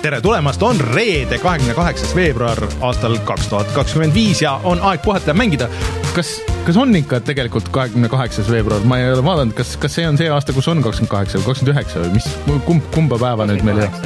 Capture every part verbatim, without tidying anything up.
tere tulemast, on reede, kahekümne kaheksas veebruar aastal kaks tuhat kakskümmend viis ja on aeg puhata ja mängida. Kas, kas on ikka tegelikult kahekümne kaheksas veebruar? Ma ei ole vaadanud, kas, kas see on see aasta, kus on kakskümmend kaheksa või kakskümmend üheksa või mis, kumb, kumba päeva nüüd meil ei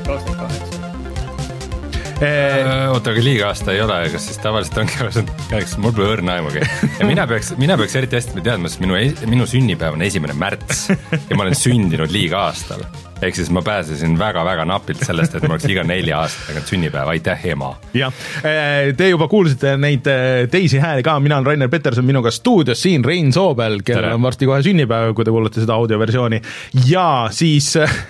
Eee... oota, aga liiga aasta ei ole, kas siis tavaliselt ongi kaheksa, mul pole õrna aimugi. Ja mina peaks, mina peaks eriti hästi teadma, sest minu, minu sünnipäev on esimene märts ja ma olen sündinud liiga aastal. Ehk siis ma pääsesin väga-väga napilt sellest, et ma oleks iga nelja aastaga sünnipäev, aitäh ema. Ja, te juba kuulsite neid teisi hääli ka, mina olen Rainer Peterson, minuga stuudios siin Rein Soobel, kellel on varsti kohe sünnipäev, kui te kuulete seda audioversiooni ja siis...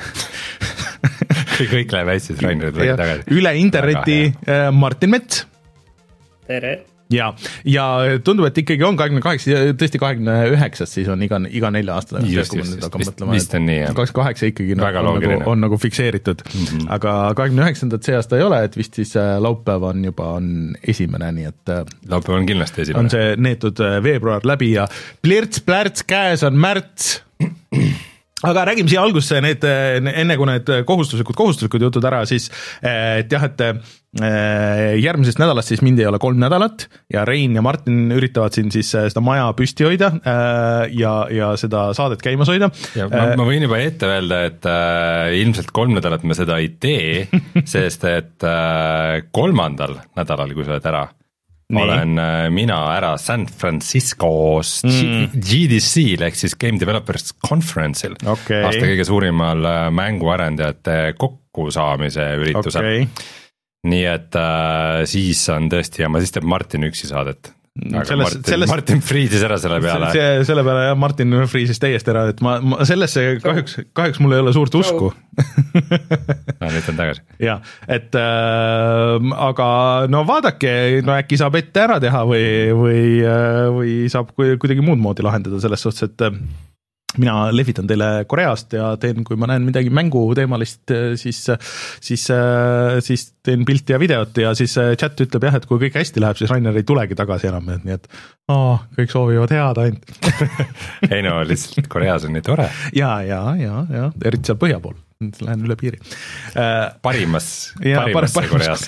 kõik läheb hästi, siis Rainer tuleb tagasi. Üle interneti Martin Mets. Tere. Ja, ja tundub, et ikkagi on kahekümne kaheksa, tõesti kahekümne üheksas, siis on iga, iga nelja aasta. Just, just, just, vist, vist on nii. kakskümmend kaheksa ikkagi on, nagu, on nagu fikseeritud, mm-hmm. aga kahekümne üheksandat see aasta ei ole, et vist siis laupäev on juba on esimene, nii et laupäev on kindlasti esimene. On see neetud veebruar läbi ja plirts-plärts käes on märts. Aga räägime siia algusse need, enne kui need kohustuslikud, kohustuslikud jutud ära, siis et jah, et järgmisest nädalast siis mind ei ole kolm nädalat ja Rein ja Martin üritavad siin siis seda maja püsti hoida ja, ja seda saadet käimas hoida. Ja ma, ma võin juba ette öelda, et äh, ilmselt kolm nädalat me seda ei tee, sest et äh, kolmandal nädalal, kui sa oled ära, Nii. olen mina ära San Francisco's mm. G D C-l ehk siis Game Developers Conference'il, okay. aasta kõige suurimal mänguarendajate kokkusaamise üritusel. Okay. Nii et äh, siis on tõesti, ja ma siis teeb Martin üksi saadet. Aga selles, Martin, selles, Martin friisis ära selle peale. See, selle peale jah, Martin friisis täiesti ära, et ma, ma sellesse kahjuks, kahjuks mul ei ole suurt usku. no nüüd on tagasi. Ja, et äh, aga no vaadake, no äkki saab ette ära teha või, või, või saab kuidagi muud moodi lahendada selles suhtes, et mina lehvitan teile Koreast ja teen, kui ma näen midagi mänguteemalist, siis, siis, siis teen pilti ja videot ja siis chat ütleb jah, et kui kõik hästi läheb, siis Rainer ei tulegi tagasi enam, nii et oh, kõik soovivad head ainult. ei no, lihtsalt Koreas on nii tore. Ja, ja, ja, ja, eriti seal põhja pool. Lähen üle piiri. Parimas, ja, parimas par, Koreas.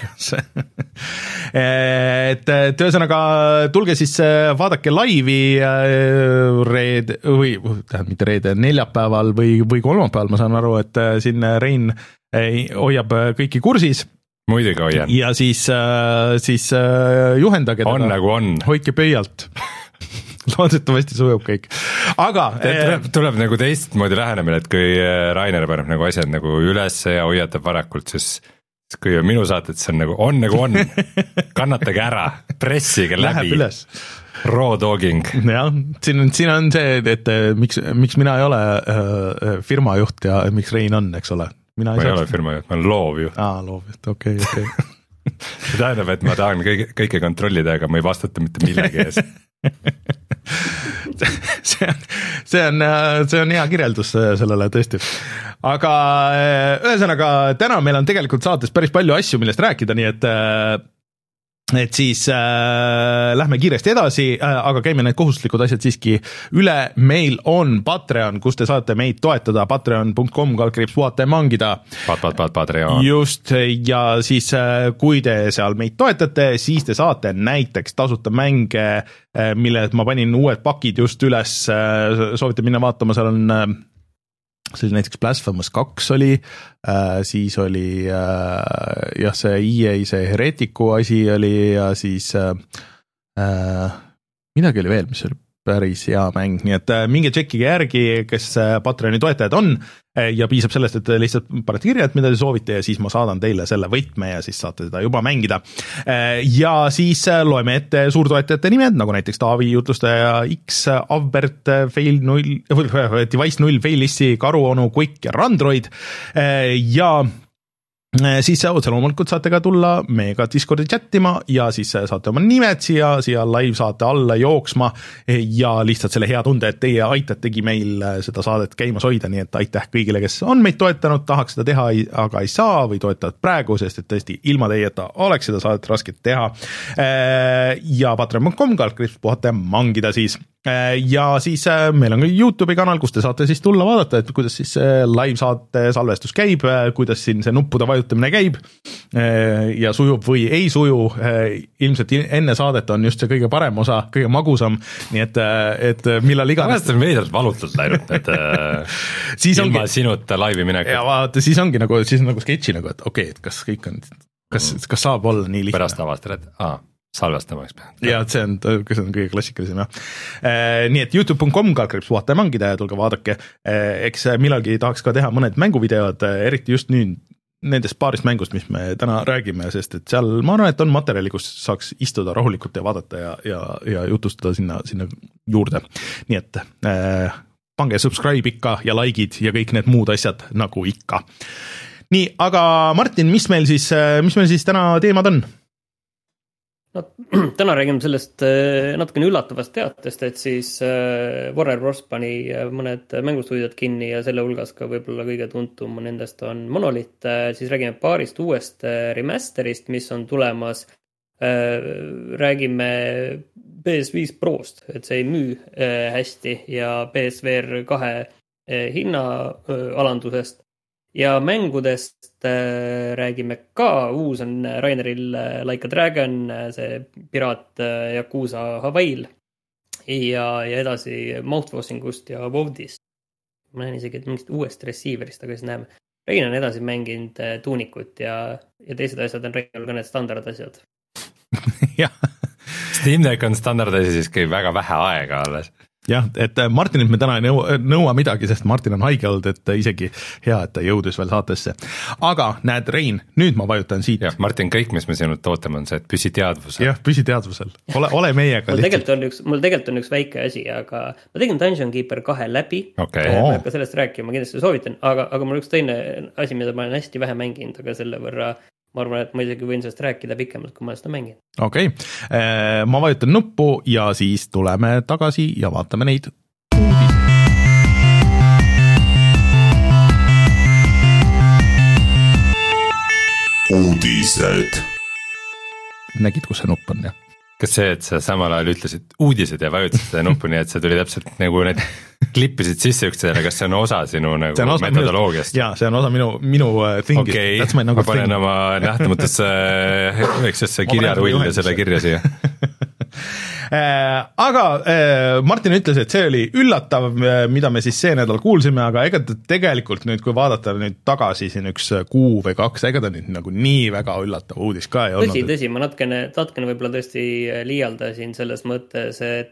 et töösõnaga tulge siis vaadake laivi reed, või tähendab mitte reede, neljapäeval või, või kolmapäeval, ma saan aru, et siin Rein hoiab kõiki kursis. Muidugi hoian. Ja siis, siis juhendage on teda. Nagu on. Hoidke pöialt. Loodetavasti sujub kõik. Aga tuleb, tuleb nagu teistmoodi lähenemine, et kui Rainer paneb nagu asjad nagu üles ja hoiatab varakult, siis kui minu saated, see on nagu on nagu on. Kannatage ära, pressige läbi. Läheb üles. Raw dogging. jah, siin on, siin on see, et miks, miks mina ei ole äh, firmajuht ja miks Rein on, eks ole. Mina ei ma ei ole firmajuht, ma olen loovjuht. Aa, loovjuht, okei, okay, okei okay. see tähendab, et ma tahan kõike, kõike kontrollida, aga ma ei vastuta mitte millegi ees. see on, see on, see on hea kirjeldus sellele tõesti. Aga ühesõnaga, täna meil on tegelikult saates päris palju asju, millest rääkida, nii et et siis äh, lähme kiiresti edasi, äh, aga käime need kohustuslikud asjad siiski üle. Meil on Patreon, kus te saate meid toetada, patreon punkt com kaldkriips puhata ja mangida. Pat, pat, pat, Patreon. Just, ja siis äh, kui te seal meid toetate, siis te saate näiteks tasuta mänge, äh, mille ma panin uued pakid just üles, äh, soovite minna vaatama, seal on äh, see oli näiteks Blasphemous kaks oli, äh, siis oli äh, jah, see E A see Heretiku asi oli ja siis äh, äh, midagi oli veel, mis oli päris hea mäng, nii et äh, minge tšekkige järgi, kes äh, Patreoni toetajad on äh, ja piisab sellest, et lihtsalt panete kirja, et mida te soovite ja siis ma saadan teile selle võtme ja siis saate seda juba mängida. Äh, ja siis äh, loeme ette suurtoetajate nimed, nagu näiteks Taavi, Jutlustaja X, Avbert, Fail null, Device null, Failissi, Karuonu, Quick ja Randroid äh, ja siis otse loomulikult saate ka tulla meiega Discordi chattima ja siis saate oma nimed siia, siia live saate alla jooksma ja lihtsalt selle hea tunde, et teie aitategi meil seda saadet käimas hoida, nii et aitäh kõigile, kes on meid toetanud, tahaks seda teha, aga ei saa või toetavad praegu, sest et tõesti ilma teieta oleks seda saadet rasket teha. Ja patreon punkt com kaldkriips puhata ja mangida siis. ja siis meil on ka YouTube'i kanal, kus te saate siis tulla vaadata, et kuidas siis live saate salvestus käib, kuidas siin see nuppude vajutamine käib ja sujub või ei suju. Ilmselt enne saadet on just see kõige parem osa, kõige magusam, nii et, et millal iganes. Vahest on veidalt valutult läinud, et ilma ongi, sinuta laivi minekut. Ja vaata, siis ongi nagu, siis on nagu sketši nagu, et okei, okay, et kas kõik on, kas, mm. kas saab olla nii lihtne. Pärast avastad, et aa. salvestamaks peab. Ja see on, see on kõige klassikalisem, jah. Nii et youtube punkt com kaldkriips puhata ja mangida ja tulge vaadake. Eks millalgi tahaks ka teha mõned mänguvideod, eriti just nüüd nendest paarist mängust, mis me täna räägime, sest et seal ma arvan, et on materjali, kus saaks istuda rahulikult ja vaadata ja, ja, ja jutustada sinna, sinna juurde. Nii et äh, pange subscribe ikka ja likeid ja kõik need muud asjad nagu ikka. Nii, aga Martin, mis meil siis, mis meil siis täna teemad on? No, täna räägime sellest natukene üllatavast teatest, et siis Warner Bros. Pani mõned mängustuudiod kinni ja selle hulgas ka võib-olla kõige tuntum nendest on Monolith. Siis räägime paarist uuest remasterist, mis on tulemas. Räägime P S viis Prost, et see ei müü hästi ja P S V R kahe hinna alandusest. Ja mängudest äh, räägime ka, uus on Raineril Like a Dragon, see piraat Yakuza Hawaii'l ja, ja edasi Mouthwashingust ja WoW'dist. Ma näen isegi, et mingist uuest receiverist, aga siis näeme. Rainer on edasi mänginud tuunikut ja, ja teised asjad on Rainil ka need standard asjad. Jah. Steam Deck on standard asi, siis käib väga vähe aega alles. Jah, et Martinilt me täna ei nõua, nõua midagi, sest Martin on haige olnud, et isegi hea, et ta jõudis veel saatesse. Aga näed, Rein, nüüd ma vajutan siit. Jah, Martin, kõik, mis me sinult tootame, on see, et püsi teadvusel. Jah, püsi teadvusel. Ole, ole meiega. Mul tegelikult on üks, mul tegelikult on üks väike asi, aga ma tegin Dungeon Keeper kahe läbi. Okay. Ma ei hakka sellest rääkima, ma kindlasti soovitan, aga, aga mul üks teine asi, mida ma olen hästi vähe mänginud, aga selle võrra ma arvan, et ma isegi võin sellest rääkida pikemalt, kui ma seda mängin. Okei, okay. Ma vajutan nuppu ja siis tuleme tagasi ja vaatame neid uudised. Nägid, kus see nupp on, jah? Kas see, et sa samal ajal ütlesid uudised ja vajutasid seda nuppu, nii et see tuli täpselt nagu need klippisid sisse üksteisele, kas see on osa sinu nagu metodoloogiast? Jaa, see on osa minu, minu thingist. Okei, okay, ma panen thing. Oma nähtamatesse üheksesse kirjarull ja selle kirja siia. Aga Martin ütles, et see oli üllatav, mida me siis see nädal kuulsime, aga ega tegelikult nüüd, kui vaadata nüüd tagasi siin üks kuu või kaks, ega ta nüüd nagu nii väga üllatav uudis ka ei olnud. Tõsi, tõsi, ma natkene, natkene võib-olla tõesti liialdasin selles mõttes, et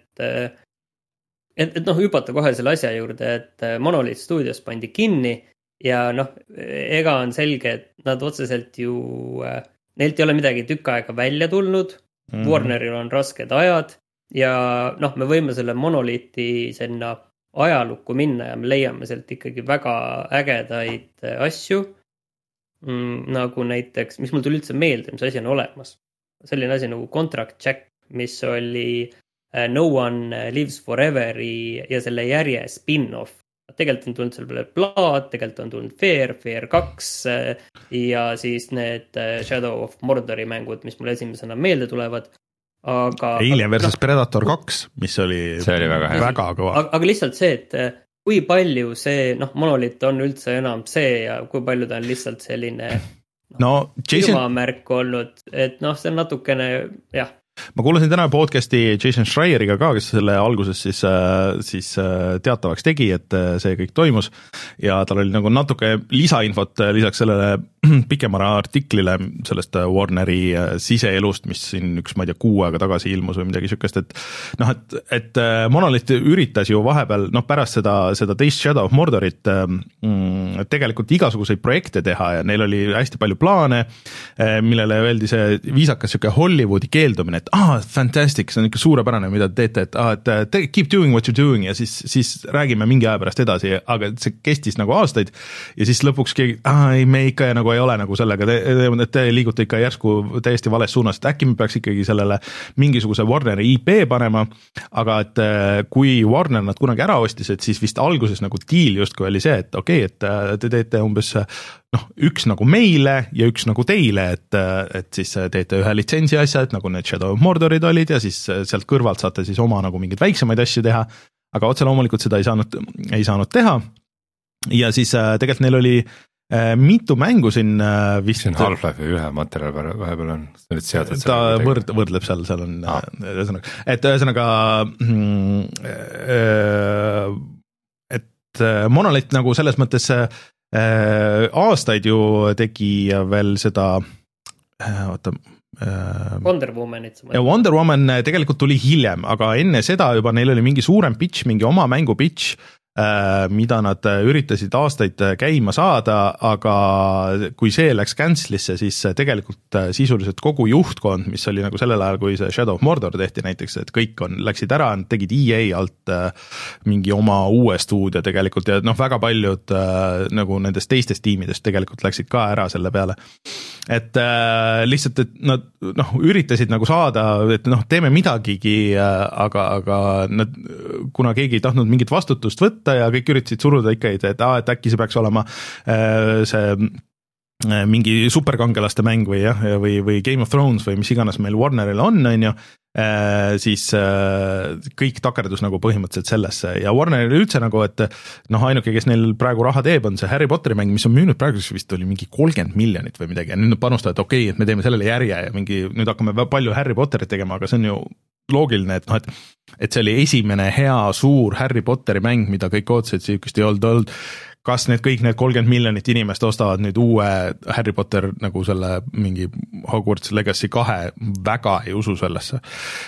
et, et noh, hüpata kohe selle asja juurde, et Monolith Studios pandi kinni ja noh, ega on selge, et nad otseselt ju, neilt ei ole midagi tükk aega välja tulnud, mm-hmm. Warneril on rasked ajad ja noh, me võime selle Monolithi sinna ajalukku minna ja me leiame sealt ikkagi väga ägedaid asju, mm, nagu näiteks, mis mul tuli üldse meelde, mis asi on olemas. Selline asi nagu Contract Jack, mis oli No One Lives Foreveri ja selle järje spin-off. Tegelikult on tulnud selle peale Blood, tegelikult on tulnud Fear, Fear kaks ja siis need Shadow of Mordori mängud, mis mul esimesena meelde tulevad. Aga, Alien versus no, Predator kaks, mis oli, oli väga, väga kõva. Aga, aga lihtsalt see, et kui palju see, noh, Monolith on üldse enam see ja kui palju ta on lihtsalt selline no, Jason... firmamärk olnud, et noh, see on natukene, jah. Ma kuulasin täna podcasti Jason Schreieriga ka, kes selle alguses siis, siis teatavaks tegi, et see kõik toimus ja tal oli nagu natuke lisainfot lisaks sellele pikemale artiklile sellest Warneri siseelust, mis siin üks, ma ei tea, kuu aega tagasi ilmus või midagi sükest, et noh, et, et Monolith üritas ju vahepeal, noh, pärast seda, seda teist Shadow of Mordorit mm, tegelikult igasuguseid projekte teha ja neil oli hästi palju plaane, millele öeldi see viisakas siuke Hollywoodi keeldumine, et ah, fantastic, see on ikka suurepärane, mida te teete, et, ah, et te, keep doing what you're doing ja siis, siis räägime mingi aja pärast edasi, aga see kestis nagu aastaid ja siis lõpuks keegi, ah, ei, me ikka nagu ei ole nagu sellega, te, te, te liigute ikka järsku täiesti vales suunas, et äkki me peaks ikkagi sellele mingisuguse Warneri I P panema, aga et kui Warner nad kunagi ära ostis, et siis vist alguses nagu deal justkui oli see, et okei, okay, et te teete umbes noh, üks nagu meile ja üks nagu teile, et, et siis teete ühe litsentsi asja, et nagu need Shadow of Mordorid olid ja siis sealt kõrvalt saate siis oma nagu mingeid väiksemaid asju teha, aga otse loomulikult seda ei saanud, ei saanud teha. Ja siis tegelikult neil oli mitu mängu siin vist. See on Half-Life ühe materjal vahepeal on. Ta võrd, võrdleb seal, seal on ah. ühesõnaga, et ühesõnaga et Monolith nagu selles mõttes aastaid ju tegi veel seda, oota, Wonder Womanit. Ja Wonder Woman tegelikult tuli hiljem, aga enne seda juba neil oli mingi suurem pitch, mingi oma mängu pitch, mida nad üritasid aastaid käima saada, aga kui see läks cancelisse, siis tegelikult sisuliselt kogu juhtkond, mis oli nagu sellel ajal, kui see Shadow of Mordor tehti näiteks, et kõik on, läksid ära, tegid E A alt mingi oma uue stuudio tegelikult ja noh, väga paljud nagu nendest teistest tiimidest tegelikult läksid ka ära selle peale. Et äh, lihtsalt, et nad noh, üritasid nagu saada, et noh, teeme midagigi, aga, aga nad, kuna keegi ei tahtnud mingit vastutust võtta ja kõik üritasid suruda ikka, et, et, et äkki see peaks olema äh, see äh, mingi superkangelaste mäng või, jah, või, või Game of Thrones või mis iganes meil Warneril on, on ju, äh, siis äh, kõik takerdus nagu põhimõtteliselt sellesse ja Warneril üldse nagu, et noh, ainuke, kes neil praegu raha teeb, on see Harry Potteri mäng, mis on müünud praegu vist oli mingi kolmkümmend miljonit või midagi ja nüüd nad panustavad, et okei, et me teeme sellele järje ja mingi, nüüd hakkame palju Harry Potterit tegema, aga see on ju loogiline, et noh, et, et see oli esimene hea suur Harry Potteri mäng, mida kõik ootasid, siukest ei olnud olnud. Kas need kõik need kolmkümmend miljonit inimest ostavad nüüd uue Harry Potter nagu selle mingi Hogwarts Legacy kahe, väga ei usu sellesse.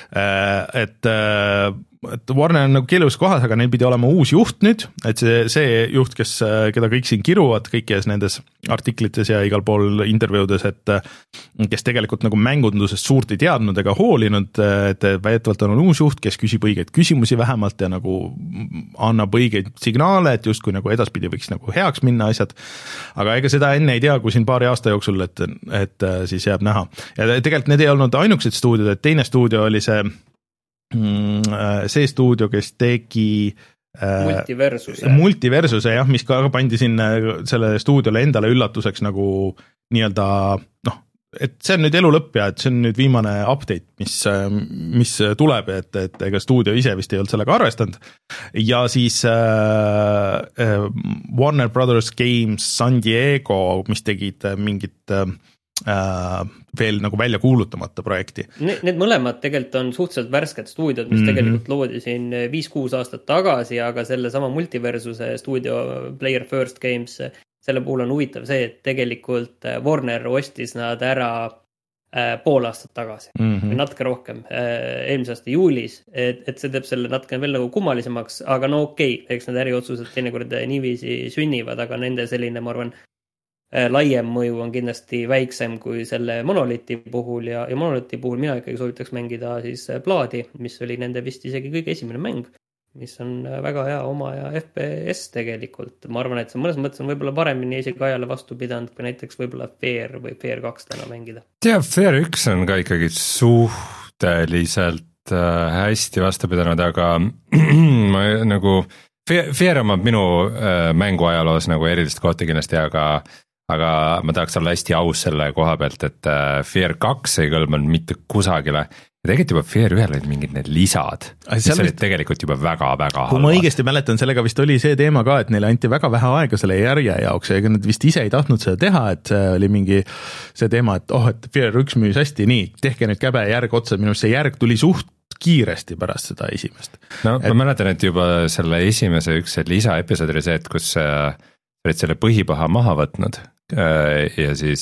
Et, et Warner on nagu keelus kohas, aga neil pidi olema uus juht nüüd, et see, see juht, kes, keda kõik siin kiruvad, kõikies nendes artiklites ja igal pool intervjuudes, et kes tegelikult nagu mängundusest suurt ei teadnud ega hoolinud, et väidetavalt on uus juht, kes küsib õigeid küsimusi vähemalt ja nagu annab õigeid signaale, et justkui nagu edaspidi võiks nagu heaks minna asjad, aga ega seda enne ei tea, kui siin paari aasta jooksul, et, et siis jääb näha. Ja tegelikult need ei olnud ainukesed stuudiod, et teine stuudio oli see see stuudio, kes tegi Multiversuse. Multiversuse, jah, mis ka pandi sinna selle stuudiole endale üllatuseks nagu nii-öelda, noh, et see on nüüd elu lõpp ja et see on nüüd viimane update, mis, mis tuleb, et, et ega stuudio ise vist ei olnud sellega arvestanud. Ja siis äh, Warner Brothers Games San Diego, mis tegid mingit äh, veel nagu välja kuulutamata projekti. Need, need mõlemad tegelikult on suhteliselt värsked stuudiod, mis mm-hmm. tegelikult loodi siin viis-kuus aastat tagasi, aga selle sama Multiversuse stuudio Player First Games, selle puhul on huvitav see, et tegelikult Warner ostis nad ära äh, pool aastat tagasi mm-hmm. või natuke rohkem, äh, eelmise aasta juulis, et, et see teeb selle natuke veel nagu kummalisemaks, aga no okei, eks need äriotsused teinekord niiviisi sünnivad, aga nende selline, ma arvan, laiem mõju on kindlasti väiksem kui selle Monolithi puhul ja, ja Monolithi puhul mina ikkagi soovitaks mängida siis Plaadi, mis oli nende vist isegi kõige esimene mäng, mis on väga hea oma ja F P S tegelikult. Ma arvan, et see mõnes mõttes on võib-olla paremini isegi ajale vastu pidanud, kui näiteks võib-olla Fear või Fear kaks täna mängida. Teab, Fear üks on ka ikkagi suhteliselt äh, hästi vastu pidanud, aga ma nagu Fear, Fear omab minu äh, mängu ajaloos nagu erilist kohta kindlasti, aga aga ma tahaks olla hästi aus selle koha pealt, et Fear kaks ei kõlbanud mitte kusagile ja tegelikult juba Fear ühel olid mingid need lisad, mis olid vist tegelikult juba väga-väga halvad. Kui ma õigesti mäletan, sellega vist oli see teema ka, et neile anti väga vähe aega selle järje jaoks ja ega nad vist ise ei tahtnud seda teha, et see oli mingi see teema, et oh, et Fear üks müüs hästi, nii, tehke nüüd käbe järg otsa, minu see järg tuli suht kiiresti pärast seda esimest. No et... ma mäletan, et juba selle esimese üks lisa episood oli see, et kus olid selle põhipaha maha võtnud ja siis,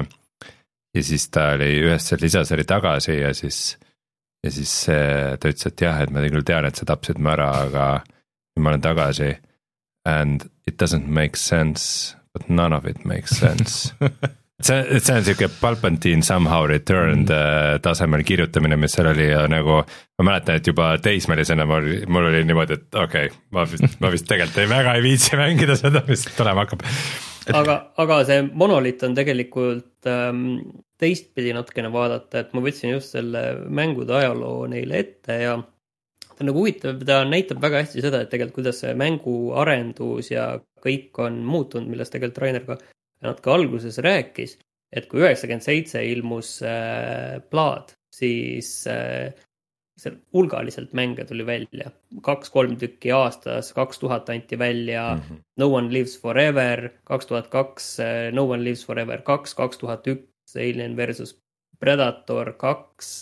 ja siis ta oli ühest lisas oli tagasi ja siis, ja siis ta ütles, et jah, et ma küll tean, et sa tapsid mu ära, aga ma olen tagasi and it doesn't make sense, but none of it makes sense. see, see on siuke Palpatine somehow returned mm. tasemel kirjutamine, mis seal oli ja nagu ma mäletan, et juba teismelisena mul, mul oli niimoodi, et okei okay,, ma vist, ma vist tegelikult ei väga ei viitsi mängida seda, mis tulema hakkab. Et... Aga, aga see Monolith on tegelikult ähm, teistpidi natukene vaadata, et ma võtsin just selle mängude ajaloo neile ette ja ta on nagu huvitav, ta näitab väga hästi seda, et tegelikult kuidas see mängu arendus ja kõik on muutunud, millest tegelikult Rainer ka natuke alguses rääkis, et kui üheksakümmend seitse ilmus äh, Blood, siis äh, seal hulgaliselt mänge tuli välja. Kaks-kolm tükki aastas, kaks tuhat anti välja mm -hmm. No One Lives Forever, kaks tuhat kaks äh, No One Lives Forever kaks, kaks tuhat üks Alien versus Predator kaks,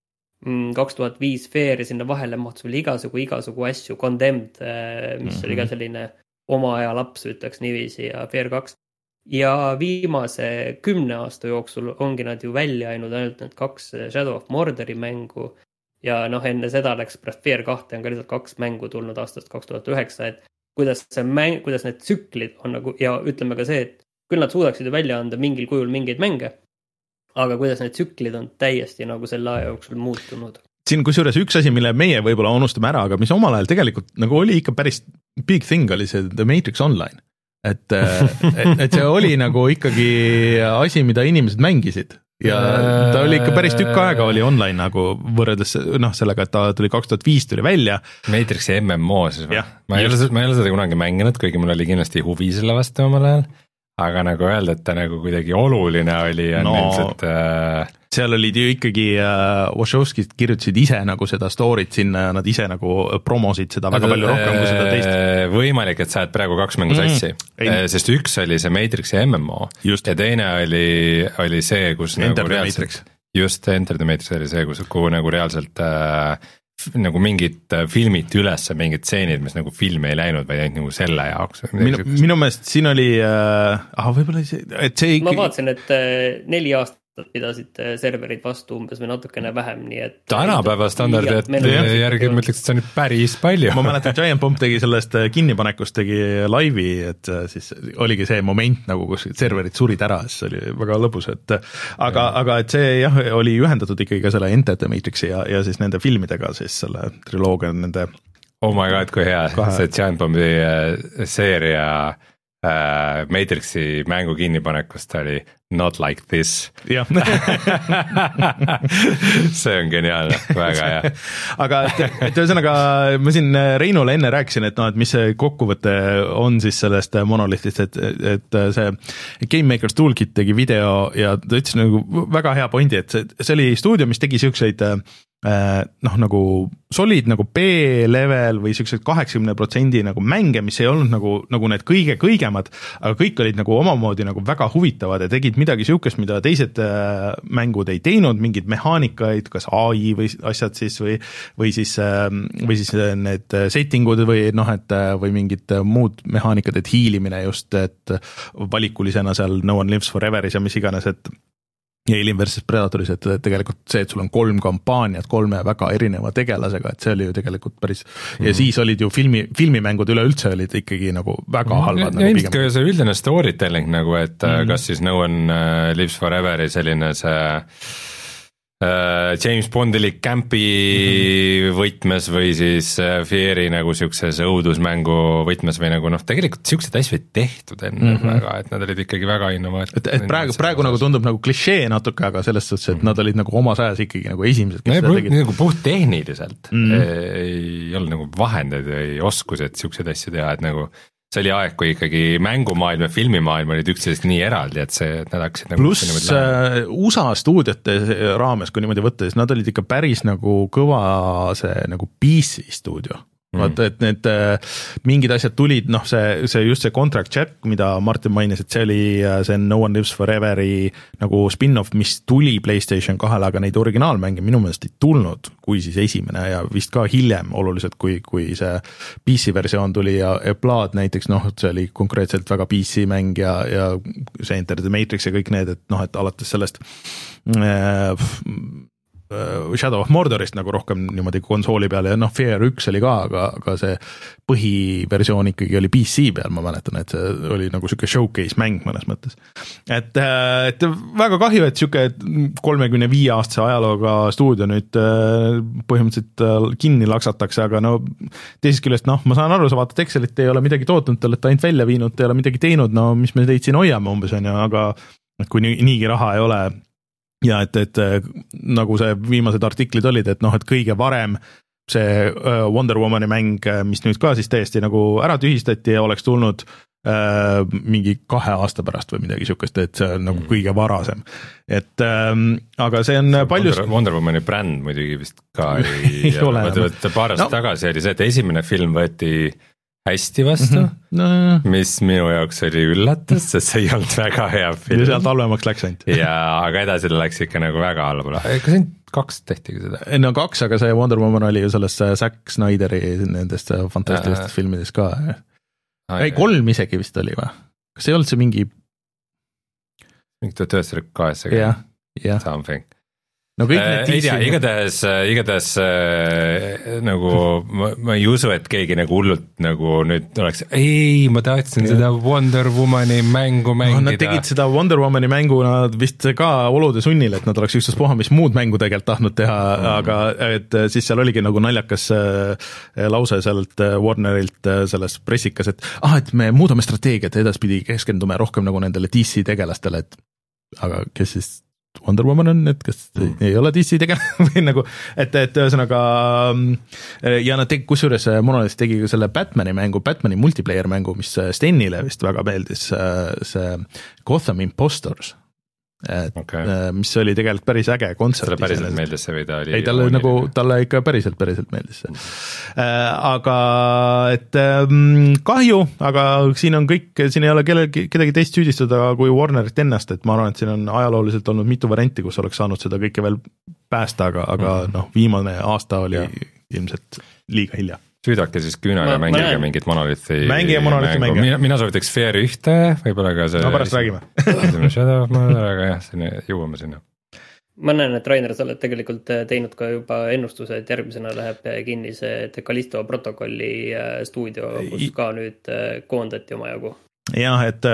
kaks tuhat viis Fear ja sinna vahele mahtus veel igasugu, igasugu asju, Condemned, mis mm-hmm. oli ka selline oma aja laps, ütleks niiviisi, ja Fear kaks. Ja viimase kümne aasta jooksul ongi nad ju välja ainult ainult need kaks Shadow of Mordori mängu ja noh, enne seda läks pärast Fear kahte on ka lihtsalt kaks mängu tulnud aastast kaks tuhat üheksa, et kuidas see mäng, kuidas need tsüklid on nagu, ja ütleme ka see, et küll nad suudaksid ju välja anda mingil kujul mingeid mänge, aga kuidas need tsüklid on täiesti nagu selle aja jooksul muutunud. Siin kusjuures üks asi, mille meie võib-olla unustame ära, aga mis omal ajal tegelikult nagu oli ikka päris big thing, oli see The Matrix Online. Et, et, et see oli nagu ikkagi asi, mida inimesed mängisid ja ta oli ikka päris tükk aega oli online nagu võrreldes noh, sellega, et ta tuli kaks tuhat viis tuli välja. Matrixi M M O siis või? Ma ei ole, ma ei ole seda kunagi mänginud, kuigi mul oli kindlasti huvi selle vastu omal ajal. Aga nagu öelda, et ta nagu kuidagi oluline oli ja no, ilmselt äh... seal olid ju ikkagi äh, Wachowskid kirjutasid ise nagu seda story't sinna ja nad ise nagu promosid seda väga palju rohkem kui seda teist. Võimalik, et sa oled praegu kaks mängu sassi, mm, sest üks oli see Matrixi M M O just. Ja teine oli, oli see, kus Enter nagu reaalselt, just Enter the Matrix oli see, kus, kuhu nagu reaalselt äh, nagu mingid filmiti üles mingid tseenid, mis nagu filmi ei läinud, vaid ainult nagu selle jaoks. Minu, minu meelest siin oli äh, aha, võib-olla see, et see ikka... Ma vaatasin, et äh, neli aastat pidasid serverid vastu umbes või natukene vähem, nii et tänapäeva standardid järgi ma ütleks, et see on päris palju. Ma mäletan, et Giant Bomb tegi sellest kinnipanekust tegi laivi, et siis oligi see moment nagu, kus serverid surid ära, siis oli väga lõbus, et aga, aga et see jah, oli ühendatud ikkagi ka selle Enter the Matrixi ja, ja siis nende filmidega siis selle triloogia nende oh my god, kui hea, kahe... see Giant Bombi seeria äh, Matrixi mängu kinnipanekust oli Not like this. see on geniaalne, väga hea. aga et, et ühesõnaga ma siin Reinule enne rääkisin, et noh, et mis see kokkuvõte on siis sellest Monolithist, et, et see Game Maker's Toolkit tegi video ja ta ütles nagu väga hea pointi, et see, see oli stuudio, mis tegi siukseid noh, nagu solid nagu B-level või siuksed kaheksakümne protsendi nagu mänge, mis ei olnud nagu, nagu need kõige kõigemad, aga kõik olid nagu omamoodi nagu väga huvitavad ja tegid midagi siukest, mida teised mängud ei teinud, mingid mehaanikaid, kas A I või asjad siis või, või siis, või siis need settingud või noh, et või mingid muud mehaanikad, et hiilimine just, et valikulisena seal No One Lives Foreveris ja mis iganes, et Alien versus Predatoris, et tegelikult see, et sul on kolm kampaaniat kolme väga erineva tegelasega, et see oli ju tegelikult päris mm. ja siis olid ju filmi, filmimängud üleüldse olid ikkagi nagu väga halvad. Ja, ja ilmselt ka see üldine storytelling nagu, et mm. kas siis No One Lives Foreveri selline see James Bondili campi võtmes või siis Fieri nagu siukses õudusmängu võtmes või nagu noh, tegelikult siuksed asju ei tehtud enne mm -hmm. väga, et nad olid ikkagi väga innovaatilised. Et, et praegu, praegu nagu tundub nagu klišee natuke, aga selles suhtes, et mm -hmm. nad olid nagu omas ajas ikkagi nagu esimesed, kes no, seda tegid. Nagu puht tehniliselt mm -hmm. ei olnud nagu vahendeid või oskusi, et siukseid asju teha, et nagu see oli aeg, kui ikkagi mängumaailm ja filmimaailm olid üksteisest nii eraldi, et see, et nad hakkasid nagu pluss U S A stuudiote raames, kui niimoodi võtta, siis nad olid ikka päris nagu kõva see nagu P C stuudio. Mm. Vaata, et need äh, mingid asjad tulid, noh, see, see just see Contract Jack, mida Martin mainis, et see oli see No One Lives Foreveri nagu spin-off, mis tuli PlayStation kahele, aga neid originaalmänge minu meelest ei tulnud, kui siis esimene ja vist ka hiljem oluliselt, kui, kui see P C versioon tuli ja, ja Blood näiteks, noh, see oli konkreetselt väga P C mäng ja, ja see Enter the Matrix ja kõik need, et noh, et alates sellest äh, Shadow of Mordorist nagu rohkem niimoodi konsooli peal ja noh, Fear üks oli ka, aga, aga see põhiversioon ikkagi oli P C peal, ma mäletan, et see oli nagu siuke showcase mäng mõnes mõttes. Et, et väga kahju, et siuke kolmekümne viie aastase ajalooga stuudio nüüd põhimõtteliselt kinni laksatakse, aga no teisest küljest, noh, ma saan aru, sa vaatad Excelit, ei ole midagi tootnud, te olete ainult välja viinud, te ei ole midagi teinud, no mis me teid siin hoiame umbes on ju, aga kui nii, niigi raha ei ole ja et, et nagu see viimased artiklid olid, et noh, et kõige varem see Wonder Womani mäng, mis nüüd ka siis täiesti nagu ära tühistati ja oleks tulnud äh, mingi kahe aasta pärast või midagi niisugust, et see on nagu kõige varasem. Et ähm, aga see on palju Wonder, Wonder Womani bränd muidugi vist ka ei, ei ole enam. Paar aastat no. tagasi oli see, et esimene film võeti hästi vastu, mm-hmm. no. mis minu jaoks oli üllatus, sest see ei olnud väga hea film. Ja sealt halvemaks läks ainult. ja, aga edasi läks ikka nagu väga halba. Kas siin kaks tehtigi seda? No kaks, aga see Wonder Woman oli ju sellest Zack Snyderi nendest fantastilistest filmidest ka. Ah, ei, kolm isegi vist oli või? Kas ei olnud see mingi mingi tuhat üheksasada kaheksakümmend jah, jah. something. No kõik äh, ei tea, igatahes, igatahes äh, nagu ma, ma ei usu, et keegi nagu hullult nagu nüüd oleks, ei, ma tahtsin ja. seda Wonder Womani mängu mängida. No, nad tegid seda Wonder Womani mängu nad vist ka olude sunnil, et nad oleks ükstapuha, mis muud mängu tegelikult tahtnud teha mm., aga et siis seal oligi nagu naljakas äh, lause sealt Warnerilt äh, selles pressikas, et ah, et me muudame strateegiat, edaspidi keskendume rohkem nagu nendele D C tegelastele, et aga kes siis Wonder Woman on, et kas mm. ei ole D C tegelane või nagu, et, et ühesõnaga ja nad tegi, kusjuures Monolith tegi ka selle Batmani mängu, Batmani multiplayer mängu, mis Stenile vist väga meeldis, see Gotham Impostors, et, okay. mis oli tegelikult päris äge kontsert. Talle päriselt meeldis see või ta oli? Ei, talle, nagu, talle ikka päriselt, päriselt meeldis see. Aga et kahju, aga siin on kõik, siin ei ole kellegi, kedagi teist süüdistada kui Warnerit ennast, et ma arvan, et siin on ajalooliselt olnud mitu varianti, kus oleks saanud seda kõike veel päästa, aga, aga mm. noh, viimane aasta oli ja. ilmselt liiga hilja. Süüdake siis küünal ja mängige ma mingit Monolithi mängige Monolithi mänge. Mina, mina soovitaks Fear ühte, võib-olla ka see no pärast räägime. Shadow of Mordor, aga jah, sinne, jõuame sinna. Ma näen, et Rainer, sa oled tegelikult teinud ka juba ennustuse, et järgmisena läheb kinni see Callisto protokolli stuudio, kus ka nüüd koondati oma jagu. Jah, et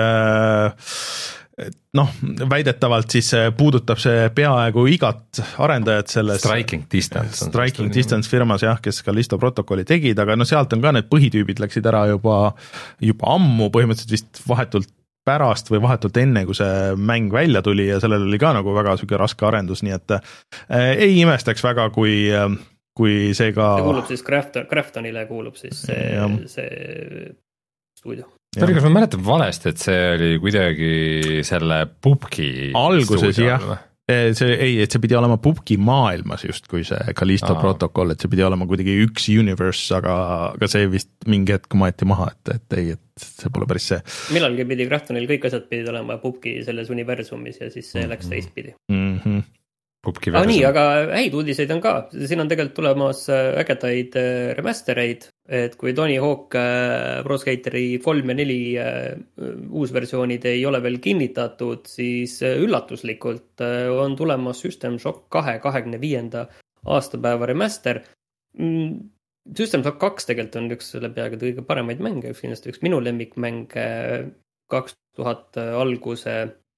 noh, väidetavalt siis puudutab see peaaegu igat arendajat selles Striking Distance Striking Distance firmas jah, kes Callisto protokolli tegid, aga no sealt on ka need põhitüübid läksid ära juba, juba ammu, põhimõtteliselt vist vahetult pärast või vahetult enne, kui see mäng välja tuli ja sellel oli ka nagu väga süge raske arendus, nii et äh, ei imestaks väga, kui, kui see ka see kuulub siis Crafton, Craftonile kuulub siis see, see stuudio. Sorry, kas ma mäletan valesti, et see oli kuidagi selle pubki alguses jah, see, ei, et see pidi olema pubki maailmas just, kui see Callisto Aa. protokoll, et see pidi olema kuidagi üks universe, aga, aga see vist mingi hetk maeti maha, et, et ei, et see pole päris see. Millalgi pidi Craftonil kõik asjad pidid olema pubki selles universumis ja siis see mm-hmm. läks teistpidi. Mhm. Ah, nii, aga häid uudiseid on ka, siin on tegelikult tulemas ägedaid remastereid, et kui Tony Hawk Pro Skateri kolm ja neli uusversioonid ei ole veel kinnitatud, siis üllatuslikult on tulemas System Shock kahe kahekümne viienda aastapäeva remaster. System Shock kaks tegelikult on üks selle peaaegu kõige paremaid mänge, üks kindlasti üks minu lemmikmäng kaks tuhat alguse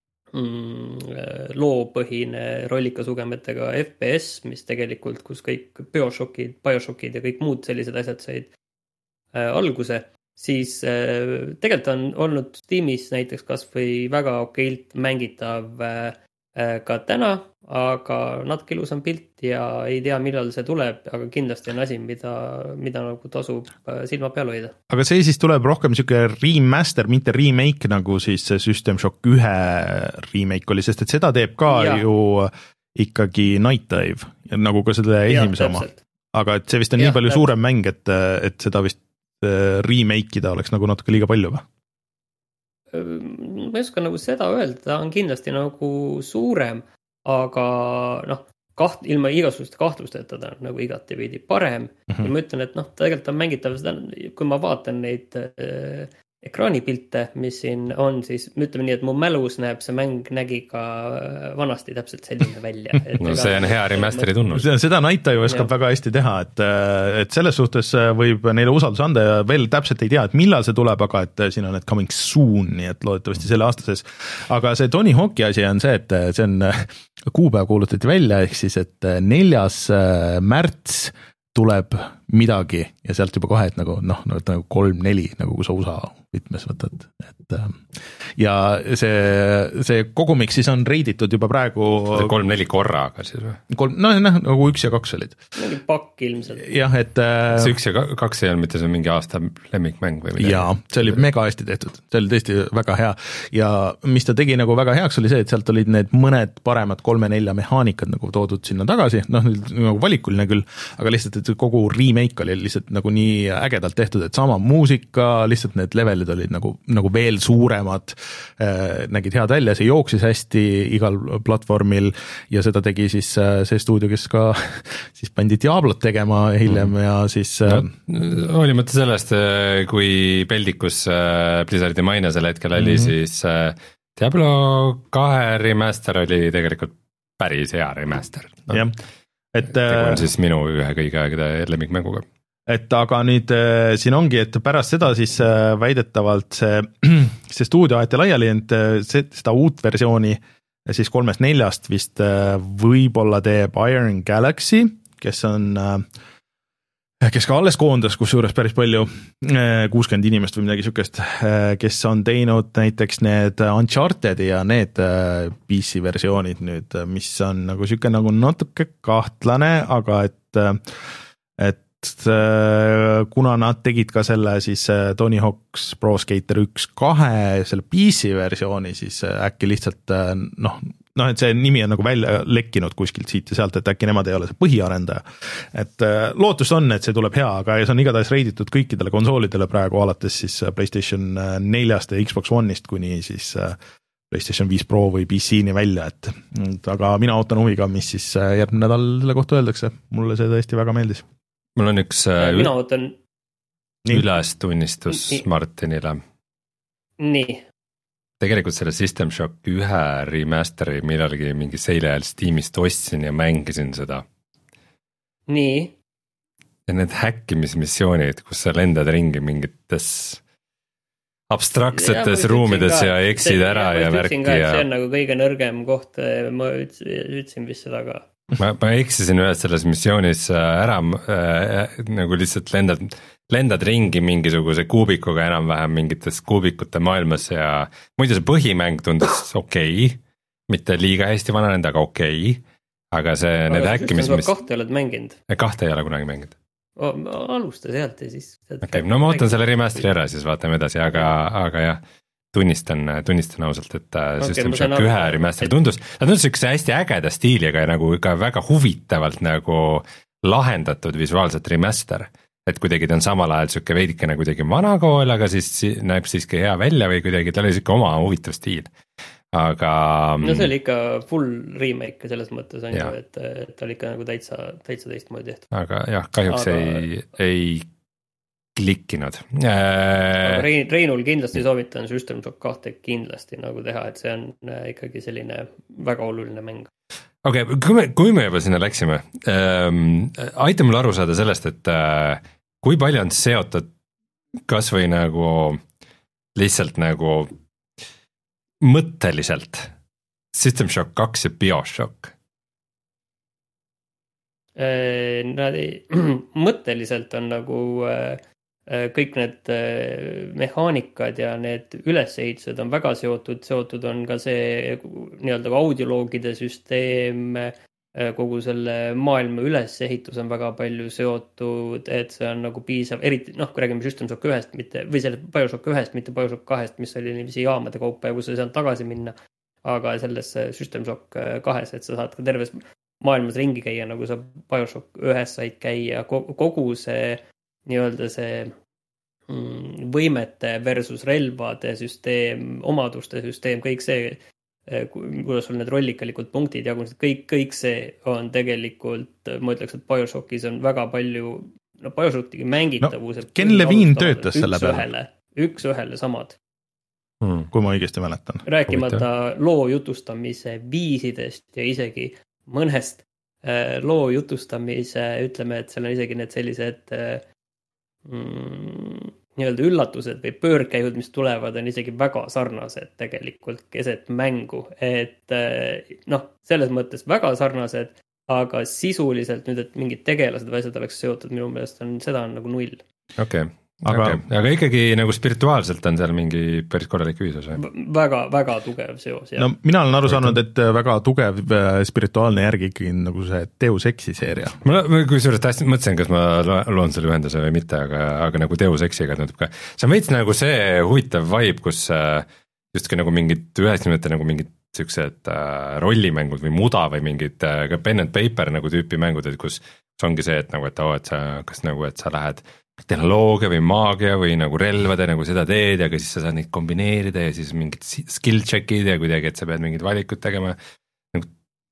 loopõhine rollikasugemetega F P S, mis tegelikult, kus kõik Bioshockid, Bioshockid ja kõik muud sellised asjad said äh, alguse, siis äh, tegelikult on olnud Steamis näiteks kas või väga okeilt mängitav äh, ka täna, aga natuke ilusam pilt ja ei tea, millal see tuleb, aga kindlasti on asi, mida, mida nagu tasub silma peal hoida. Aga see siis tuleb rohkem niisugune remaster, mitte remake, nagu siis see System Shock ühe remake oli, sest et seda teeb ka ja. ju ikkagi Night Dive, nagu ka selle esimese oma. Aga et see vist on ja, nii palju täpselt. Suurem mäng, et, et seda vist remake ida oleks nagu natuke liiga palju või? Ma ei oska nagu seda öelda, ta on kindlasti nagu suurem, aga noh, kaht, ilma igasuguste kahtlusteta ta on nagu igati veidi parem mm-hmm. ja ma ütlen, et noh, tegelikult on mängitav seda, kui ma vaatan neid äh, ekraanipilte, mis siin on, siis ütleme nii, et mu mälus näeb, see mäng nägi ka vanasti täpselt selline välja. Et no see on hea remasteri tunnus. Seda Night Dive oskab väga hästi teha, et, et selles suhtes võib neile usaldus anda ja veel täpselt ei tea, et millal see tuleb, aga et siin on need coming soon, nii et loodetavasti selle aasta sees. Aga see Tony Hawk'i asi on see, et see on kuupäev kuulutati välja, ehk siis, et neljas märts tuleb midagi ja sealt juba kohe, et nagu noh, nagu kolm-neli, nagu kui sa U S A võtmes võtad, et ja see, see kogumik siis on reiditud juba praegu kolm-neli korraga siis või? Kolm, no noh, nagu üks ja kaks olid. Mingi pakk ilmselt. Jah, et see üks ja kaks ei olnud mitte see mingi aasta lemmikmäng või midagi? Jaa, see oli mega hästi tehtud, see oli tõesti väga hea ja mis ta tegi nagu väga heaks oli see, et sealt olid need mõned paremad kolme-nelja mehaanikad nagu toodud sinna tagasi, noh, nagu valikuline küll, aga lihtsalt, et kogu remake oli lihtsalt nagu nii ägedalt tehtud, et sama muusika, lihtsalt need levelid olid nagu, nagu veel suuremad, nägid head välja, see jooksis hästi igal platvormil ja seda tegi siis see stuudio, kes ka siis pandi Diablot tegema hiljem mm. ja siis no, hoolimata sellest, kui peldikus Blizzardi maine sel hetkel oli, mm. siis Diablo kahe remaster oli tegelikult päris hea remaster no.. jah, et tegu on siis minu ühe kõige aegade lemmikmänguga. Et aga nüüd äh, siin ongi, et pärast seda siis äh, väidetavalt see, see stuudio aeti laiali, et see, seda uut versiooni siis kolmest neljast vist äh, võib-olla teeb Iron Galaxy, kes on äh, kes ka alles koondas, kusjuures päris palju, kuuskümmend inimest või midagi sükest, kes on teinud näiteks need Uncharted ja need P C versioonid nüüd, mis on nagu süke nagu natuke kahtlane, aga et, et kuna nad tegid ka selle siis Tony Hawk's Pro Skater üks kahe selle P C versiooni, siis äkki lihtsalt noh, noh, et see nimi on nagu välja lekkinud kuskilt siit ja sealt, et äkki nemad ei ole see põhiarendaja. Et lootus on, et see tuleb hea, aga see on igatahes reiditud kõikidele konsoolidele praegu, alates siis PlayStation neljast ja Xbox One'ist kuni siis PlayStation viis Pro või P C-ni välja, et aga mina ootan huviga, mis siis järgmine nädal selle kohta öeldakse. Mulle see tõesti väga meeldis. Mul on üks mina ootan ülestunnistus Martinile. Nii. Tegelikult selle System Shock ühe remasteri millalgi mingi seile ajal Steamist ostsin ja mängisin seda. Nii. Ja need häkkimismissioonid, kus sa lendad ringi mingites abstraktsetes ja, ruumides ka, ja eksid see, ära ja, ja värki. Ka, ja... See on nagu kõige nõrgem koht, ma ütlesin vist seda ka. Ma, ma eksisin ühes selles missioonis ära äh, nagu lihtsalt lendad, lendad ringi mingisuguse kuubikuga enam-vähem mingites kuubikute maailmas ja muidu see põhimäng tundus okei okay,, mitte liiga hästi vananenud, aga okei okay,, aga see aga need häkkimis... Mis... Kahte oled mänginud? Kahte ei ole kunagi mänginud. Oh, alusta sealt ja siis... Okei, okay, no ma ootan selle remasteri ära, siis vaatame edasi, aga, aga jah. Tunnistan, tunnistan ausalt, et okay, System Shock ühe remaster tundus, ta tundus üks hästi ägeda stiiliga ja nagu ikka väga huvitavalt nagu lahendatud visuaalselt remaster, et kuidagi ta on samal ajal siuke veidikene kuidagi vanakool, aga siis näeb siiski hea välja või kuidagi, tal oli siuke oma huvitav stiil, aga no see oli ikka full remake selles mõttes on ju, et, et ta oli ikka nagu täitsa, täitsa teistmoodi tehtud. Aga jah, kahjuks aga... ei, ei klikkinud. Rein, Reinul kindlasti soovitan System Shock kahte kindlasti nagu teha, et see on ikkagi selline väga oluline mäng. Okei, okay, kui me, kui me juba sinna läksime, ähm, aita mul aru saada sellest, et äh, kui palju on seotud kas või nagu lihtsalt nagu mõtteliselt System Shock kaks ja BioShock? Nad ei, mõtteliselt on nagu kõik need mehaanikad ja need ülesehitused on väga seotud, seotud on ka see nii-öelda audioloogide süsteem, kogu selle maailma ülesehitus on väga palju seotud, et see on nagu piisav, eriti noh, kui räägime System Shock ühest, mitte, või selle BioShock ühest, mitte BioShock kahest, mis oli niiviisi jaamade kaupa ja kus sa saad tagasi minna, aga selles System Shock kahes, et sa saad ka terves maailmas ringi käia, nagu sa BioShock ühes said käia, kogu see nii-öelda see võimete versus relvade süsteem, omaduste süsteem, kõik see, kuidas sul need rollikalikud punktid jagunesid, kõik, kõik see on tegelikult, ma ütleks, et BioShockis on väga palju, no BioShocki mängitavuse no, Ken Levine töötas selle peale. Üks ühele samad. Hmm, kui ma õigesti mäletan. Rääkimata loo jutustamise viisidest ja isegi mõnest loo jutustamise, ütleme, et seal on isegi need sellised mm, nii-öelda üllatused või pöörkäigud, mis tulevad, on isegi väga sarnased tegelikult keset mängu, et noh, selles mõttes väga sarnased, aga sisuliselt nüüd, et mingid tegelased või asjad oleks seotud, minu meelest on, seda on nagu null. Okei okay. Aga... Okay. aga ikkagi nagu spirituaalselt on seal mingi päris korralik ühisus või? Väga, väga tugev seos. No mina olen aru saanud, et väga tugev spirituaalne järgi ikkagi nagu see Deus Exi seeria. Ma kui suurest hästi mõtlesin, kas ma loon selle ühenduse või mitte, aga, aga nagu Deus Exiga tundub ka. See on veits nagu see huvitav vibe, kus justki nagu mingid üheksakümnendate nagu mingid siuksed rollimängud või muda või mingid ka pen and paper nagu tüüpi mängud, et kus ongi see, et nagu, et oo, et sa, kas nagu, et sa lähed tehnoloogia või maagia või nagu relvade nagu seda teed ja siis sa saad neid kombineerida ja siis mingid skill check'id ja kuidagi, et sa pead mingid valikud tegema. Nagu,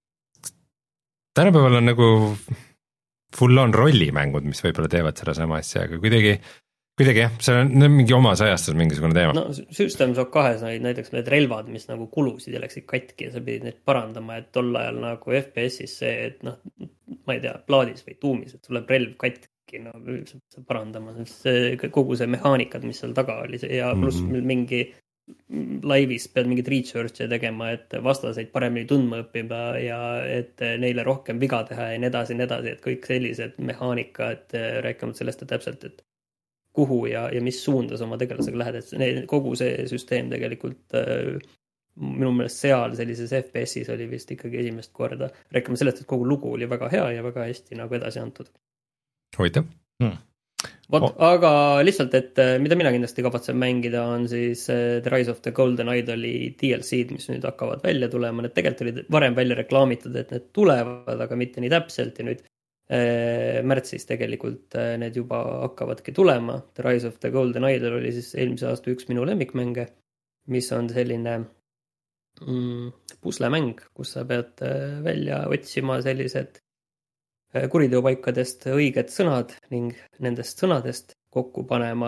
tänapäeval on nagu full on rollimängud, mis võib-olla teevad seda sama asja, aga kuidagi, kuidagi jah, see on mingi omas ajastus mingisugune teema. No System Shock kahes olid näiteks need relvad, mis nagu kulusid ja läksid katki ja sa pidid neid parandama, et tol ajal nagu F P S-is see, et noh, ma ei tea, plaadis või tuumis, et tuleb relv katki. No, sa parandama, see, kogu see mehaanikad, mis seal taga oli ja pluss mm-hmm. mingi laivis pead mingit research'e tegema, et vastaseid paremini tundma õppima ja et neile rohkem viga teha ja nii edasi, nii edasi, et kõik sellised mehaanikad, rääkimata sellest, et täpselt, et kuhu ja, ja mis suundas oma tegelasega lähed, et kogu see süsteem tegelikult minu meelest seal sellises F P S-is oli vist ikkagi esimest korda, rääkima sellest, et kogu lugu oli väga hea ja väga hästi nagu edasi antud. Hoida. Hmm. Vot, oh. Aga lihtsalt, et mida mina kindlasti kavatsen mängida on siis The Rise of the Golden Idoli D L C-d, mis nüüd hakkavad välja tulema. Need tegelikult olid varem välja reklaamitud, et need tulevad, aga mitte nii täpselt ja nüüd äh, märtsis tegelikult äh, need juba hakkavadki tulema. The Rise of the Golden Idol oli siis eelmise aasta üks minu lemmikmänge, mis on selline mm, puslemäng, kus sa pead äh, välja otsima sellised kuriteopaikadest õiged sõnad ning nendest sõnadest kokku panema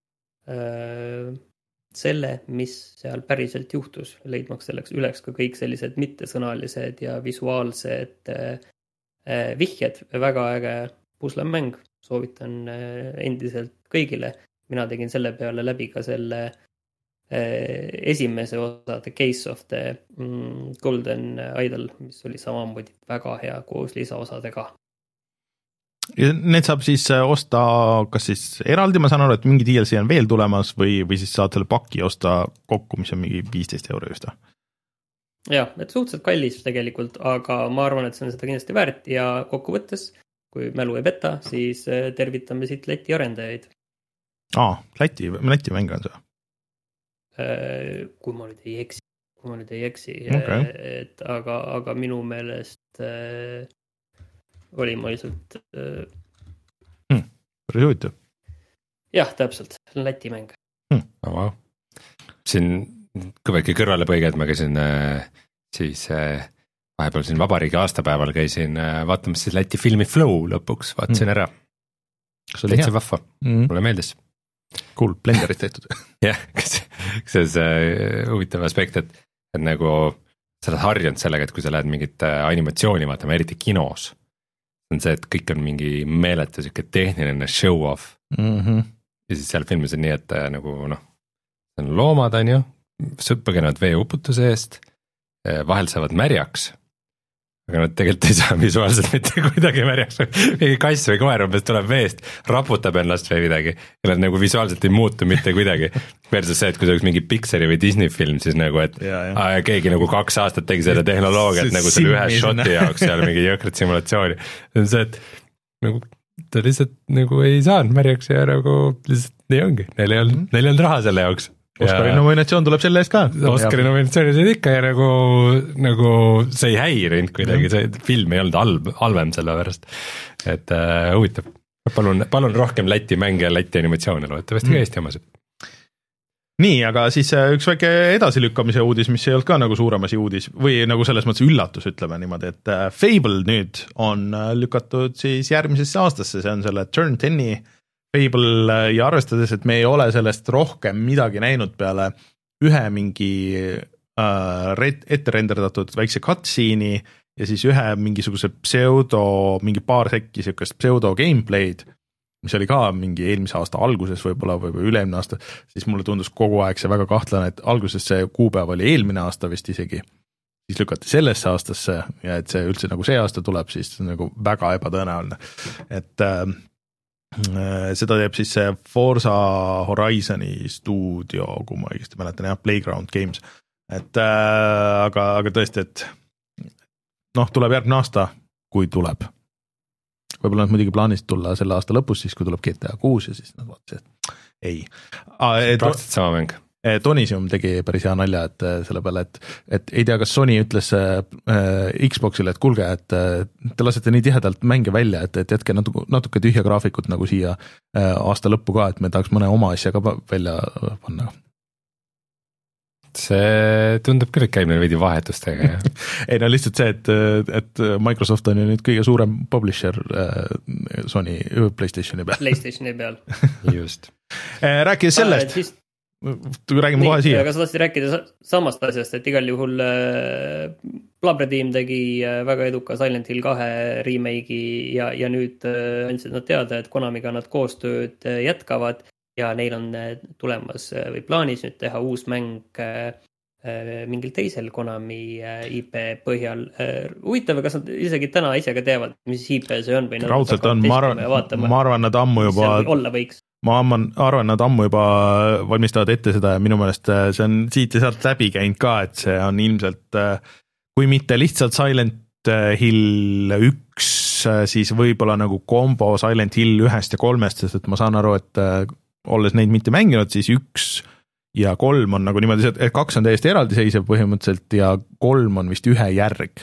öö, selle, mis seal päriselt juhtus, leidmaks selleks üleks ka kõik sellised mittesõnalised ja visuaalsed öö, vihjed. Väga äge puslemäng, soovitan öö, endiselt kõigile. Mina tegin selle peale läbi ka selle öö, esimese osa The Case of the mm, Golden Idol, mis oli samamoodi väga hea koos lisaosadega. Ja need saab siis osta kas siis eraldi, ma saan aru, et mingi D L C on veel tulemas või, või siis saad selle paki osta kokku, mis on mingi viisteist euro just. Jah, et suhteliselt kallis tegelikult, aga ma arvan, et see on seda kindlasti väärt ja kokkuvõttes, kui mälu ei peta, siis tervitame siit Läti arendajaid. Aa, Läti, Läti mäng on see? Kui ma nüüd ei eksi, kui ma nüüd ei eksi, okay. et aga, aga minu meelest oli ma lihtsalt hmm, päris huvitav. Jah, täpselt, Läti mäng. Hmm. Oh, wow. Siin kõveki kõrvalepõige, et ma käisin äh, siis äh, vahepeal siin vabariigi aastapäeval käisin äh, vaatamas siis Läti filmi Flow lõpuks, vaatasin hmm. ära. Täitsa vahva, hmm. mulle meeldis. Cool, blenderit tehtud. Jah, see on see huvitav aspekt, et, et nagu sa oled harjunud sellega, et kui sa lähed mingit animatsiooni vaatama, eriti kinos, on see, et kõik on mingi meeletu siuke tehniline show-off mm-hmm. ja siis seal filmis on nii, et nagu noh, on loomad on ju, põgenevad veeuputuse eest, vahel saavad märjaks, aga nad tegelikult ei saa visuaalselt mitte kuidagi märjaks, mingi kass või koer umbes tuleb veest, raputab ennast või midagi ja nad nagu visuaalselt ei muutu mitte kuidagi. Versus see, et kui see oleks mingi Pixari või Disney film, siis nagu, et ja, ja. A, keegi nagu kaks aastat tegi selle tehnoloogiat nagu selle ühe shoti jaoks seal mingi jõhkrat simulatsiooni. See on see, et nagu ta lihtsalt nagu ei saanud märjaks ja nagu lihtsalt nii ongi, neil ei olnud, neil ei olnud raha selle jaoks. Oscari nominatsioon tuleb selle eest ka. Oscari nominatsioon oli ikka ja nagu, nagu see ei häirinud kuidagi, see film ei olnud halb, halvem selle pärast, et äh, huvitav. Palun, palun rohkem Läti mänge ja Läti animatsioone, loetavasti ka Eesti omased. Nii, aga siis üks väike edasilükkamise uudis, mis ei olnud ka nagu suuremasi uudis või nagu selles mõttes üllatus, ütleme niimoodi, et Fable nüüd on lükatud siis järgmisesse aastasse, see on selle Turn teni Fable ja arvestades, et me ei ole sellest rohkem midagi näinud peale ühe mingi äh, ette renderdatud väikse cutscene'i ja siis ühe mingisuguse pseudo, mingi paar sekki siukest pseudo gameplay'd, mis oli ka mingi eelmise aasta alguses võib-olla või, või üle-eelmine aasta, siis mulle tundus kogu aeg see väga kahtlane, et alguses see kuupäev oli eelmine aasta vist isegi. siis lükati sellesse aastasse ja et see üldse nagu see aasta tuleb, siis nagu väga ebatõenäoline. Et äh, seda teeb siis see Forza Horizoni stuudio, kui ma õigesti mäletan, jah, Playground Games. Et äh, aga, aga tõesti, et noh, tuleb järgmine aasta, kui tuleb. Võib-olla nad muidugi plaanisid tulla selle aasta lõpus, siis kui tuleb G T A kuus ja siis nad vaatasid, et ei. Praktiliselt sama mäng. Tonisium tegi päris hea nalja, et selle peale, et, et ei tea, kas Sony ütles äh, Xboxile, et kuulge, et te lasete nii tihedalt mänge välja, et, et jätke natuke, natuke tühja graafikut nagu siia äh, aasta lõppu ka, et me tahaks mõne oma asja ka välja panna. See tundub küll, et käib neil veidi vahetustega. Ja. ei no lihtsalt see, et, et Microsoft on ju nüüd kõige suurem publisher Sony PlayStationi peal. PlayStationi peal. Just. Rääkides sellest, siis... räägime nii, kohe siia. Aga sa tahtsid rääkida samast asjast, et igal juhul Blabber Team tegi väga eduka Silent Hill kahe remake'i ja, ja nüüd andsid nad teada, et Konamiga nad koostööd jätkavad. Ja neil on tulemas või plaanis nüüd teha uus mäng mingil teisel Konami I P põhjal. Huvitav, kas nad isegi täna ise ka teavad, mis I P see on? Või raudselt on, ma arvan, ma arvan, nad ammu juba, olla võiks. ma arvan, nad ammu juba valmistavad ette seda ja minu meelest see on siit ja sealt läbi käinud ka, et see on ilmselt, kui mitte lihtsalt Silent Hill üks, siis võib-olla nagu kombo Silent Hill ühest ja kolmest, sest et ma saan aru, et olles neid mitte mänginud, siis üks ja kolm on nagu niimoodi, et kaks on täiesti eraldiseisev põhimõtteliselt ja kolm on vist ühe järg.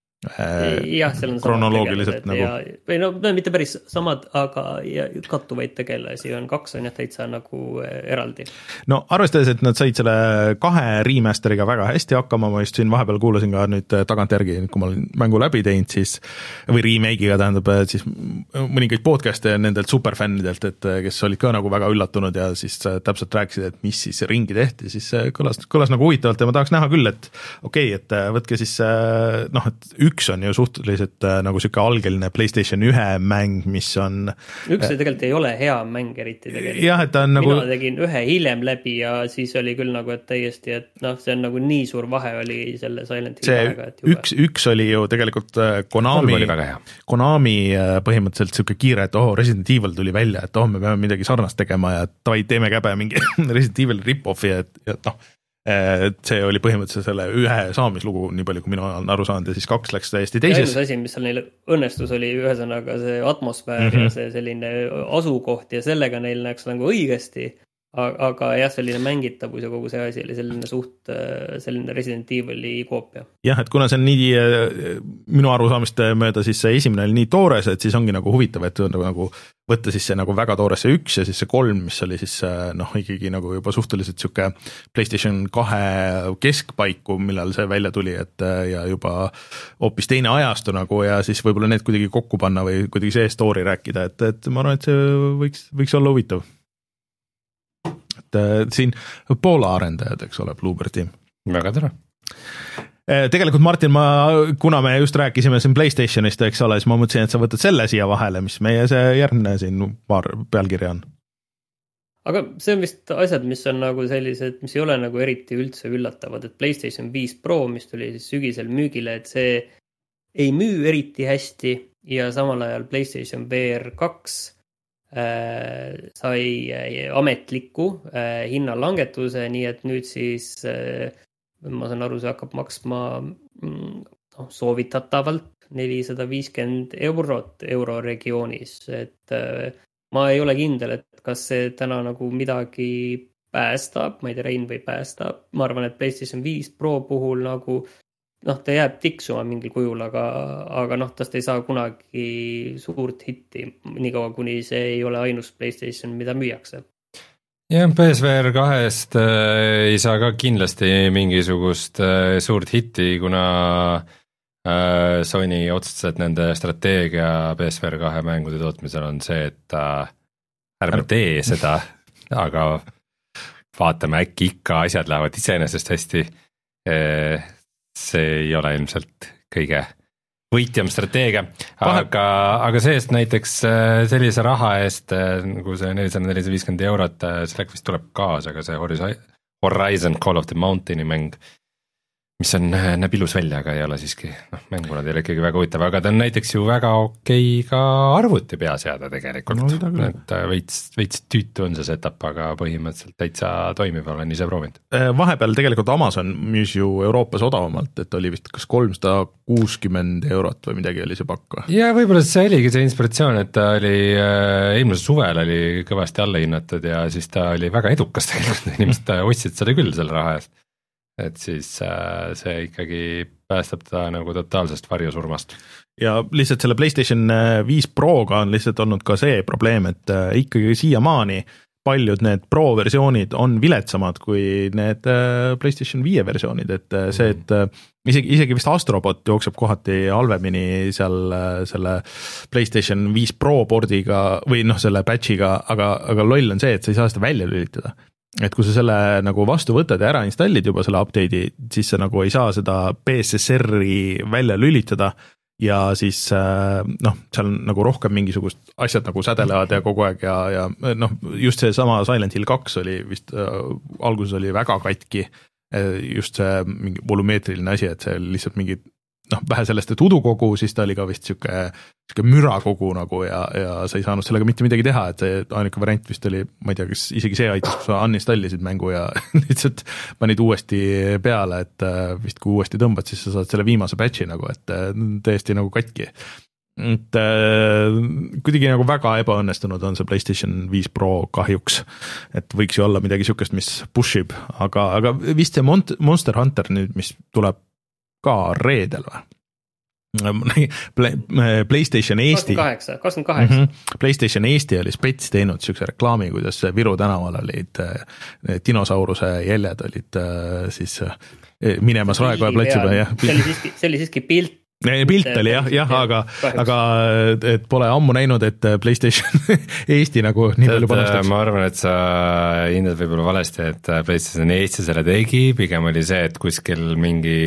Jah, seal on kronoloogiliselt nagu. Ja, või no, no mitte päris samad, aga ja kattuvaid tegelasi on kaks on jah täitsa nagu eraldi. No arvestades, et nad said selle kahe remasteriga väga hästi hakkama, ma just siin vahepeal kuulasin ka nüüd tagantjärgi, kui ma olen mängu läbi teinud, siis või remake'iga tähendab, siis mõningaid podcast'e nendelt superfännidelt, et kes olid ka nagu väga üllatunud ja siis täpselt rääkisid, et mis siis ringi tehti, siis kõlas, kõlas nagu huvitavalt ja ma tahaks näha küll, et okei, okay, et võtke siis noh, et üks on ju suhteliselt äh, nagu siuke algeline PlayStation ühe mäng, mis on üks äh, tegelikult ei ole hea mäng eriti tegelikult. Jah, et ta on nagu... Mina tegin ühe hiljem läbi ja siis oli küll nagu, et täiesti, et noh, see on nagu nii suur vahe oli selle Silent Hill aega. See üks, üks oli ju tegelikult äh, Konami, Konami äh, põhimõtteliselt siuke kiire, et oh, Resident Evil tuli välja, et oh, me peame midagi sarnast tegema ja davai, teeme käbe mingi Resident Evil rip-offi, et, et noh, et see oli põhimõtteliselt selle ühe saamislugu, nii palju kui mina olen aru saanud ja siis kaks läks täiesti teises. Ja asi, mis seal neil õnnestus oli ühesõnaga see atmosfäär mm -hmm. ja see selline asukoht ja sellega neil näeks nagu õigesti, aga jah, selline mängitavus ja kogu see asi oli selline suht, selline Resident Evil'i koopia. Jah, et kuna see on nii, minu arusaamist mööda siis see esimene oli nii toores, et siis ongi nagu huvitav, et nagu, nagu võtta siis see nagu väga toores see üks ja siis see kolm, mis oli siis noh, ikkagi nagu juba suhteliselt siuke PlayStation kahe keskpaiku, millal see välja tuli, et ja juba hoopis teine ajastu nagu ja siis võib-olla need kuidagi kokku panna või kuidagi see story rääkida, et, et ma arvan, et see võiks, võiks olla huvitav. Et siin Poola arendajad, eks ole, Bloober Team. Väga tere. Tegelikult Martin, ma, kuna me just rääkisime siin PlayStationist, eks ole, siis ma mõtlesin, et sa võtad selle siia vahele, mis meie see järgmine siin paar pealkirja on. Aga see on vist asjad, mis on nagu sellised, mis ei ole nagu eriti üldse üllatavad, et PlayStation viis Pro, mis tuli siis sügisel müügile, et see ei müü eriti hästi ja samal ajal PlayStation V R kaks Äh, sai ametliku äh, hinnalangetuse, nii et nüüd siis äh, ma saan aru, see hakkab maksma mm, no, soovitatavalt nelisada viiskümmend eurot euro regioonis, et äh, ma ei ole kindel, et kas see täna nagu midagi päästab, ma ei tea, Rein või päästab, ma arvan, et PlayStation viis Pro puhul nagu noh, ta jääb tiksuma mingil kujul, aga, aga noh, tast ei saa kunagi suurt hitti, niikaua kuni see ei ole ainus PlayStation, mida müüakse. jah, P S V R kahest äh, ei saa ka kindlasti mingisugust äh, suurt hitti, kuna äh, Sony otsustas, et nende strateegia P S V R kahe mängude tootmisel on see, et äh, ärme tee seda, aga vaatame, äkki ikka asjad lähevad iseenesest hästi äh, see ei ole ilmselt kõige võitjam strateegia, aga, aga seest näiteks sellise raha eest, nagu see nelisada viiskümmend eurot, sellega vist tuleb kaasa, aga see Horizon Call of the Mountaini mäng, mis on, näeb ilus välja, aga ei ole siiski, noh, mänguna ei ole ikkagi väga huvitav, aga ta on näiteks ju väga okei ka arvuti peaseade tegelikult no,, et veits, veits tüütu on see setup, aga põhimõtteliselt täitsa toimib, olen ise proovinud. Vahepeal tegelikult Amazon müüs ju Euroopas odavamalt, et oli vist kas kolmsada kuuskümmend eurot või midagi oli see pakk. Ja võib-olla see oligi see inspiratsioon, et ta oli, eelmise suvel oli kõvasti alla hinnatud ja siis ta oli väga edukas tegelikult, inimesed ostsid seda küll selle raha eest. Et siis see ikkagi päästab ta nagu totaalsest varjusurmast. Ja lihtsalt selle PlayStation viis Proga on lihtsalt olnud ka see probleem, et ikkagi siiamaani paljud need Pro versioonid on viletsamad kui need PlayStation viie versioonid, et see, et isegi, isegi vist Astrobot jookseb kohati halvemini seal selle PlayStation viis Pro pordiga või noh, selle patchiga, aga, aga loll on see, et sa ei saa seda välja lülitada. Et kui sa selle nagu vastu võtad ja ära installid juba selle update'i, siis sa nagu ei saa seda P S S R-i välja lülitada ja siis noh, seal nagu rohkem mingisugust asjad nagu sädelevad ja kogu aeg ja, ja noh, just see sama Silent Hill kaks oli vist äh, alguses oli väga katki, just see mingi volumeetriline asi, et see lihtsalt mingi noh, vähe sellest, et udukogu, siis ta oli ka vist siuke, siuke mürakogu nagu ja, ja sa ei saanud sellega mitte midagi teha, et see ainuke variant vist oli, ma ei tea, kas isegi see aitas, kui sa uninstallisid mängu ja lihtsalt panid uuesti peale, et vist kui uuesti tõmbad, siis sa saad selle viimase patchi nagu, et täiesti nagu katki. Et kuidagi nagu väga ebaõnnestunud on see PlayStation viis Pro kahjuks, et võiks ju olla midagi siukest, mis pushib, aga, aga vist see Monster Hunter nüüd, mis tuleb ka reedel või? PlayStation Eesti kakskümmend kaheksa PlayStation Eesti oli spets teinud siukse reklaami, kuidas Viru tänaval olid dinosauruse jäljed olid siis minemas Raekoja platsi peal. See oli siiski, see oli siiski pilt. Pilt oli jah, jah, aga, aga et pole ammu näinud, et PlayStation Eesti nagu nii palju panustaks. Ma arvan, et sa hindad võib-olla valesti, et PlayStation Eesti selle tegi, pigem oli see, et kuskil mingi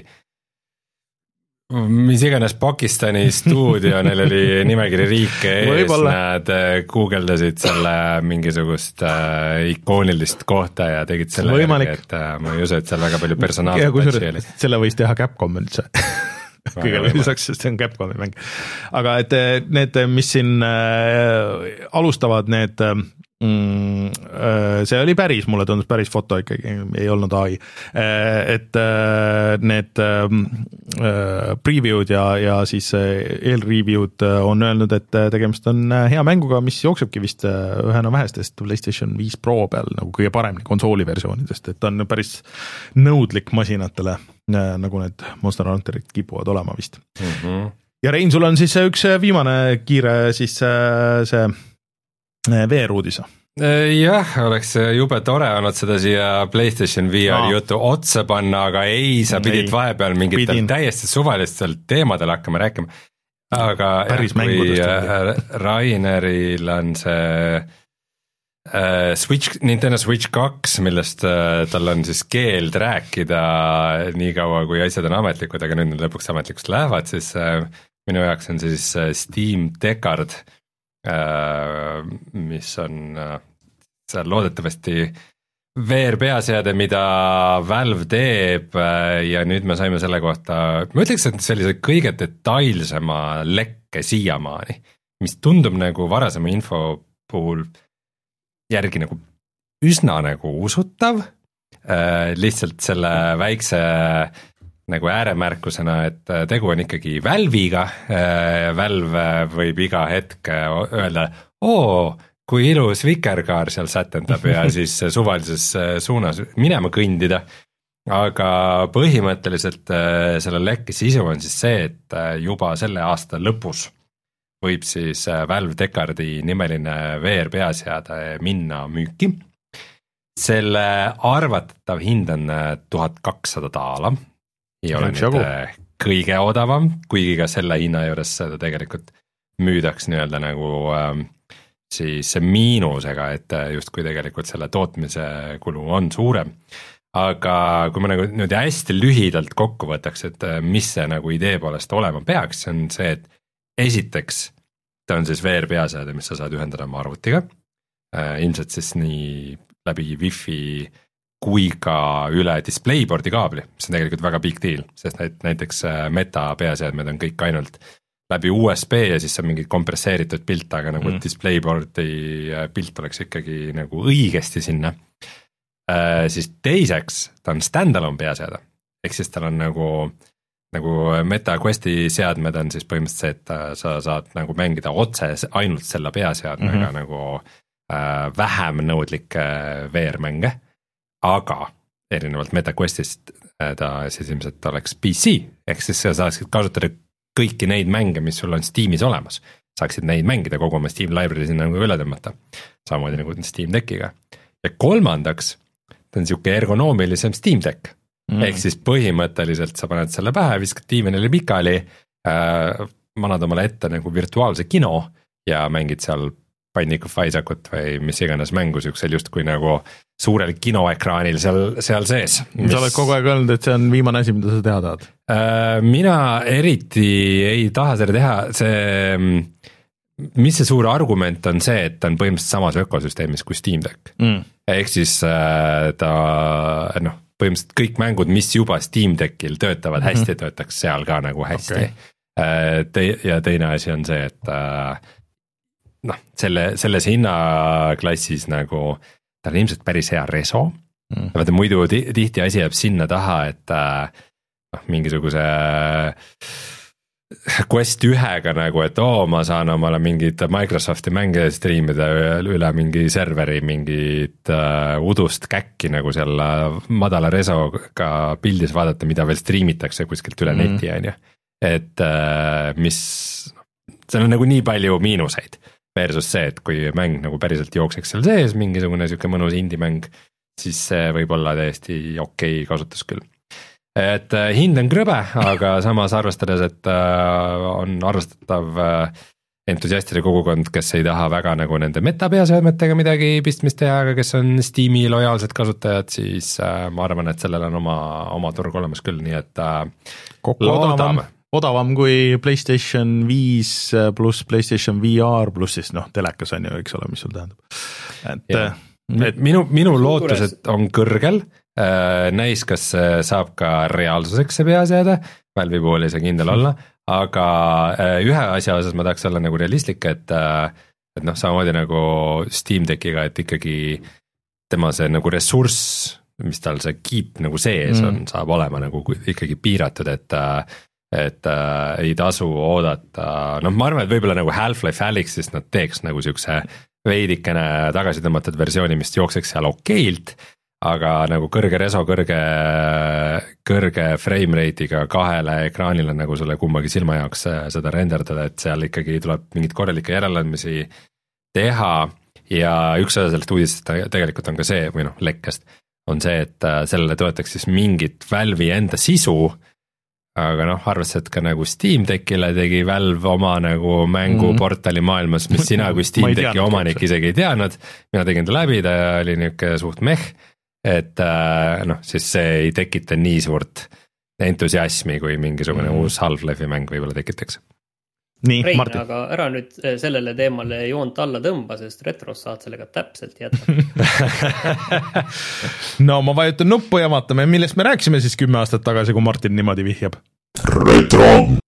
mis iganes Pakistani stuudio, neil oli nimekiri riike ees, nad guugeldasid selle mingisugust äh, ikoonilist kohta ja tegid selle järgi, et äh, ma ei usu, et seal väga palju personaalset patchi oli. Selle võis teha Capcom üldse kõigele lisaks, sest see on Capcomi mäng. Aga et need, mis siin äh, alustavad, need mm, äh, see oli päris, mulle tundus päris foto ikkagi, ei olnud A I. Äh, et äh, need äh, preview'd ja, ja siis eelreview'd on öelnud, et tegemist on hea mänguga, mis jooksebki vist ühena vähestest PlayStation viis Pro peal nagu kõige paremini konsooli versioonidest, et on päris nõudlik masinatele, nagu need Monster Hunterid kipuvad olema vist. Mm-hmm. Ja Rein, sul on siis üks viimane kiire siis see V R-uudis. Jah, oleks jube tore olnud seda siia PlayStation V R no. jutu otsa panna, aga ei, sa pidid ei, vahepeal mingitel pidin. täiesti suvalistel teemadel hakkama rääkima. Aga päris jah, kui Raineril on see Uh, Switch, Nintendo Switch kaks, millest uh, tal on siis keeld rääkida nii kaua, kui asjad on ametlikud, aga nüüd need lõpuks ametlikust lähevad, siis uh, minu jaoks on siis uh, Steam Deckard, uh, mis on uh, seal loodetavasti V R peaseade, mida Valve teeb uh, ja nüüd me saime selle kohta, ma ütleks, et sellise kõige detailsema lekke siiamaani, mis tundub nagu varasema info puhul järgi nagu üsna nagu usutav, äh, lihtsalt selle väikse nagu ääremärkusena, et tegu on ikkagi Valve'iga, äh, Valve võib iga hetk öelda, oo, kui ilus vikerkaar seal sätendab ja siis suvalises suunas minema kõndida, aga põhimõtteliselt äh, selle lekke sisu on siis see, et juba selle aasta lõpus võib siis Valve Deckardi nimeline V R peaseade minna müüki. Selle arvatav hind on tuhat kakssada daala. Ei ole nüüd kõige odavam, kuigi ka selle hinna juures seda tegelikult müüdaks nii-öelda nagu siis miinusega, et just kui tegelikult selle tootmise kulu on suurem. Aga kui ma nagu nüüd hästi lühidalt kokku võtaks, et mis see nagu idee poolest olema peaks, on see, et esiteks, ta on siis V R peaseade, mis sa saad ühendada oma arvutiga, äh, ilmselt siis nii läbi Wi-Fi kui ka üle displayboard'i kaabli, see on tegelikult väga big deal, sest näiteks Meta peaseadmed on kõik ainult läbi U S B ja siis on mingi kompresseeritud pilt, aga nagu mm. displayboard'i pilt oleks ikkagi nagu õigesti sinna. Äh, siis teiseks, ta on stand-alone peaseade, ehk siis tal on nagu, nagu Meta Questi seadmed on siis põhimõtteliselt see, et sa saad nagu mängida otse ainult selle peaseadmega mm-hmm. nagu äh, vähem nõudlikke V R-mänge, aga erinevalt Meta Questist ta siis ilmselt oleks P C, ehk siis sa saaksid kasutada kõiki neid mänge, mis sul on Steamis olemas, saaksid neid mängida kogu oma Steam library sinna nagu üle tõmmata, samamoodi nagu Steam Deckiga. Ja kolmandaks, ta on siuke ergonoomilisem Steam Deck, mm. ehk siis põhimõtteliselt sa paned selle pähe, viskad diivanile pikali, äh, manad omale ette nagu virtuaalse kino ja mängid seal Binding of Isaacut või mis iganes mängu siuksel justkui nagu suurel kinoekraanil seal, seal sees. Mis... Sa oled kogu aeg öelnud, et see on viimane asi, mida sa teha tahad? Mina eriti ei taha seda teha, see, mis see suur argument on see, et ta on põhimõtteliselt samas ökosüsteemis kui Steam Deck. Mm. Ehk siis ta, noh, põhimõtteliselt kõik mängud, mis juba Steam Deckil töötavad mm-hmm. hästi, töötaks seal ka nagu hästi. Okay. Te, ja teine asi on see, et noh, selle, selles hinnaklassis nagu ta on ilmselt päris hea reso mm., vaata muidu tihti asi jääb sinna taha, et noh, mingisuguse Quest ühega nagu, et oo, ma saan omale mingid Microsofti mänge streamida üle mingi serveri, mingid uh, udust käkki nagu seal madala resoga pildis vaadata, mida veel streamitakse kuskilt üle mm. neti, on ju. Et uh, mis, seal on nagu nii palju miinuseid. Versus see, et kui mäng nagu päriselt jookseks seal sees, mingisugune siuke mõnus indie-mäng, siis see võib olla täiesti okei kasutus küll. Et äh, hind on krõbe, aga samas arvestades, et äh, on arvestatav äh, entusiastide kogukond, kes ei taha väga nagu nende Meta peaseadmetega midagi pistmist teha, aga kes on Steam'i lojaalsed kasutajad, siis äh, ma arvan, et sellel on oma, oma turg olemas küll, nii et äh, loodame. Odavam kui PlayStation viis pluss PlayStation V R pluss siis noh, telekas on ju, eks ole, mis sul tähendab. Et, et minu, minu lootused on kõrgel, näis, kas saab ka reaalsuseks see peaseade, Valve'i pool ei saa kindel olla, aga ühe asja osas ma tahaks olla nagu realistlik, et, et noh, samamoodi nagu Steam Deckiga, et ikkagi tema see nagu ressurss, mis tal see keep nagu sees on, mm. saab olema nagu ikkagi piiratud, et et äh, ei tasu oodata, noh ma arvan, et võib-olla nagu Half-Life Alyxist nad teeks nagu siukse veidikene tagasi tõmmatud versiooni, mis jookseks seal okeilt, aga nagu kõrge reso, kõrge, kõrge frame rate'iga kahele ekraanile nagu sulle kummagi silma jaoks seda renderdada, et seal ikkagi tuleb mingit korralikke järeleandmisi teha ja üks osa sellest uudisest tegelikult on ka see, või noh, lekkest, on see, et sellele toetaks siis mingit Valve'i enda sisu, aga noh, arvestades, et ka nagu Steam Deckile tegi Valve oma nagu mänguportali maailmas, mis sina kui Steam Decki omanik isegi ei teadnud, mina tegin ta läbi, ta oli niisugune suht meh, et noh, siis see ei tekita nii suurt entusiasmi, kui mingisugune mm. uus Half-Life'i mäng võib-olla tekitaks. Nii, Rein, Martin. aga ära nüüd sellele teemale joont alla tõmba, sest retros saad sellega täpselt jätta. No ma vajutan nuppu ja vaatame, millest me rääkisime siis kümme aastat tagasi, kui Martin niimoodi vihjab. Retro!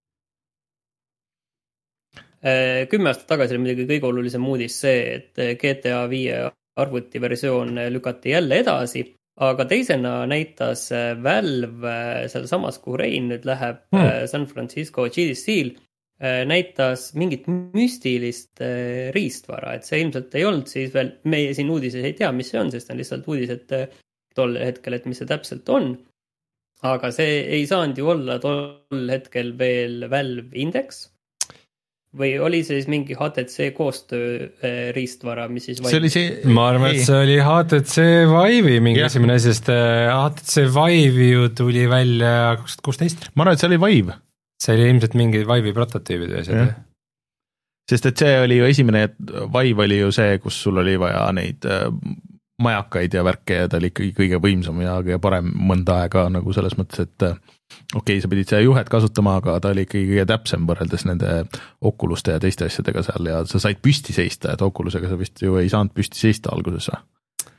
Kümme aastat tagasi oli muidugi kõige olulisem uudis see, et G T A viie arvuti versioon lükati jälle edasi, aga teisena näitas Valve seal samas, kuhu Rein nüüd läheb hmm. San Francisco G D C-l, näitas mingit müstilist riistvara, et see ilmselt ei olnud siis veel, meie siin uudises ei tea, mis see on, sest on lihtsalt uudised tol hetkel, et mis see täpselt on, aga see ei saanud ju olla tol hetkel veel Valve Index või oli see siis mingi H T C koostöö riistvara, mis siis see oli see... ma arvan, et see oli H T C Vive'i mingi ja. esimene, sest H T C Vive ju tuli välja kaks tuhat kuusteist. ma arvan, et see oli Vive. See oli ilmselt mingi Vive'i prototüübid või asjad. Sest et see oli ju esimene, et Vive oli ju see, kus sul oli vaja neid majakaid ja värke ja ta oli ikkagi kõige võimsam ja, ja parem mõnda aega nagu selles mõttes, et okei okay,, sa pidid seda juhet kasutama, aga ta oli ikkagi kõige täpsem võrreldes nende Oculuste ja teiste asjadega seal ja sa said püsti seista, et Oculusega sa vist ju ei saanud püsti seista alguses.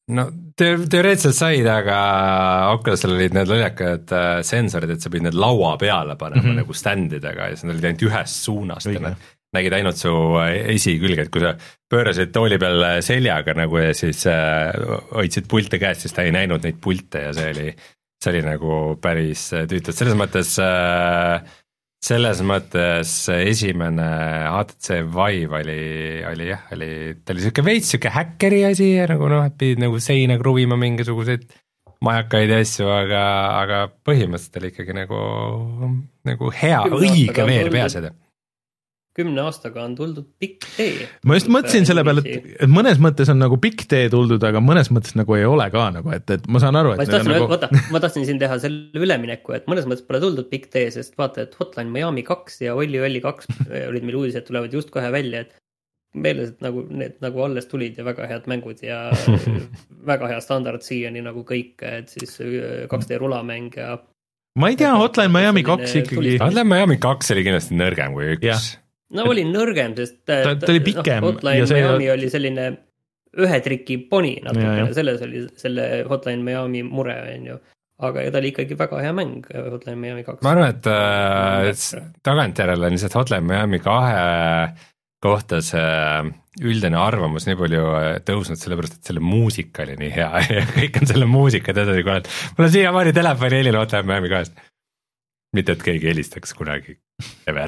no te- teoreetiliselt said, aga Oculusel olid need loljakad sensorid, et sa pidid need laua peale panema mm -hmm. nagu standidega ja see olid ainult ühest suunast ja nad nägid ainult su esikülge, et kui sa pöörasid tooli peal seljaga nagu ja siis äh, hoidsid pulte käest, siis ta ei näinud neid pulte ja see oli, see oli nagu päris tüütud, selles mõttes äh, selles mõttes esimene H T C Vive oli, oli jah, oli, ta oli siuke veits siuke häkkeri asi ja nagu noh, et pidid nagu seina kruvima mingisuguseid majakaid ja asju, aga, aga põhimõtteliselt oli ikkagi nagu, nagu hea, õige V R peaseade. Kümne aastaga on tuldud pikk tee. Ma just mõtlesin selle peale, et, et mõnes mõttes on nagu pikk tee tuldud, aga mõnes mõttes nagu ei ole ka nagu, et, et ma saan aru, et ma tahtsin, nagu... vaata, ma tahtsin siin teha selle ülemineku, et mõnes mõttes pole tuldud pikk tee, sest vaata, et Hotline Miami kaks ja Olli Olli kaks olid meil uudised, tulevad just kohe välja, et meeles, et nagu need nagu alles tulid ja väga head mängud ja väga hea standard siiani nagu kõik, et siis kaks D rulamäng ja ma ei tea, Hotline Miami kaks ikkagi Hotline Miami kaks oli kindlasti nõrgem kui üks ja. No oli nõrgem, sest ta, ta oli pikem no, Hotline ja see Miami oli selline ühe triki poni natukene, selles oli selle Hotline Miami mure, on ju. Aga ta oli ikkagi väga hea mäng, Hotline Miami kaks. Ma arvan, et äh, tagantjärele on lihtsalt Hotline Miami kahe kohta see üldine arvamus nii palju tõusnud, sellepärast, et selle muusika oli nii hea ja kõik on selle muusika tõdeli kohal. Mul on siia maani telefoni helil Hotline Miami kahest. Mitte, et keegi helistaks kunagi ever.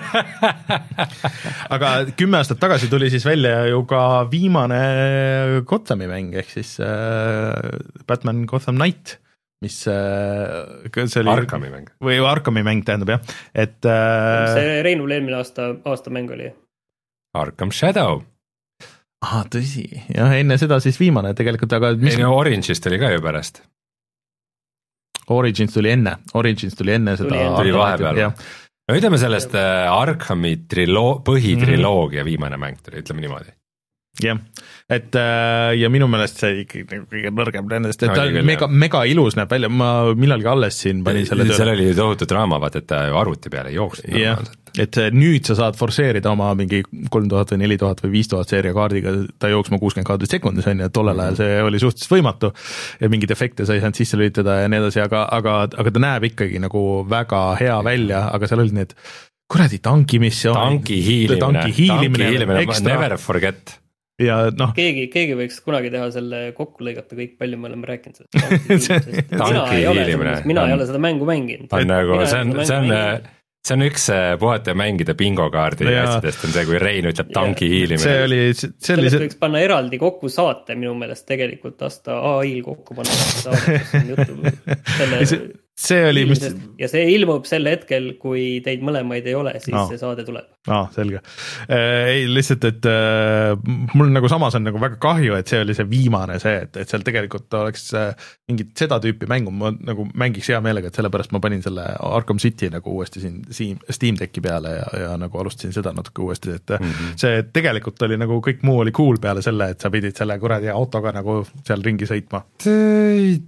Aga kümme aastat tagasi tuli siis välja ju ka viimane Gothami mäng, ehk siis äh, Batman Gotham Knight, mis äh, see oli Arkami mäng. Või Arkami mäng tähendab jah, et äh, see Reinul eelmine aasta, aasta mäng oli Arkham Shadow. Ah, tõsi, jah, enne seda siis viimane tegelikult, aga mis... ei no Orange'ist oli ka ju pärast. Origins tuli enne, Origins tuli enne seda tuli, tuli vahepeal. No ütleme sellest Arkhami trilo- põhitriloogia mm-hmm. viimane mäng tuli, ütleme niimoodi. Jah, et ja minu meelest see ikkagi kõige nõrgem nendest, et no, ta mega, mega ilus näeb välja, ma millalgi alles siin panin selle tööle. Seal oli tohutu draama, vaat et ta arvuti peale jooksnud. jah, et nüüd sa saad forseerida oma mingi kolm tuhat või neli tuhat või viis tuhat seeria kaardiga, ta jooksma kuuskümmend kaardit sekundis on ja tollel ajal see oli suhteliselt võimatu ja mingid efekte sa ei saanud sisse lülitada ja nii edasi, aga, aga, aga ta näeb ikkagi nagu väga hea välja, aga seal olid need kuradi tankimissioon. Tanki hiilimine, tanki hiilimine, hiilimine never forget. Ja, no. keegi, keegi võiks kunagi teha selle kokku lõigata kõik palju me oleme rääkinud sellest. mina, ei ole, mina ei ole seda mängu mänginud. On nagu, see on, see on, see on üks puhata mängida bingokaardi ja asjadest on see, kui Rein ütleb tanki hiilimine. See oli, see oli sellest see... võiks panna eraldi kokku saate minu meelest tegelikult lasta A I-l kokku panna saate, kus on jutu selle see oli, mis... ja see ilmub sel hetkel, kui teid mõlemaid ei ole, siis no. see saade tuleb. Ah, selge. Ei, lihtsalt, et äh, mul nagu samas on nagu väga kahju, et see oli see viimane see, et, et seal tegelikult oleks äh, mingit seda tüüpi mängu, ma nagu mängiks hea meelega, et sellepärast ma panin selle Arkham City nagu uuesti siin Steam Decki peale ja, ja nagu alustasin seda natuke uuesti, et mm-hmm. see tegelikult oli nagu kõik muu oli cool peale selle, et sa pidid selle kuradi autoga nagu seal ringi sõitma. Teit.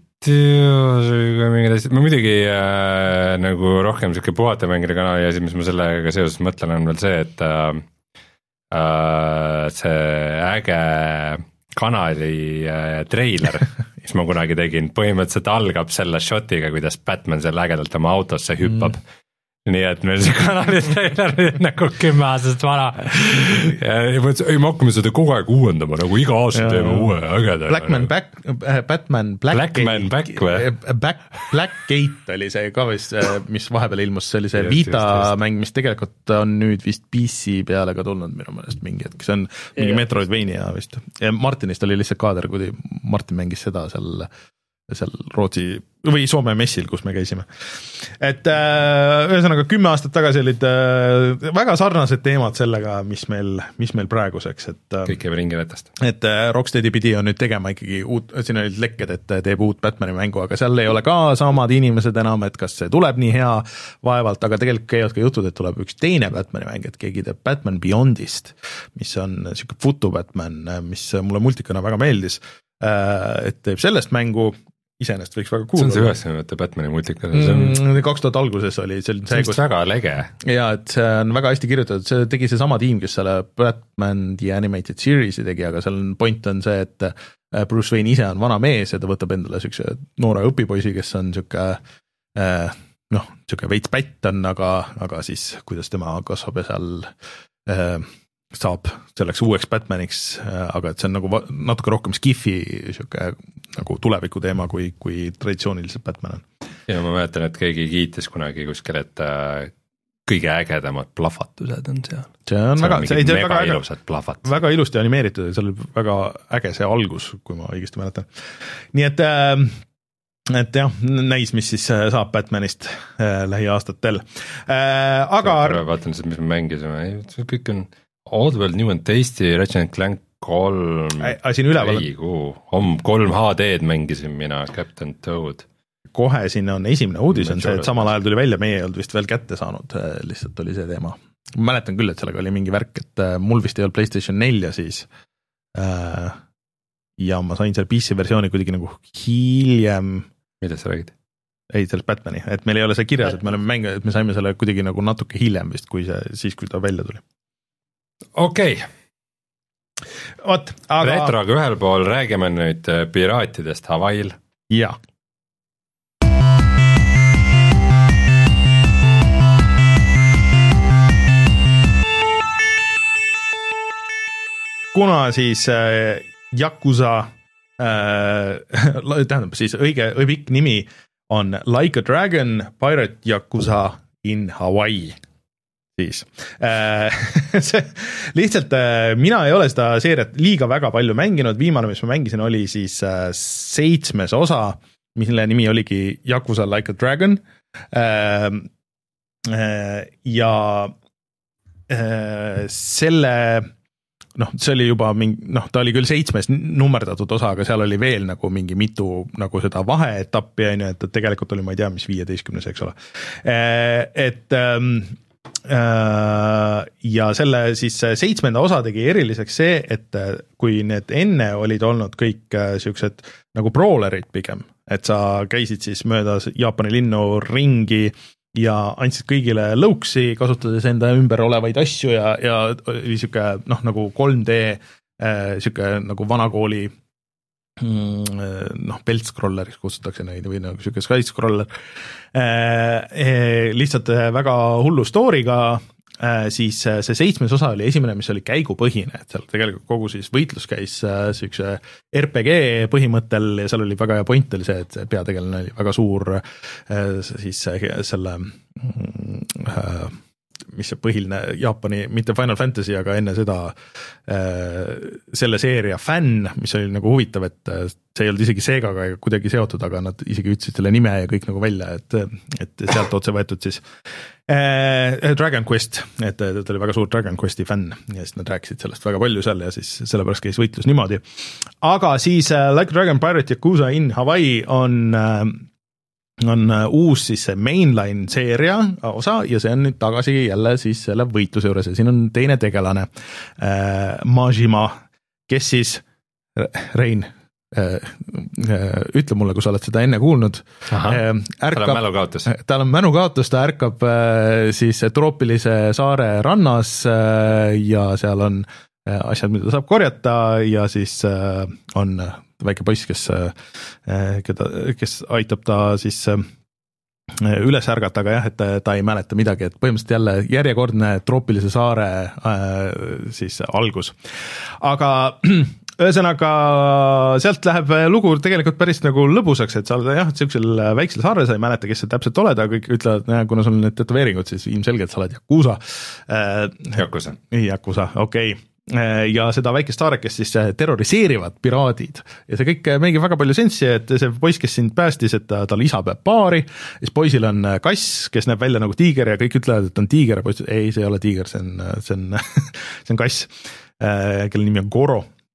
ma muidugi äh, nagu rohkem siuke puhata mängida kanali ja siis, mis ma sellega seoses mõtlen, on veel see, et äh, see äge kanali äh, treiler, mis ma kunagi tegin, põhimõtteliselt algab selle shotiga, kuidas Batman selle ägedalt oma autosse hüppab mm. nii et meil see kanali trailer nagu kümme aastast vana ja mõtlesin, ei me hakkame seda kogu aeg uuendama, nagu iga aasta ja, teeme uue ägeda. Blackman Back, Batman Blackman Back või? Back, Blackgate oli see ka vist, mis vahepeal ilmus, see oli see Vita mäng, mis tegelikult on nüüd vist P C peale ka tulnud minu meelest mingi hetk, see on mingi Metroidvania vist. Ja Martinist oli lihtsalt kaader, kui Martin mängis seda seal seal Rootsi või Soome messil, kus me käisime. Et äh, ühesõnaga kümme aastat tagasi olid äh, väga sarnased teemad sellega, mis meil, mis meil praeguseks. Et, äh, kõik jääb ringi vetast. Et äh, Rocksteadi pidi on nüüd tegema ikkagi uut, siin olid lekked, et teeb uut Batmani mängu, aga seal ei ole ka samad inimesed enam, et kas see tuleb nii hea vaevalt, aga tegelikult käivad ka jutud, et tuleb üks teine Batmani mäng, et keegi teeb Batman Beyondist, mis on siuke futu Batman, mis mulle multikana väga meeldis, äh, et teeb sellest mängu. iseenesest võiks väga see cool on see üheksakümnendate Batmani multikal, see on mm, kaks tuhat alguses oli see, see on kus... väga lege. Ja, et see on väga hästi kirjutatud, see tegi see sama tiim, kes selle Batman The Animated Series'i tegi, aga seal on point on see, et Bruce Wayne ise on vana mees ja ta võtab endale sükse noore õpipoisi, kes on süke noh, süke veits pätt on, aga, aga siis kuidas tema kasvab ja seal äh, saab selleks uueks Batmaniks, aga et see on nagu natuke rohkem skifi süke nagu tuleviku teema, kui, kui traditsiooniliselt Batman on. Ja ma mäletan, et keegi kiitis kunagi kuskil, et kõige ägedamad plahvatused on seal. See on, see väga, see mega väga, ilusad plahvatused. Väga ilusti animeeritud ja seal oli väga äge see algus, kui ma õigesti mäletan. Nii et äh, et jah, näis, mis siis saab Batmanist äh, lähiaastatel äh,. Aga vaatan siis, mis me mängisime, see kõik on Oddworld New and Tasty, Ratchet and Clank kolm siin üleval on kolm H D-d mängisin mina, Captain Toad. Kohe siin on esimene uudis on see, et samal ajal tuli välja, meie ei olnud vist veel kätte saanud, lihtsalt oli see teema. Ma mäletan küll, et sellega oli mingi värk, et mul vist ei olnud PlayStation nelja siis äh, ja ma sain selle P C versiooni kuidagi nagu hiljem. Millest sa räägid? Ei, sellest Batmani, et meil ei ole see kirjas, et me oleme mänginud, et me saime selle kuidagi nagu natuke hiljem vist, kui see, siis kui ta välja tuli. Okei okay. Oot, aga Retroga ühel pool räägime nüüd piraatidest Hawaii'l. Jaa. Kuna siis äh, Yakuza äh, tähendab siis õige õigik nimi on Like a Dragon Pirate Yakuza in Hawaii. Siis äh, see, lihtsalt äh, mina ei ole seda seeriat liiga väga palju mänginud, viimane, mis ma mängisin, oli siis äh, seitsmes osa, mille nimi oligi Yakuza Like a Dragon äh, äh, ja äh, selle noh, see oli juba mingi, noh, ta oli küll seitsmes nummerdatud osa, aga seal oli veel nagu mingi mitu nagu seda vaheetappi, et tegelikult oli, ma ei tea, mis viieteistkümnes, eks ole. Et ja selle siis seitsmenda osa tegi eriliseks see, et kui need enne olid olnud kõik siuksed nagu brawlerid pigem, et sa käisid siis mööda Jaapani linnu ringi ja andsid kõigile lõuksi, kasutades enda ümber olevaid asju ja, ja oli siuke noh, nagu kolm D äh, siuke nagu vanakooli mm, noh, belt-scrolleriks kutsutakse neid või nagu siuke sky-scroller äh, äh, lihtsalt väga hullu story'ga äh, siis see seitsmes osa oli esimene, mis oli käigupõhine, et seal tegelikult kogu siis võitlus käis äh, siukse R P G põhimõttel ja seal oli väga hea point oli see, et peategelane oli väga suur äh, siis selle äh, mis see põhiline Jaapani, mitte Final Fantasy, aga enne seda äh, selle seeria fänn, mis oli nagu huvitav, et see ei olnud isegi Segaga kuidagi seotud, aga nad isegi ütlesid selle nime ja kõik nagu välja, et, et sealt otse võetud siis äh, Dragon Quest, et ta oli väga suur Dragon Questi fänn ja siis nad rääkisid sellest väga palju seal ja siis sellepärast käis võitlus niimoodi. Aga siis äh, Like Dragon Pirate Yakuza in Hawaii on äh, on uus siis see mainline seeria osa ja see on nüüd tagasi jälle siis selle võitluse juures ja siin on teine tegelane äh, Majima, kes siis Rein äh, äh, ütle mulle, kui sa oled seda enne kuulnud äh, ärkab, tal on mälukaotus tal on mälukaotus, ta ärkab äh, siis troopilise saare rannas äh, ja seal on äh, asjad, mida saab korjata ja siis äh, on väike poiss, kes, keda, kes aitab ta siis üles ärgata, aga jah, et ta, ta ei mäleta midagi, et põhimõtteliselt jälle järjekordne troopilise saare siis algus. Aga ühesõnaga sealt läheb lugu tegelikult päris nagu lõbusaks, et sa oled jah, sellisel väiksel saare, sa ei mäleta, kes sa täpselt oled, aga kõik ütlevad, kuna sul on need tätoveeringud, siis ilmselgelt sa oled Yakuza. Yakuza. Yakuza, okei. Okay. Ja seda väikest saarekest siis terroriseerivad piraadid ja see kõik mängib väga palju sensi, et see poiss, kes sind päästis, et tal isa peab paari, siis poisil on kass, kes näeb välja nagu tiiger ja kõik ütlevad, et on tiiger ja poiss, ei, see ei ole tiiger, see on, see on, see on kass, kelle nimi on Goro.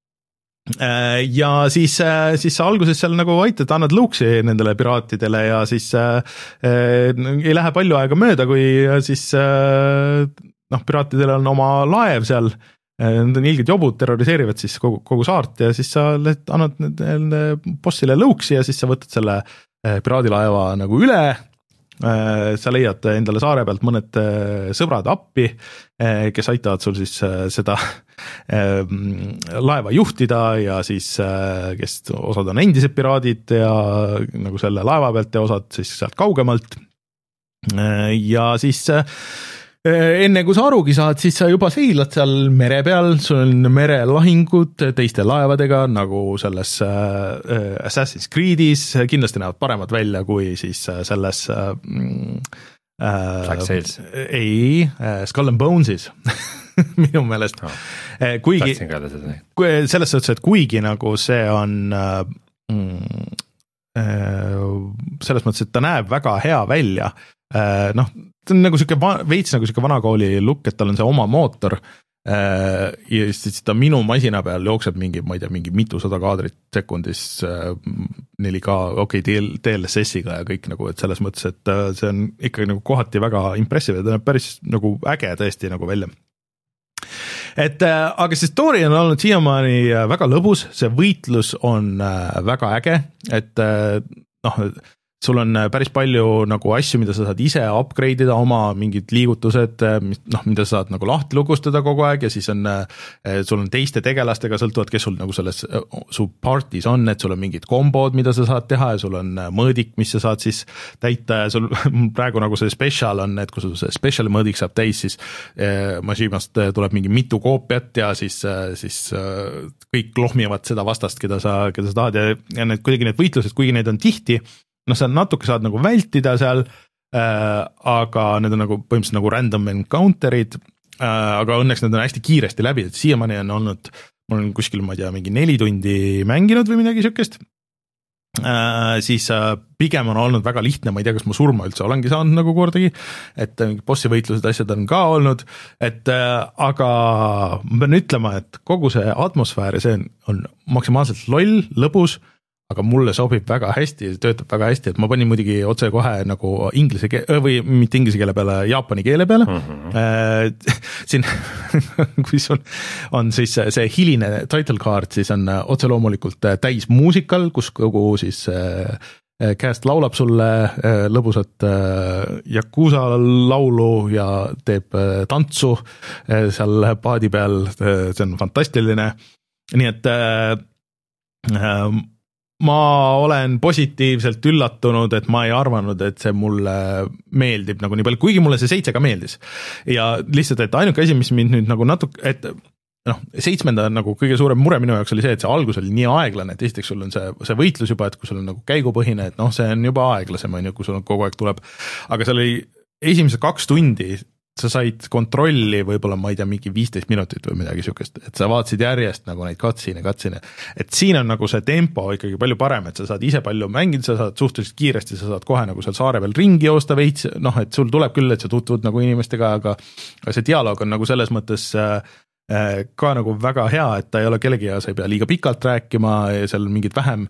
Ja siis, siis sa alguses seal nagu aitad, annad lõuksi nendele piraatidele ja siis äh, ei lähe palju aega mööda, kui siis äh, noh, piraatidel on oma laev seal Need on ilged jobud, terroriseerivad siis kogu, kogu saart ja siis sa annad nende bossile lõuksi ja siis sa võtad selle piraadilaeva nagu üle. Sa leiad endale saare pealt mõned sõbrad appi, kes aitavad sul siis seda laeva juhtida ja siis kes osad on endised piraadid ja nagu selle laeva pealt ja osad siis sealt kaugemalt ja siis enne kui sa arugi saad, siis sa juba seilad seal mere peal, sul on merelahingud teiste laevadega, nagu selles äh, Assassin's Creed'is, kindlasti näevad paremad välja kui siis selles äh, Black Sails. Ei, äh, Skull and Bones'is minu meelest no.. kuigi, selles suhtes, et kuigi nagu see on äh, äh, selles mõttes, et ta näeb väga hea välja, äh, noh, ta on nagu siuke veits nagu siuke vanakooli look, et tal on see oma mootor ja siis ta minu masina peal jookseb mingi, ma ei tea, mingi mitusada kaadrit sekundis neli K, okei, okay, D L S S-iga ja kõik nagu, et selles mõttes, et see on ikkagi nagu kohati väga impressive ja ta näeb päris nagu äge tõesti nagu välja. Et aga see story on olnud siiamaani väga lõbus, see võitlus on väga äge, et noh, sul on päris palju nagu asju, mida sa saad ise upgrade'ida, oma mingid liigutused, noh, mida sa saad nagu lahti lukustada kogu aeg ja siis on, sul on teiste tegelastega sõltuvad, kes sul nagu selles su partis on, et sul on mingid kombod, mida sa saad teha ja sul on mõõdik, mis sa saad siis täita ja sul praegu nagu see special on, et kui sul see special mõõdik saab täis, siis Mashimast tuleb mingi mitu koopiat ja siis, siis kõik lohmivad seda vastast, keda sa, keda sa tahad ja, ja need, kuidagi need võitlused, kuigi neid on tihti, noh, sa natuke saad nagu vältida seal, äh, aga need on nagu põhimõtteliselt nagu random encounterid, äh, aga õnneks need on hästi kiiresti läbi, et siiamaani on olnud, mul on kuskil, ma ei tea, mingi neli tundi mänginud või midagi siukest, äh, siis äh, pigem on olnud väga lihtne, ma ei tea, kas ma surma üldse olengi saanud nagu kordagi, et bossi võitlused asjad on ka olnud, et äh, aga ma pean ütlema, et kogu see atmosfäär ja see on, on maksimaalselt loll, lõbus, aga mulle sobib väga hästi, töötab väga hästi, et ma panin muidugi otse kohe nagu inglise keele, või mitte inglise keele peale, jaapani keele peale. Mm-hmm. Äh, siin, kui on, on siis see hiline title card, siis on otse loomulikult täis muusikal, kus kogu siis äh, cast laulab sulle äh, lõbusat äh, Yakuza laulu ja teeb äh, tantsu äh, seal paadi peal, äh, see on fantastiline. Nii et äh, äh, ma olen positiivselt üllatunud, et ma ei arvanud, et see mulle meeldib nagu nii palju, kuigi mulle see seitse ka meeldis. Ja lihtsalt, et ainuke asi, mis mind nüüd nagu natuke, et noh, seitsmenda nagu kõige suurem mure minu jaoks oli see, et see algus oli nii aeglane, et esiteks sul on see, see võitlus juba, et kui sul on nagu käigupõhine, et noh, see on juba aeglasem, on ju, kui sul kogu aeg tuleb. Aga seal oli esimesed kaks tundi, sa said kontrolli võib-olla, ma ei tea, mingi viisteist minutit või midagi siukest, et sa vaatasid järjest nagu neid katsine, katsine, et siin on nagu see tempo ikkagi palju parem, et sa saad ise palju mängida, sa saad suhteliselt kiiresti, sa saad kohe nagu seal saare peal ringi joosta veits, noh, et sul tuleb küll, et sa tutvud nagu inimestega, aga see dialoog on nagu selles mõttes ka nagu väga hea, et ta ei ole kellegi ja sa ei pea liiga pikalt rääkima ja seal mingid vähem,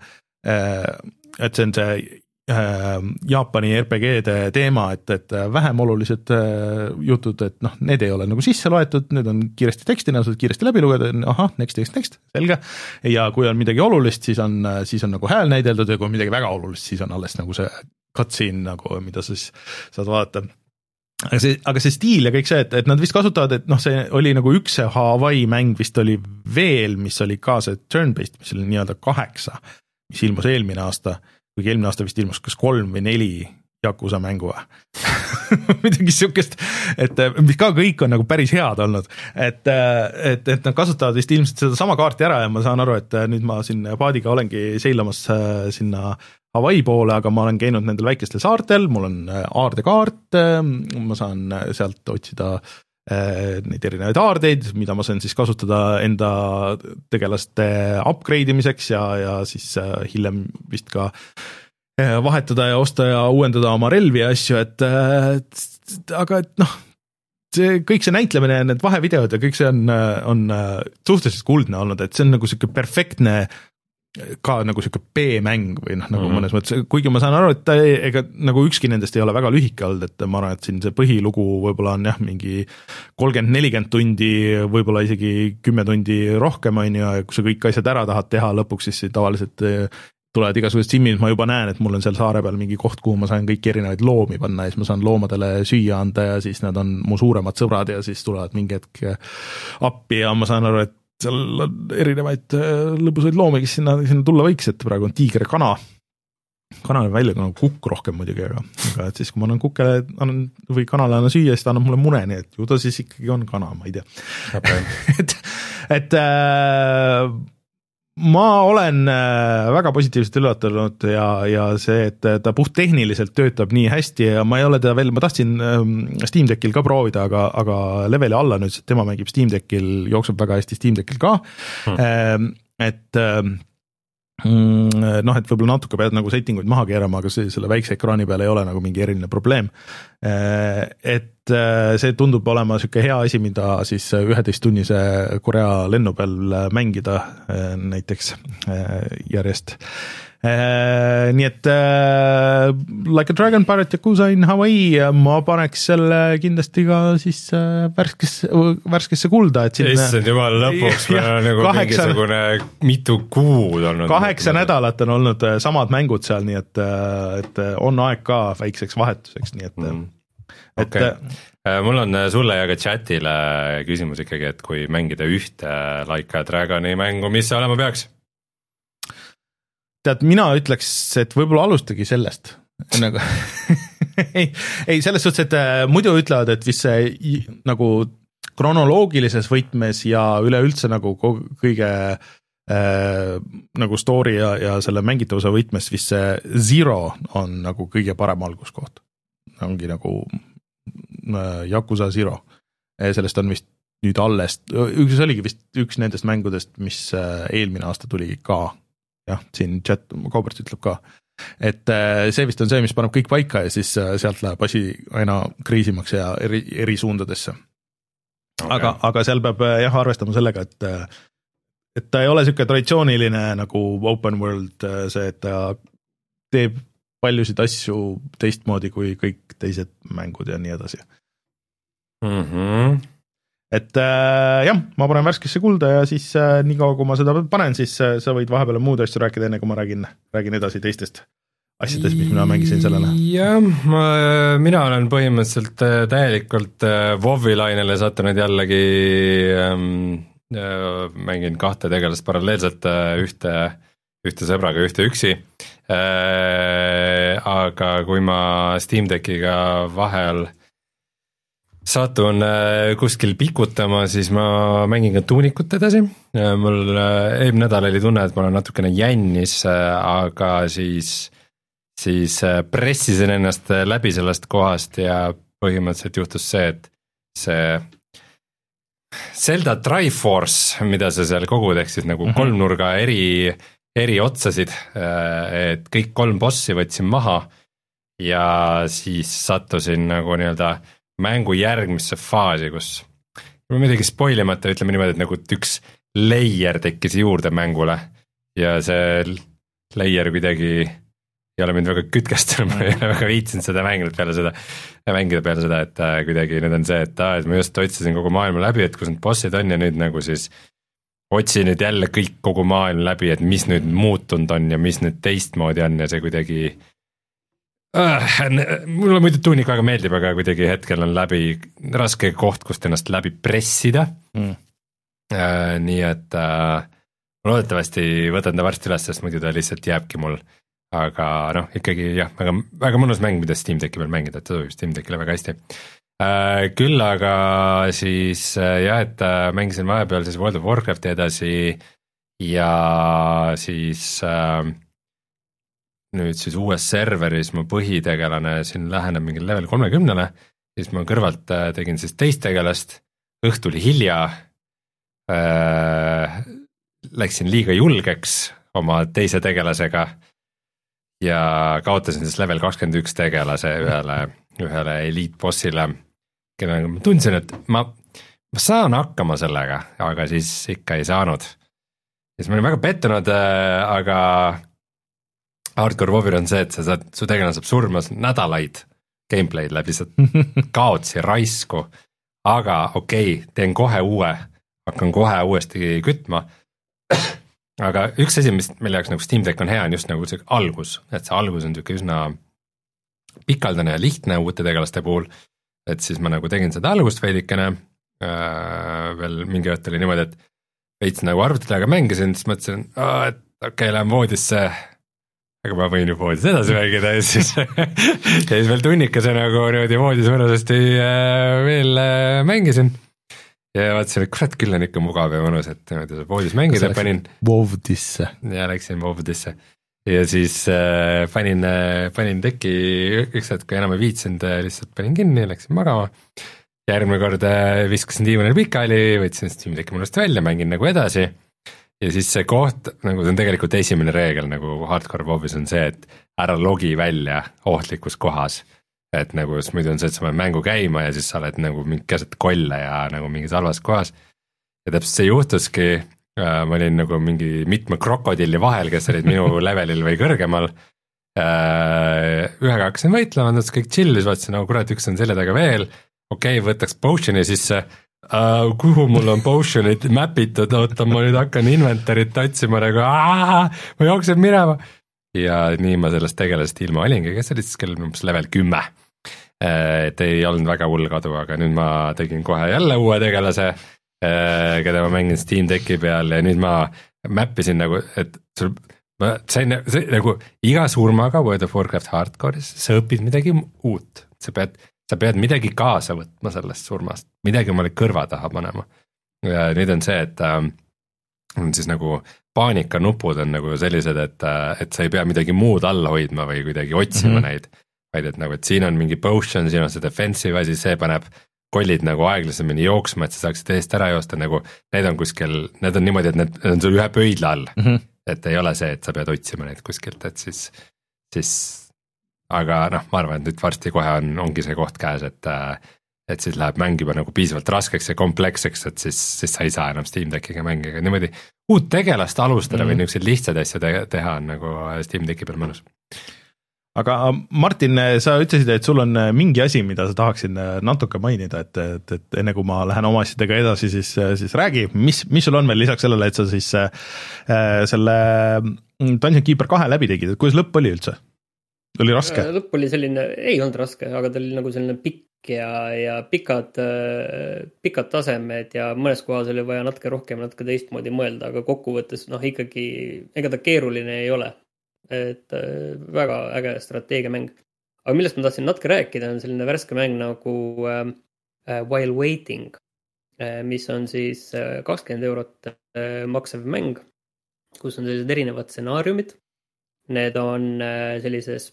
et see on see Jaapani R P G-de teema, et, et vähem olulised jutud, et noh, need ei ole nagu sisse loetud, need on kiiresti tekstina, saad kiiresti läbi lugeda, ahah, next, next, next, selge. Ja kui on midagi olulist, siis on, siis on nagu hääl näideldud ja kui on midagi väga olulist, siis on alles nagu see cutscene, nagu, mida siis saad vaadata. Aga see, aga see stiil ja kõik see, et, et nad vist kasutavad, et noh, see oli nagu üks see Hawaii mäng vist oli veel, mis oli ka see turn-based, mis oli nii-öelda kaheksa, mis ilmus eelmine aasta, kuigi eelmine aasta vist ilmus kas kolm või neli Yakuza mängu midagi siukest, et mis ka kõik on nagu päris head olnud, et, et, et nad kasutavad vist ilmselt seda sama kaarti ära ja ma saan aru, et nüüd ma siin paadiga olengi seilamas sinna Hawaii poole, aga ma olen käinud nendel väikestel saartel, mul on aardekaart, ma saan sealt otsida neid erinevaid aardeid, mida ma saan siis kasutada enda tegelaste upgrade imiseks ja, ja siis hiljem vist ka vahetada ja osta ja uuendada oma relvi ja asju, et, et aga et noh, see, kõik see näitlemine ja need vahevideod ja kõik see on, on suhteliselt kuldne olnud, et see on nagu siuke perfektne ka nagu siuke B-mäng või noh, nagu mm-hmm. mõnes mõttes, kuigi ma saan aru, et ta ei, ega nagu ükski nendest ei ole väga lühike olnud, et ma arvan, et siin see põhilugu võib-olla on jah, mingi kolmkümmend nelikümmend tundi, võib-olla isegi kümme tundi rohkem on ja kui sa kõik asjad ära tahad teha lõpuks, siis tavaliselt tulevad igasugused simid, ma juba näen, et mul on seal saare peal mingi koht, kuhu ma saan kõiki erinevaid loomi panna ja siis ma saan loomadele süüa anda ja siis nad on mu suuremad sõbrad ja siis tulevad mingi hetk appi ja ma saan aru, et seal on erinevaid lõbusaid loomi, kes sinna, sinna tulla võiks, et praegu on tiiger ja kana. Kana on välja nagu kukk rohkem muidugi, aga, aga et siis kui ma annan kukele annan, või kanale annan süüa, siis ta annab mulle mune, nii et ju ta siis ikkagi on kana, ma ei tea. Okay. et et äh, ma olen väga positiivselt üllatunud ja, ja see, et ta puhttehniliselt töötab nii hästi ja ma ei ole teda veel, ma tahtsin Steam Deckil ka proovida, aga, aga leveli alla nüüd, tema mängib Steam Deckil, jookseb väga hästi Steam Deckil ka, hmm. et noh, et võib-olla natuke pead nagu settinguid maha keerama, aga see, selle väikse ekraani peal ei ole nagu mingi eriline probleem. Et see tundub olema siuke hea asi, mida siis üheteisttunnise Korea lennu peal mängida näiteks järjest. Nii et Like a Dragon, Pirate Yakuza in Hawaii, ma paneks selle kindlasti ka siis värskesse, värskesse kulda. Issand jumal, lõpuks ja, nagu kaheksa, mingisugune mitu kuud olnud. Kaheksa nädalat on olnud samad mängud seal, nii et, et on aeg ka väikseks vahetuseks, nii et mm. et okay. Mul on sulle ja ka chatile küsimus ikkagi, et kui mängida ühte Like a Dragoni mängu, mis see olema peaks? Tead, mina ütleks, et võib-olla alustagi sellest. Nagu, ei, ei, selles suhtes, et muidu ütlevad, et vist see nagu kronoloogilises võtmes ja üleüldse nagu kõige äh, nagu story ja, ja selle mängitavuse võtmes vist see Zero on nagu kõige parem alguskoht. Ongi nagu Yakuza Zero. Sellest on vist nüüd alles, üks oligi vist üks nendest mängudest, mis eelmine aasta tuli ka. Jah, siin chat, Kaubert ütleb ka, et see vist on see, mis paneb kõik paika ja siis sealt läheb asi aina kriisimaks ja eri, eri suundadesse. Okay. Aga, aga seal peab jah arvestama sellega, et, et ta ei ole siuke traditsiooniline nagu open world, see, et ta teeb paljusid asju teistmoodi kui kõik teised mängud ja nii edasi. Mhm. Et äh, jah, ma panen värskesse kulda ja siis äh, nii kaua, kui ma seda panen, siis äh, sa võid vahepeal muud asju rääkida, enne kui ma räägin, räägin edasi teistest asjadest, mis mina mängisin sellele. Jah, ma, mina olen põhimõtteliselt täielikult WoW-i lainele sattunud jällegi, ähm, mängin kahte tegelast paralleelselt, ühte, ühte sõbraga, ühte üksi, äh, aga kui ma Steam Deckiga vahel satun kuskil pikutama, siis ma mängin ka tuunikut edasi. Mul eelmine nädal oli tunne, et ma olen natukene jännis, aga siis, siis pressisin ennast läbi sellest kohast ja põhimõtteliselt juhtus see, et see Zelda Triforce, mida sa seal kogud, ehk siis nagu mm-hmm. kolmnurga eri, eri otsasid, et kõik kolm bossi võtsin maha ja siis sattusin nagu nii-öelda mängu järgmisse faasi, kus ma midagi spoilimata ütleme niimoodi, et nagu üks layer tekkis juurde mängule ja see layer kuidagi ei ole mind väga kütkestanud, ma ei ole väga viitsinud seda mängida peale seda, mängida peale seda, et äh, kuidagi nüüd on see, et, äh, et ma just otsisin kogu maailma läbi, et kus need bossid on ja nüüd nagu siis otsin nüüd jälle kõik kogu maailma läbi, et mis nüüd muutunud on ja mis nüüd teistmoodi on ja see kuidagi mulle muidu tuunik väga meeldib, aga kuidagi hetkel on läbi raske koht, kust ennast läbi pressida mm. äh, nii et äh, loodetavasti võtan ta varsti üles, sest muidu ta lihtsalt jääbki mul, aga noh, ikkagi jah, väga, väga mõnus mäng, mida Steam Decki peal mängida, et ta sobib Steam Deckile väga hästi äh, küll aga siis äh, jah, et äh, mängisin vahepeal siis World of Warcrafti edasi ja siis äh, nüüd siis uues serveris mu põhitegelane siin läheneb mingil level kolmekümnele, siis ma kõrvalt tegin siis teist tegelast, õhtuli hilja, äh, läksin liiga julgeks oma teise tegelasega ja kaotasin siis level kakskümmend üks tegelase ühele, ühele eliitbossile, kellega ma tundsin, et ma, ma saan hakkama sellega, aga siis ikka ei saanud. siis ma olin väga pettunud, aga Hardcore WoW'il on see, et sa saad, su tegelane saab surma nädalaid gameplay'd läbi, sa kaotsi raisku, aga okei okay,, teen kohe uue, hakkan kohe uuesti kütma, aga üks asi, mis meil jaoks nagu Steam Deck on hea, on just nagu see algus, et see algus on tükki üsna pikaldane ja lihtne uute tegelaste puhul, et siis ma nagu tegin seda algust veidikene, äh, veel mingi õht oli niimoodi, et veits nagu arvutilega mängisin, siis mõtlesin, et okei okay,, lähen voodisse, aga ma võin ju voodis edasi mängida ja siis, ja siis veel tunnikese nagu niimoodi voodis mõnusasti veel mängisin. Ja vaatasin, et kurat küll on ikka mugav ja mõnus, et niimoodi voodis mängida panin. Voodisse. Ja läksin voodisse. Ja siis äh, panin, panin teki üks hetk, kui enam ei viitsinud, lihtsalt panin kinni, läksin magama. Järgmine kord viskasin diivanil pikali, võtsin Steam Decki mõnust välja, mängin nagu edasi. Ja siis see koht, nagu see on tegelikult esimene reegel nagu Hardcore WoW'is on see, et ära logi välja ohtlikus kohas. Et nagu muidu on see, et sa paned mängu käima ja siis sa oled nagu mingi keset kolle ja nagu mingis halvas kohas. Ja täpselt see juhtuski, ma olin nagu mingi mitme krokodilli vahel, kes olid minu levelil või kõrgemal. Ühega hakkasin võitlema, nad kõik chillis, vaatasin, nagu kurat, üks on selle taga veel. Okei, okay, võtaks potioni sisse. Uh, kuhu mul on potionid mapitud, oota ma nüüd hakkan inventarit otsima nagu aah, ma jooksen minema ja nii ma sellest tegelast ilma olingi, kes oli siis kell umbes level kümme, et ei olnud väga hull kadu, aga nüüd ma tegin kohe jälle uue tegelase, keda ma mängin Steam Decki peal ja nüüd ma mappisin nagu, et sul, ma sain see, nagu iga surmaga World of Warcraft Hardcore'is sa õpid midagi uut, sa pead sa pead midagi kaasa võtma sellest surmast, midagi omale kõrva taha panema. Ja nüüd on see, et äh, on siis nagu paanikanupud on nagu sellised, et, et sa ei pea midagi muud alla hoidma või kuidagi otsima mm-hmm. neid, vaid et nagu, et siin on mingi potion, siin on see defensive asi, see paneb kollid nagu aeglasemini jooksma, et sa saaksid eest ära joosta, nagu need on kuskil, need on niimoodi, et need on sul ühe pöidla all, mm-hmm. et ei ole see, et sa pead otsima neid kuskilt, et siis, siis aga noh, ma arvan, et nüüd varsti kohe on, ongi see koht käes, et, et siis läheb mäng juba nagu piisavalt raskeks ja kompleksseks, et siis, siis sa ei saa enam Steam Deckiga mängida, niimoodi uut tegelast alustada mm. või niisugused lihtsad asja teha on nagu Steam Decki peal mõnus. Aga Martin, sa ütlesid, et sul on mingi asi, mida sa tahaksid natuke mainida, et, et, et enne kui ma lähen oma asjadega edasi, siis, siis räägi, mis, mis sul on veel lisaks sellele, et sa siis äh, selle Dungeon Keeper kahe läbi tegid, et kuidas lõpp oli üldse? Oli raske? Lõpp oli selline, ei olnud raske, aga ta oli nagu selline pikk ja, ja pikad, pikad tasemed ja mõnes kohas oli vaja natuke rohkem, natuke teistmoodi mõelda, aga kokkuvõttes noh ikkagi, ega ta keeruline ei ole. Et väga äge strateegiamäng. Aga millest ma tahtsin natuke rääkida, on selline värske mäng nagu äh, While Waiting, äh, mis on siis kakskümmend eurot äh, maksev mäng, kus on sellised erinevad stsenaariumid. Need on äh, sellises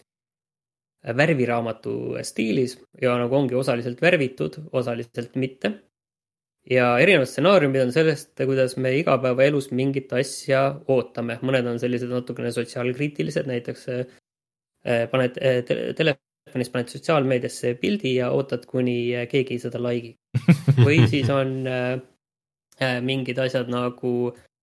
värviraamatu stiilis ja nagu ongi osaliselt värvitud, osaliselt mitte. Ja erinevad stsenaariumid on sellest, kuidas me igapäevaelus mingit asja ootame. Mõned on sellised natukene sotsiaalkriitilised, näiteks paned telefonis paned sotsiaalmeediasse pildi ja ootad, kuni keegi seda laigi. Või siis on mingid asjad nagu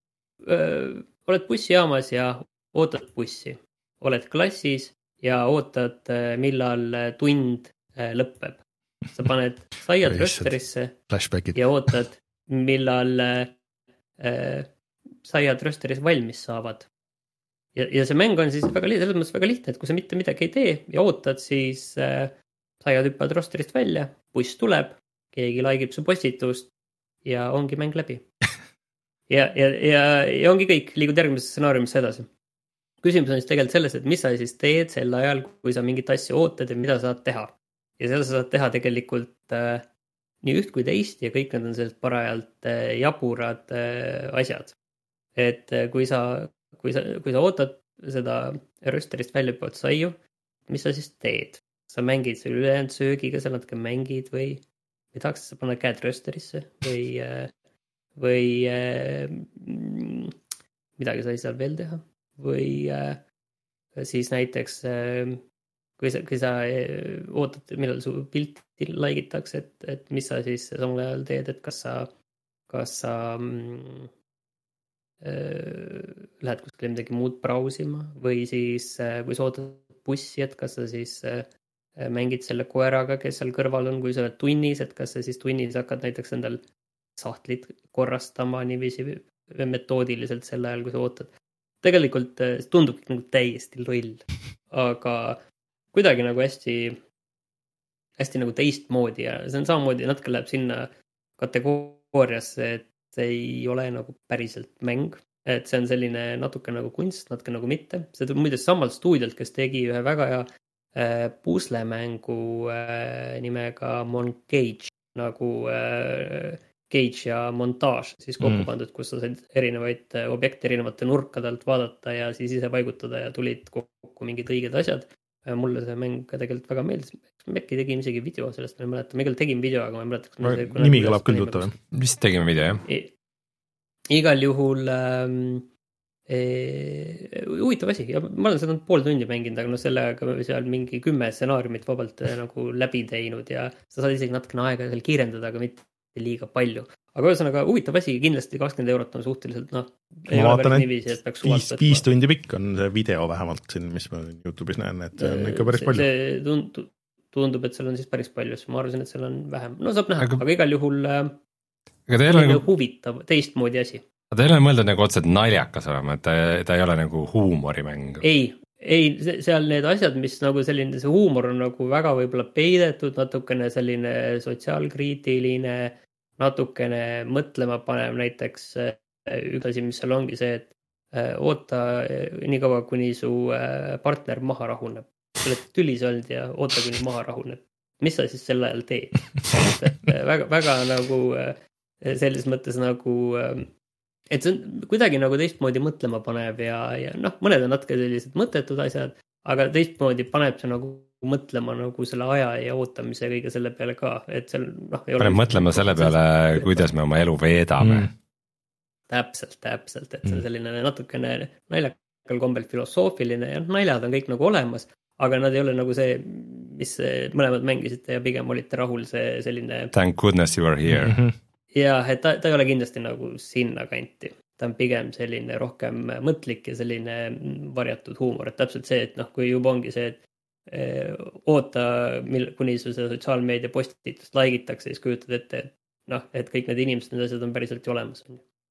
oled bussijaamas ja ootad bussi. Oled klassis ja ootad, millal tund lõpeb. Sa paned saiad rösterisse ja ootad, millal äh, saiad rösteris valmis saavad. Ja, ja see mäng on siis väga lihtne, selles mõttes väga lihtne, et kui sa mitte midagi ei tee ja ootad, siis äh, saiad hüppavad rösterist välja, buss tuleb, keegi laikib su postitust ja ongi mäng läbi. Ja, ja, ja, ja ongi kõik, liigud järgmises stsenaariumisse edasi. Küsimus on siis tegelikult selles, et mis sa siis teed sel ajal, kui sa mingit asja ootad ja mida saad teha. Ja seda sa saad teha tegelikult äh, nii üht kui teist ja kõik need on sellest parajalt äh, jaburad äh, asjad. Et äh, kui, sa, kui, sa, kui sa ootad seda rösterist välja pood saiu, mis sa siis teed? Sa mängid selle ülejäänud söögiga, sa natuke mängid või, või tahaks sa panna käed rösterisse või, äh, või äh, midagi sa ei saa veel teha. Või äh, siis näiteks äh, kui sa, kui sa äh, ootad, millal su pilti laikitakse, et, et mis sa siis samal ajal teed, et kas sa, kas sa lähed kuskile midagi muud brausima või siis kui sa ootad bussi, et kas sa siis mängid selle koeraga, kes seal kõrval on, kui sa oled tunnis, et kas sa siis tunnis hakkad näiteks endal sahtlit korrastama niiviisi metoodiliselt sel ajal, kui sa ootad. Tegelikult tundub nagu täiesti loll, aga kuidagi nagu hästi, hästi nagu teistmoodi ja see on samamoodi, natuke läheb sinna kategooriasse, et see ei ole nagu päriselt mäng, et see on selline natuke nagu kunst, natuke nagu mitte. See tuleb muide samalt stuudialt, kes tegi ühe väga hea äh, puslemängu äh, nimega Moncage, nagu äh, Cage ja Montage, siis kokku mm. pandud, kus sa said erinevaid objekte erinevate nurkade alt vaadata ja siis ise paigutada ja tulid kokku mingid õiged asjad. Mulle see mäng tegelikult väga meeldis. Äkki tegin isegi video sellest, ma ei mäleta. Me küll tegin video, aga ma ei mäleta. No, nimi kõlab küll tuttav. Vist tegime video, jah? I, igal juhul ähm, e, huvitav asi. Ja ma olen seda pool tundi mänginud, aga no sellega seal mingi kümme stsenaariumit vabalt nagu läbi teinud ja sa saad isegi natukene aega seal kiirendada, aga mitte liiga palju. Aga ühesõnaga huvitav asi, kindlasti kakskümmend eurot on suhteliselt, noh, ei ma ole päris niiviisi, et peaks viis, viis tundi pikk on see video vähemalt siin, mis ma YouTube'is näen, et see on ikka päris palju. See tundub, tundub, et seal on siis päris palju, ma arvasin, et seal on vähem. No saab näha, aga, aga igal juhul aga teil on nagu huvitav, teistmoodi asi. Aga teil on mõeldud nagu otseselt naljakas olema, et ta, ta ei ole nagu huumorimäng? Ei, ei, seal need asjad, mis nagu selline, see huumor on nagu väga võib-olla peidetud, natukene selline sotsiaalkriitiline, natukene mõtlema panev, näiteks üks asi, mis seal ongi see, et oota nii kaua, kuni su partner maha rahuneb. Sa oled tülis olnud ja oota, kuni maha rahuneb. Mis sa siis sel ajal teed? väga, väga nagu selles mõttes nagu, et see on kuidagi nagu teistmoodi mõtlema panev ja, ja noh, mõned on natuke sellised mõttetud asjad, aga teistmoodi paneb see nagu mõtlema nagu selle aja ja ootamise kõige selle peale ka, et seal noh ei ole paneb mõtlema selle peale, kuidas me oma elu veedame. Mm. Täpselt, täpselt, et see on selline natukene naljakal kombel filosoofiline ja naljad on kõik nagu olemas, aga nad ei ole nagu see, mis mõlemad mängisite ja pigem olite rahul see selline Thank goodness you are here. Mm-hmm. Ja, et ta, ta ei ole kindlasti nagu sinna kanti. Ta on pigem selline rohkem mõtlik ja selline varjatud huumor, et täpselt see, et noh, kui juba ongi see, et oota, mil, kuni su sotsiaalmeedia postitust laigitakse, siis kujutad ette, et noh, et kõik need inimesed, need asjad on päriselt ju olemas.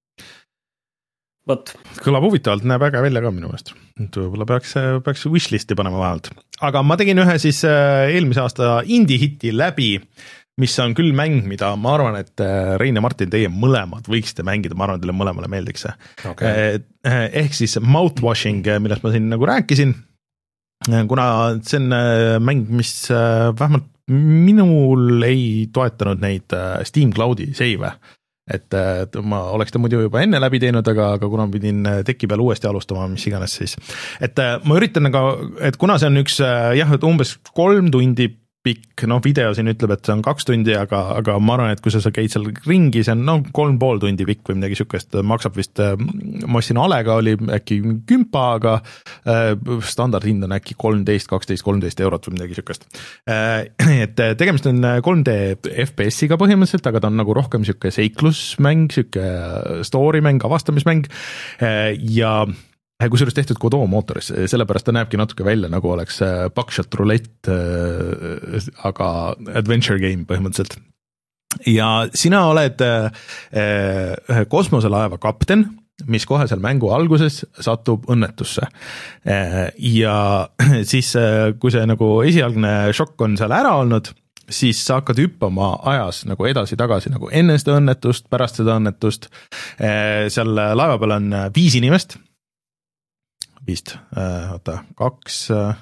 Võt. Kõlab huvitavalt, näeb äge välja ka minu meelest. Võib-olla peaks, peaks wishlisti panema vahelt. Aga ma tegin ühe siis eelmise aasta indie-hitti läbi, mis on küll mäng, mida ma arvan, et Rein ja Martin, teie mõlemad võiksite mängida, ma arvan, teile mõlemale meeldiks see. Okay. Ehk siis mouthwashing, millest ma siin nagu rääkisin, kuna see on mäng, mis vähemalt minul ei toetanud neid Steam Cloudi save, et, et ma oleks ta muidu juba enne läbi teinud, aga, aga kuna pidin teki peal uuesti alustama, mis iganes siis. Et ma üritan aga, et kuna see on üks jah, et umbes kolm tundi pikk, noh video siin ütleb, et see on kaks tundi, aga, aga ma arvan, et kui sa, sa käid seal ringi, see on no, kolm pool tundi pikk või midagi sükest, maksab vist, ma siin Alega oli äkki kümpa, aga standardhind on äkki kolmteist, kaksteist, kolmteist eurot või midagi sükest. Et tegemist on kolm D F P S-iga põhimõtteliselt, aga ta on nagu rohkem süke seiklusmäng, süke story-mäng, avastamismäng ja kusjuures tehtud Godot mootoris, sellepärast ta näebki natuke välja, nagu oleks Buckshot Roulette, aga adventure game põhimõtteliselt. Ja sina oled ühe kosmoselaeva kapten, mis kohe seal mängu alguses satub õnnetusse. Ja siis, kui see nagu esialgne šokk on seal ära olnud, siis sa hakkad hüppama ajas nagu edasi-tagasi nagu enne seda õnnetust, pärast seda õnnetust. Seal laeva peal on viis inimest, vist, oota, kaks,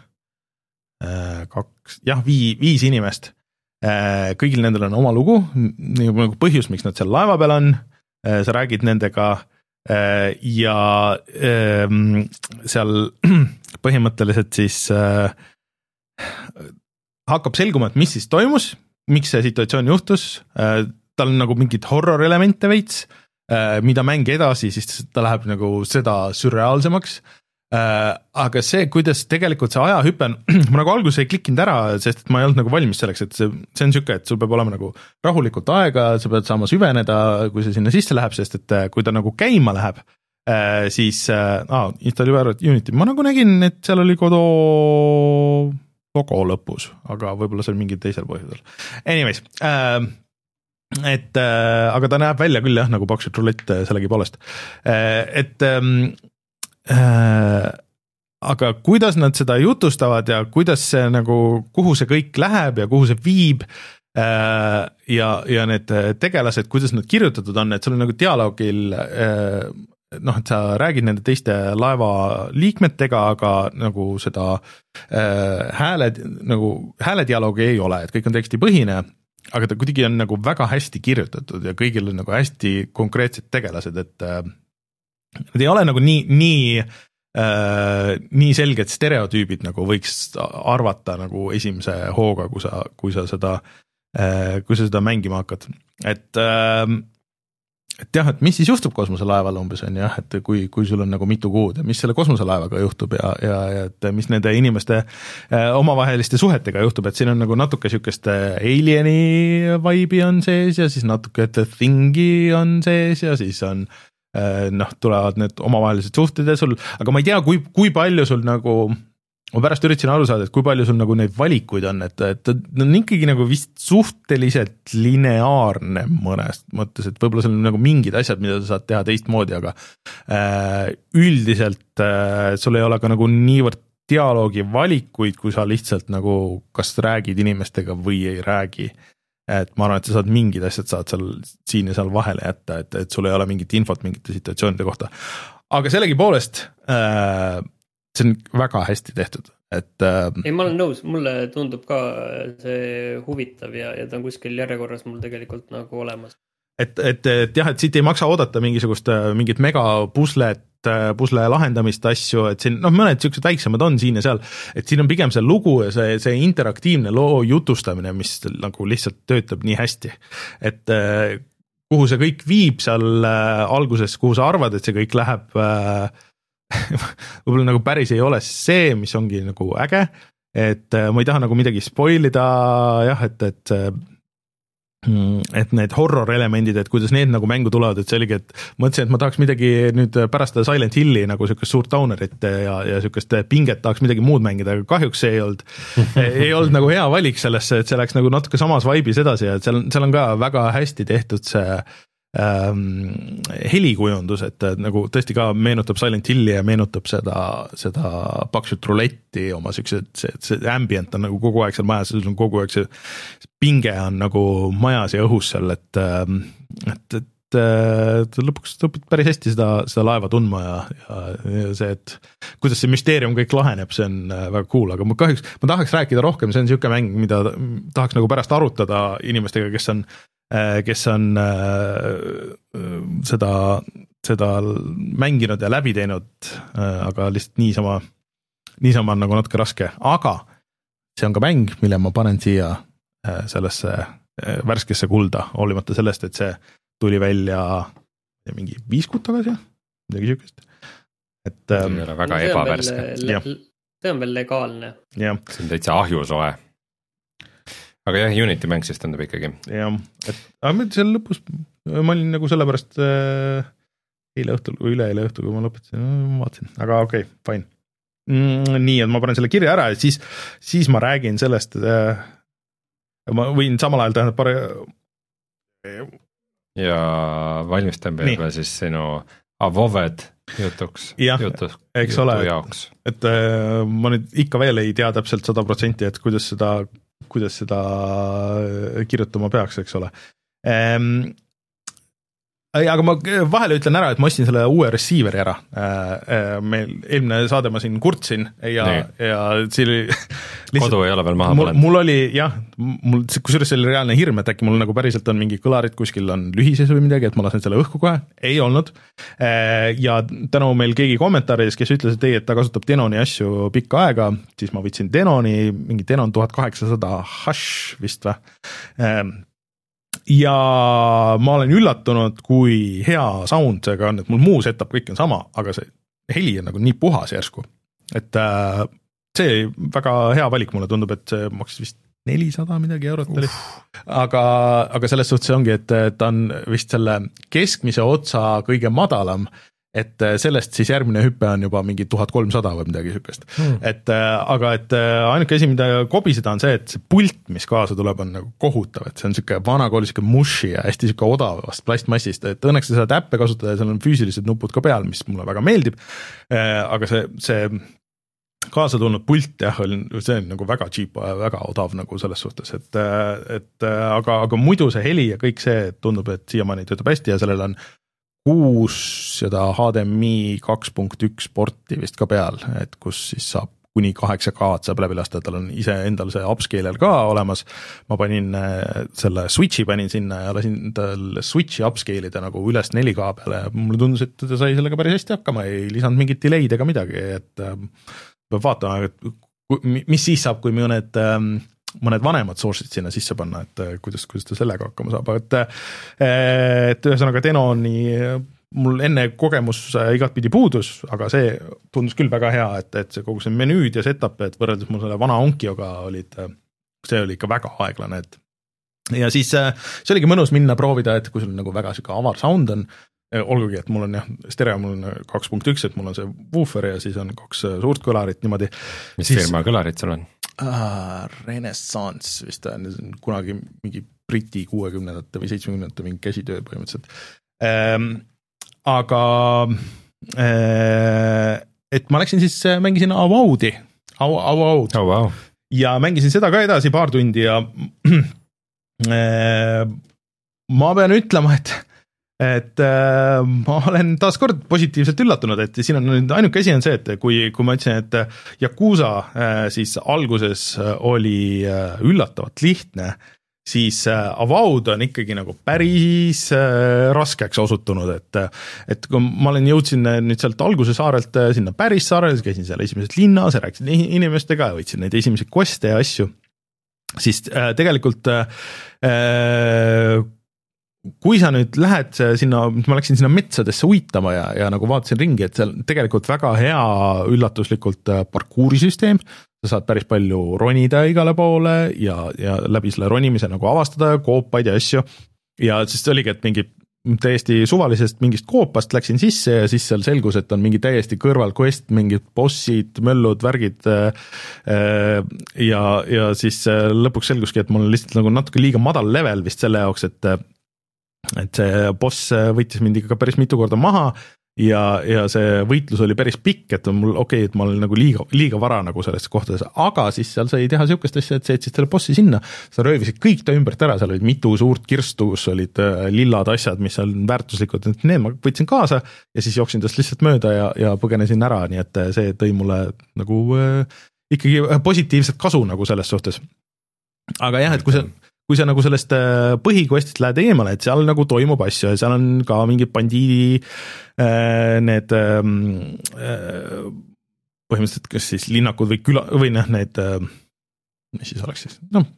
kaks, jah, vii, viis inimest, kõigil nendel on oma lugu, nagu põhjus, miks nad seal laeva peal on, sa räägid nendega ja seal põhimõtteliselt siis hakkab selguma, et mis siis toimus, miks see situatsioon juhtus, tal on nagu mingid horror elemente veits, mida mäng edasi, siis ta läheb nagu seda sürreaalsemaks. Äh, aga see, kuidas tegelikult see ajahüpe on, ma nagu alguses ei klikkinud ära, sest et ma ei olnud nagu valmis selleks, et see, see on siuke, et sul peab olema nagu rahulikult aega, sa pead saama süveneda, kui see sinna sisse läheb, sest et kui ta nagu käima läheb, siis ah, installeeri Unity, ma nagu nägin, et seal oli Godot logo lõpus, aga võib-olla see on mingil teisel põhjusel. Anyways, äh, et äh, aga ta näeb välja küll jah, nagu Backstreet Roulette sellegi poolest. Äh, et ähm, äh, aga kuidas nad seda jutustavad ja kuidas see nagu, kuhu see kõik läheb ja kuhu see viib äh, ja, ja need tegelased, kuidas nad kirjutatud on, et seal on nagu dialoogil äh, noh, et sa räägid nende teiste laeva liikmetega, aga nagu seda äh, hääle, nagu hääledialoogi ei ole, et kõik on tekstipõhine, aga ta kuidagi on nagu väga hästi kirjutatud ja kõigil on nagu hästi konkreetsed tegelased, et äh, need ei ole nagu nii, nii, äh, nii selged stereotüübid, nagu võiks arvata nagu esimese hooga, kui sa, kui sa seda, äh, kui sa seda mängima hakkad, et äh, et jah, et mis siis juhtub kosmoselaeval umbes on jah, et kui, kui sul on nagu mitu kuud ja mis selle kosmoselaevaga juhtub ja, ja, ja et mis nende inimeste äh, omavaheliste suhetega juhtub, et siin on nagu natuke sükest alieni vibe'i on sees ja siis natuke The Thingi on sees ja siis on äh, noh, tulevad need omavahelised suhted ja sul, aga ma ei tea, kui, kui palju sul nagu ma pärast üritasin aru saada, et kui palju sul nagu neid valikuid on, et, et on ikkagi nagu vist suhteliselt lineaarne mõnest mõttes, et võib-olla seal on nagu mingid asjad, mida sa saad teha teistmoodi, aga äh, üldiselt äh, sul ei ole ka nagu niivõrd dialoogi valikuid, kui sa lihtsalt nagu kas räägid inimestega või ei räägi. Et ma arvan, et sa saad mingid asjad saad seal siin ja seal vahele jätta, et, et sul ei ole mingit infot mingite situatsioonide kohta. Aga sellegi poolest äh, see on väga hästi tehtud, et äh, ei, ma olen nõus, mulle tundub ka see huvitav ja, ja ta on kuskil järjekorras mul tegelikult nagu olemas. Et, et, et jah, et siit ei maksa oodata mingisugust mingit mega puslet, pusle lahendamist asju, et siin noh, mõned siuksed väiksemad on siin ja seal, et siin on pigem see lugu ja see, see interaktiivne loo jutustamine, mis nagu lihtsalt töötab nii hästi, et äh, kuhu see kõik viib seal äh, alguses, kuhu sa arvad, et see kõik läheb äh, võib-olla nagu päris ei ole see, mis ongi nagu äge, et ma ei taha nagu midagi spoilida, jah, et, et et need horror elemendid, et kuidas need nagu mängu tulevad, et see oligi, et mõtlesin, et ma tahaks midagi nüüd pärast Silent Hilli nagu sükest suurt downerit ja, ja sükest pinget tahaks midagi muud mängida, aga kahjuks see ei olnud ei olnud nagu hea valik sellesse, et see läks nagu natuke samas vibe'is edasi, et seal, seal on ka väga hästi tehtud see Ähm, helikujundus, et nagu tõesti ka meenutab Silent Hilli ja meenutab seda, seda Backstreet Roulette'i oma siuksed, see, see ambient on nagu kogu aeg seal majas, see on kogu aeg see pinge on nagu majas ja õhus seal, et, et, et, et lõpuks õpid päris hästi seda, seda laeva tundma ja, ja, ja see, et kuidas see müsteerium kõik laheneb, see on väga cool, aga ma kahjuks, ma tahaks rääkida rohkem, see on siuke mäng, mida tahaks nagu pärast arutada inimestega, kes on kes on äh, seda, seda mänginud ja läbi teinud, äh, aga lihtsalt niisama, niisama on nagu natuke raske, aga see on ka mäng, mille ma panen siia äh, sellesse äh, värskesse kulda, hoolimata sellest, et see tuli välja mingi viis kuud tagasi, midagi siukest. Et, äh, see ei ole väga ebavärske. See on veel legaalne. Ja. See on täitsa ahjusoe. Aga jah, Unity mäng siis tähendab ikkagi. Jah, et aga seal lõpus ma olin nagu sellepärast äh, eile õhtul või üle eile õhtul, kui ma lõpetasin, ma vaatasin, aga okei, okay, fine. Mm, nii, et ma panen selle kirja ära ja siis, siis ma räägin sellest, äh, ma võin samal ajal tähendab pare... ja valmistan peale siis sinu avoved jutuks, jutuks, eks jutu ole, jaoks. Et, et äh, ma nüüd ikka veel ei tea täpselt sada protsenti, et kuidas seda kuidas seda kirjutama peaks, eks ole. Ehm, aga ma vahele ütlen ära, et ma ostsin selle uue receiveri ära. Meil eelmine saade ma siin kurtsin ja, ja siin oli lihtsalt, kodu ei ole veel maha mul, mul oli, jah, mul, kusjuures see oli reaalne hirm, et äkki mul nagu päriselt on mingi kõlarid kuskil on lühises või midagi, et ma lasen selle õhku kohe, ei olnud. Ja tänu meil keegi kommentaaris, kes ütles, et ei, et ta kasutab Denoni asju pikka aega, siis ma võtsin Denoni, mingi Denon tuhat kaheksasada hash vist või. Ja ma olen üllatunud, kui hea sound seega on, et mul muu setup kõik on sama, aga see heli on nagu nii puhas järsku, et äh, see väga hea valik mulle tundub, et see maksis vist nelisada midagi eurot oli, aga, aga selles suhtes ongi, et ta on vist selle keskmise otsa kõige madalam et sellest siis järgmine hüpe on juba mingi tuhat kolmsada või midagi sükest hmm. et aga et ainuke asi, mida kobiseda on see, et see pult, mis kaasa tuleb, on nagu kohutav, et see on niisugune vanakooli niisugune mushi ja hästi niisugune odavast plastmassist, et õnneks sa saad äppe kasutada ja seal on füüsilised nupud ka peal, mis mulle väga meeldib, aga see, see kaasa tulnud pult jah, see on nagu väga cheap, väga odav nagu selles suhtes, et, et aga, aga muidu see heli ja kõik see tundub, et siiamaani töötab hästi ja sellel on kuus seda H D M I kaks punkt üks porti vist ka peal, et kus siis saab kuni kaheksa K-d saab läbi lasta, tal on ise endal see upscaler ka olemas, ma panin selle switchi panin sinna ja lasin tal switchi upscale ida nagu üles neli K peale ja mulle tundus, et ta sai sellega päris hästi hakkama, ei lisanud mingit delay'd ega midagi, et peab vaatama, et mis siis saab, kui mõned mõned vanemad source'id sinna sisse panna, et kuidas, kuidas ta sellega hakkama saab, et et ühesõnaga Denoni mul enne kogemus igat pidi puudus, aga see tundus küll väga hea, et, et see kogu see menüüd ja setup, et võrreldes mul selle vana Onkioga olid, see oli ikka väga aeglane, et ja siis see oligi mõnus minna proovida, et kui sul nagu väga siuke avar sound on, olgugi, et mul on jah, stereo mul on kaks punkt üks, et mul on see woofer ja siis on kaks suurt kõlarit niimoodi. Mis siis, firma kõlarit sul on? Uh, Renaissance vist on kunagi mingi Briti kuuekümnendate või seitsmekümnendate mingi käsitöö põhimõtteliselt. Ähm, aga äh, et ma läksin siis, mängisin Avowdi Avowd oh, wow. ja mängisin seda ka edasi paar tundi ja äh, ma pean ütlema, et et äh, ma olen taas kord positiivselt üllatunud, et siin on nüüd ainuke asi on see, et kui, kui ma ütlesin, et Yakuza äh, siis alguses oli äh, üllatavalt lihtne, siis äh, Avowd on ikkagi nagu päris äh, raskeks osutunud, et et kui ma olen jõudsin nüüd sealt alguse saarelt sinna päris saarele, käisin seal esimeses linnas ja rääkisin inimestega ja võtsin neid esimesi queste ja asju, siis äh, tegelikult äh, kui sa nüüd lähed sinna, ma läksin sinna metsadesse uitama ja, ja nagu vaatasin ringi, et seal tegelikult väga hea üllatuslikult parkuurisüsteem, sa saad päris palju ronida igale poole ja, ja läbi selle ronimise nagu avastada koopaid ja asju ja siis oligi, et mingi täiesti suvalisest mingist koopast läksin sisse ja siis seal selgus, et on mingi täiesti kõrval quest, mingid bossid, möllud, värgid ja, ja siis lõpuks selguski, et mul on lihtsalt nagu natuke liiga madal level vist selle jaoks, et et see boss võitis mind ikka päris mitu korda maha ja, ja see võitlus oli päris pikk, et mul okei okay,, et ma olen nagu liiga, liiga vara nagu selles kohtades, aga siis seal sai teha niisugust asja, et sa jätsid selle bossi sinna, sa röövisid kõik ta ümbert ära, seal olid mitu suurt kirstu, kus olid lillad asjad, mis on väärtuslikud, et need ma võtsin kaasa ja siis jooksin tast lihtsalt mööda ja, ja põgenesin ära, nii et see tõi mulle nagu äh, ikkagi positiivset kasu nagu selles suhtes. Aga jah, et kui sa kui sa nagu sellest põhikvestist lähed eemale, et seal nagu toimub asju ja seal on ka mingid bandiidi need põhimõtteliselt kas siis linnakud või küla, või noh, need mis siis oleks siis, noh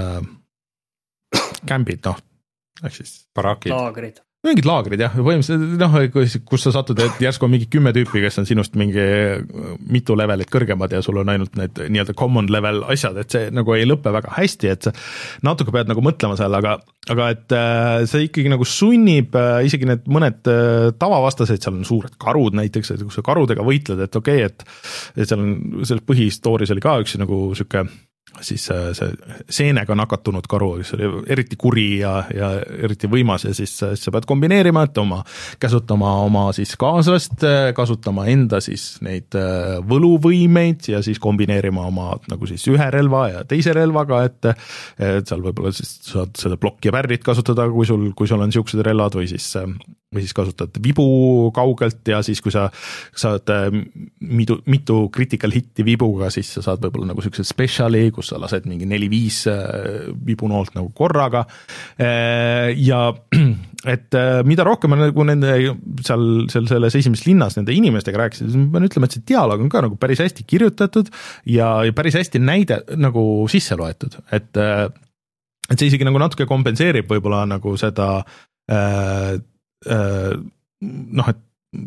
kämbid, noh, ehk siis barakid. Laagrid. Mingid laagrid jah, põhimõtteliselt noh, kus, kus sa satud, et järsku on mingi kümme tüüpi, kes on sinust mingi mitu levelit kõrgemad ja sul on ainult need nii-öelda common level asjad, et see nagu ei lõppe väga hästi, et sa natuke pead nagu mõtlema seal, aga, aga et see ikkagi nagu sunnib isegi need mõned tavavastased, seal on suured karud näiteks, et kui sa karudega võitled, et okei okay,, et, et seal on, selles põhistooris oli ka üks nagu siuke siis see seenega nakatunud karu, kes oli eriti kuri ja, ja eriti võimas ja siis sa pead kombineerima, et oma, käsutama oma siis kaaslast, kasutama enda siis neid võluvõimeid ja siis kombineerima oma nagu siis ühe relva ja teise relvaga, et, et seal võib-olla siis saad seda plokki ja pärrit kasutada, kui sul, kui sul on siuksed relvad või siis, või siis kasutad vibu kaugelt ja siis kui sa saad mitu, mitu critical hitti vibuga, siis sa saad võib-olla nagu siukse speciali, kus sa lased mingi neli-viis vibunoolt nagu korraga ja et mida rohkem on nagu nende seal, seal selles esimeses linnas nende inimestega rääkisid, siis ma pean ütlema, et see dialoog on ka nagu päris hästi kirjutatud ja, ja päris hästi näide nagu sisse loetud, et, et see isegi nagu natuke kompenseerib võib-olla nagu seda äh, äh, noh, et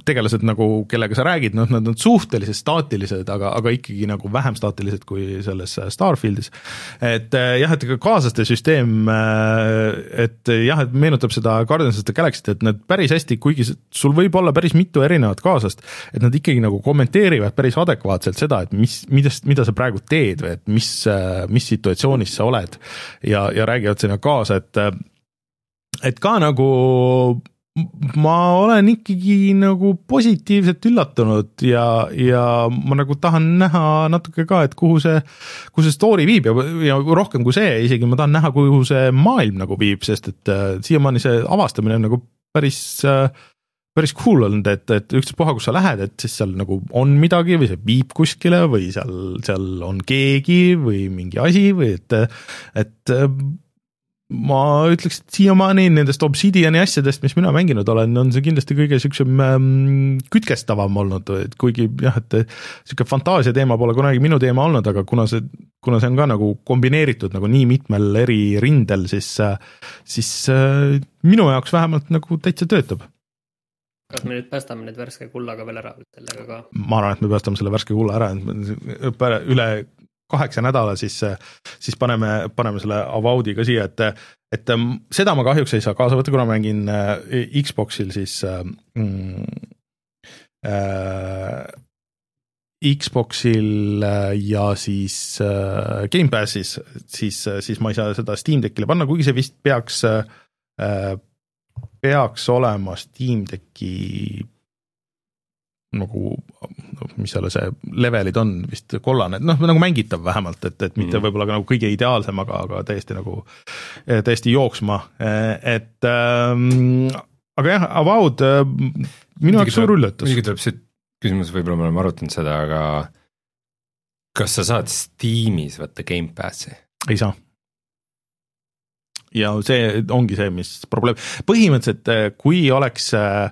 tegelased nagu, kellega sa räägid, noh, nad on suhteliselt staatilised, aga, aga ikkagi nagu vähem staatilised kui selles Starfieldis. Et jah, et kaaslaste süsteem, et jah, et meenutab seda Guardians of the Galaxy't, et nad päris hästi, kuigi sul võib olla päris mitu erinevat kaaslast, et nad ikkagi nagu kommenteerivad päris adekvaatselt seda, et mis, mida, mida sa praegu teed või et mis, mis situatsioonis sa oled ja, ja räägivad sinna kaasa, et et ka nagu ma olen ikkagi nagu positiivselt üllatunud ja, ja ma nagu tahan näha natuke ka, et kuhu see, kuhu see story viib ja, ja rohkem kui see, isegi ma tahan näha, kuhu see maailm nagu viib, sest et äh, siiamaani see avastamine on nagu päris äh, päris cool olnud, et, et ükstaspuha, kus sa lähed, et siis seal nagu on midagi või see viib kuskile või seal, seal on keegi või mingi asi või et, et ma ütleks, et siiamaani nendest Obsidiani asjadest, mis mina mänginud olen, on see kindlasti kõige siuksem ähm, kütkestavam olnud, et kuigi jah, et siuke fantaasia teema pole kunagi minu teema olnud, aga kuna see, kuna see on ka nagu kombineeritud nagu nii mitmel eri rindel, siis, siis äh, minu jaoks vähemalt nagu täitsa töötab. Kas me nüüd päästame need värske kullaga veel ära sellega ka? Ma arvan, et me päästame selle värske kulla ära, üle kaheksa nädala, siis, siis paneme, paneme selle Avowdi ka siia, et, et seda ma kahjuks ei saa kaasa võtta, kuna mängin Xboxil siis mm, äh, Xboxil ja siis äh, Game Passis, siis, siis ma ei saa seda Steam Deckile panna, kuigi see vist peaks äh, peaks olema Steam Decki nagu, mis seal see levelid on, vist kollane, noh, nagu mängitav vähemalt, et, et mitte mm. võib-olla nagu kõige ideaalsem, aga, aga täiesti nagu, täiesti jooksma, et ähm, aga jah, Avowed minu jaoks suur üllatus. Muidugi tuleb see küsimus, võib-olla me oleme arutanud seda, aga kas sa saad Steamis võtta Game Passi? Ei saa. Ja see ongi see, mis probleem. Põhimõtteliselt, kui oleks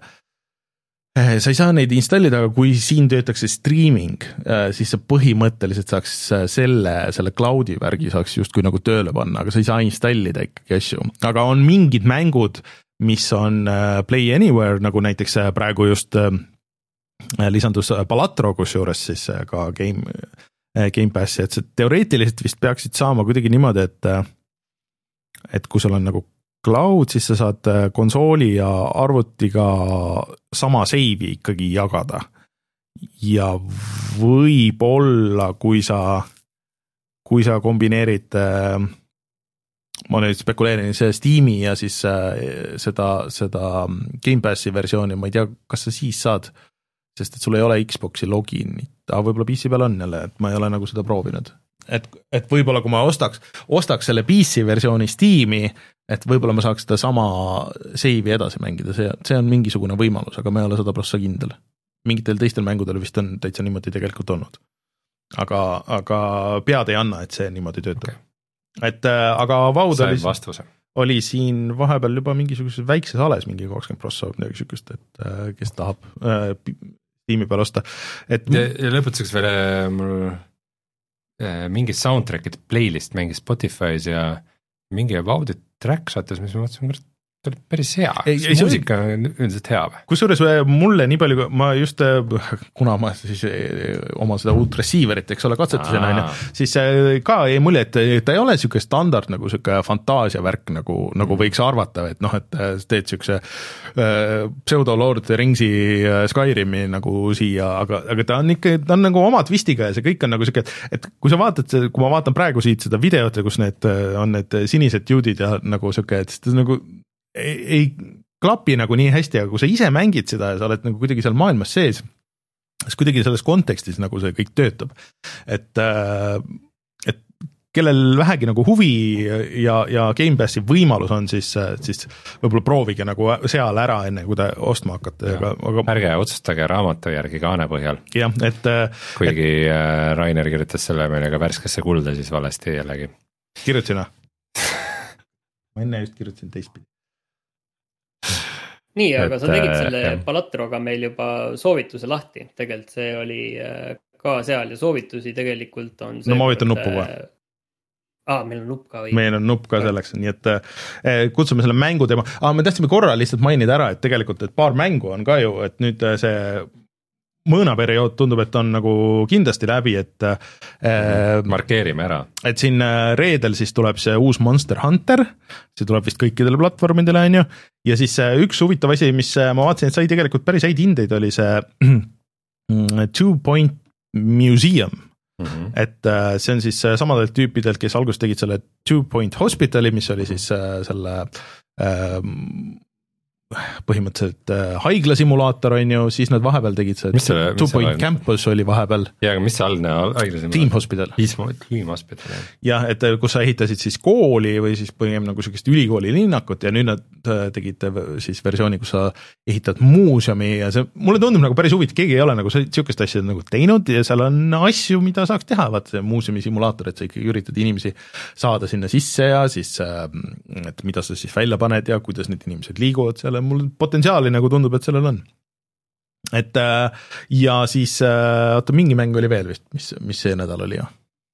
sa ei saa neid installida, aga kui siin töötakse streaming, siis sa põhimõtteliselt saaks selle, selle cloudi värgi saaks justkui nagu tööle panna, aga sa ei saa installida ikkagi asju. Aga on mingid mängud, mis on Play Anywhere, nagu näiteks praegu just lisandus Balatro, kus juures siis ka Game, Game Passi, et see teoreetiliselt vist peaksid saama kuidagi niimoodi, et, et kui sul on nagu cloud, siis sa saad konsooli ja arvutiga sama seivi ikkagi jagada. Ja võib-olla, kui sa, kui sa kombineerid, ma nüüd spekuleerin, see Steam'i ja siis seda, seda Game Passi versiooni, ma ei tea, kas sa siis saad, sest et sul ei ole Xboxi loginit, aga võib-olla P C peal on jälle, et ma ei ole nagu seda proovinud. Et, et võib-olla kui ma ostaks, ostaks selle P C versiooni Steam'i, et võib-olla ma saaks seda sama seivi edasi mängida, see, see on mingisugune võimalus, aga ma ei ole sada prossa kindel. Mingitel teistel mängudel vist on täitsa niimoodi tegelikult olnud. Aga, aga pead ei anna, et see niimoodi töötab. Okay. Et aga Avowed oli, oli siin vahepeal juba mingisuguses väikses ales, mingi kakskümmend prossa või midagi sükust, et kes tahab äh, tiimi peal osta. Et, ja, ja lõpetuseks veel mul äh, mingi soundtrack'id playlist mingi Spotify's ja mingi Avowed track saates, mis ma mõtlesin, ta oli päris hea, see muusika on üldiselt hea või? Kusjuures mulle nii palju, ma just, kuna ma siis oma seda uut receiverit, eks ole, katsetasin, aina, siis ka ei mulje, et ta ei ole siuke standard nagu siuke fantaasia värk, nagu, nagu võiks arvata, et noh, et teed siukse äh, pseudo Lord of the Ringsi Skyrimi nagu siia, aga, aga ta on ikka, ta on nagu oma twistiga ja see kõik on nagu siuke, et kui sa vaatad, kui ma vaatan praegu siit seda videot ja kus need on need sinised juudid ja nagu siuke, et siis nagu ei, ei klapi nagu nii hästi, aga kui sa ise mängid seda ja sa oled nagu kuidagi seal maailmas sees, siis kuidagi selles kontekstis nagu see kõik töötab. Et, et kellel vähegi nagu huvi ja, ja Game Passi võimalus on, siis, siis võib-olla proovige nagu seal ära enne, kui te ostma hakkate. Aga, aga... ärge otsustage raamatu järgi kaane põhjal. Jah, et... Kuigi et... Rainer kirjutas selle meile ka värskesse kulda siis valesti jällegi. Kirjutasin, ma enne just kirjutasin teistpidi. Nii, aga et, sa tegid selle jah. Palatroga meil juba soovituse lahti, tegelikult see oli ka seal ja soovitusi tegelikult on see, no ma võitan nuppu või? aa, meil on nupp ka või? meil on nupp ka selleks, nii et eh, kutsume selle mängu teema, aga me tahtsime korra lihtsalt mainida ära, et tegelikult, et paar mängu on ka ju, et nüüd see mõõnaperiood tundub, et on nagu kindlasti läbi, et äh, markeerime ära. Et siin reedel siis tuleb see uus Monster Hunter, see tuleb vist kõikidele platvormidele, on ju, ja siis üks huvitav asi, mis ma vaatasin, et sai tegelikult päris häid hindeid, oli see Two Point Museum, mm-hmm. et äh, see on siis samadelt tüüpidelt, kes alguses tegid selle Two Point Hospitali, mis oli siis äh, selle äh, põhimõtteliselt äh, haiglasimulaator on ju, siis nad vahepeal tegid see, see Two Point see Campus oli vahepeal. Ja, aga mis see algne haiglasimulaator? Team Hospital. Team Hospital. Jah, et kus sa ehitasid siis kooli või siis põhimõtteliselt nagu sellist ülikooli linnakut ja nüüd nad tegid siis versiooni, kus sa ehitad muuseumi ja see, mulle tundub nagu päris huvitav, keegi ei ole nagu sellist asja nagu teinud ja seal on asju, mida saaks teha, vaat see muuseumi simulaator, et sa ikkagi üritad inimesi saada sinna sisse ja siis, et mida sa siis välja paned ja kuidas need inimesed liiguvad seal, mul potentsiaali nagu tundub, et sellel on. Et ja siis, oota, mingi mäng oli veel vist, mis, mis see nädal oli, jah?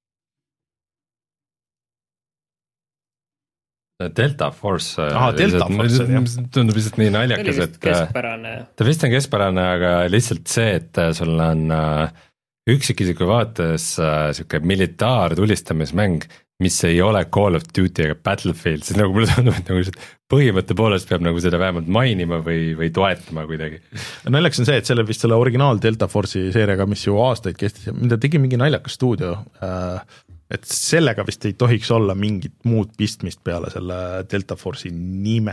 Delta Force. Aha, Delta Force, jah. Tundub lihtsalt nii naljakas, et keskpärane. Ta vist on keskpärane, aga lihtsalt see, et sul on üksikisiku vaates siuke militaartulistamismäng, mis ei ole Call of Duty ega Battlefield, siis nagu mulle tundub, et nagu põhimõtte poolest peab nagu seda vähemalt mainima või, või toetama kuidagi. Naljakas on see, et selle vist selle originaal Delta Force'i seeriaga, mis ju aastaid kestis, mida tegi mingi naljakas stuudio, et sellega vist ei tohiks olla mingit muud pistmist peale selle Delta Force'i nime.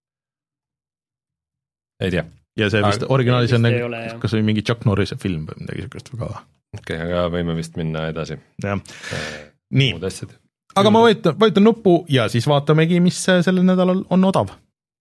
Ei tea. Ja see vist aga, originaalis on ole, kas või mingi Chuck Norrise film või midagi sellist väga. Okei, okay, aga võime vist minna edasi. Jah, nii. Aga ma vajutan, vajutan nuppu ja siis vaatamegi, mis sellel nädalal on odav.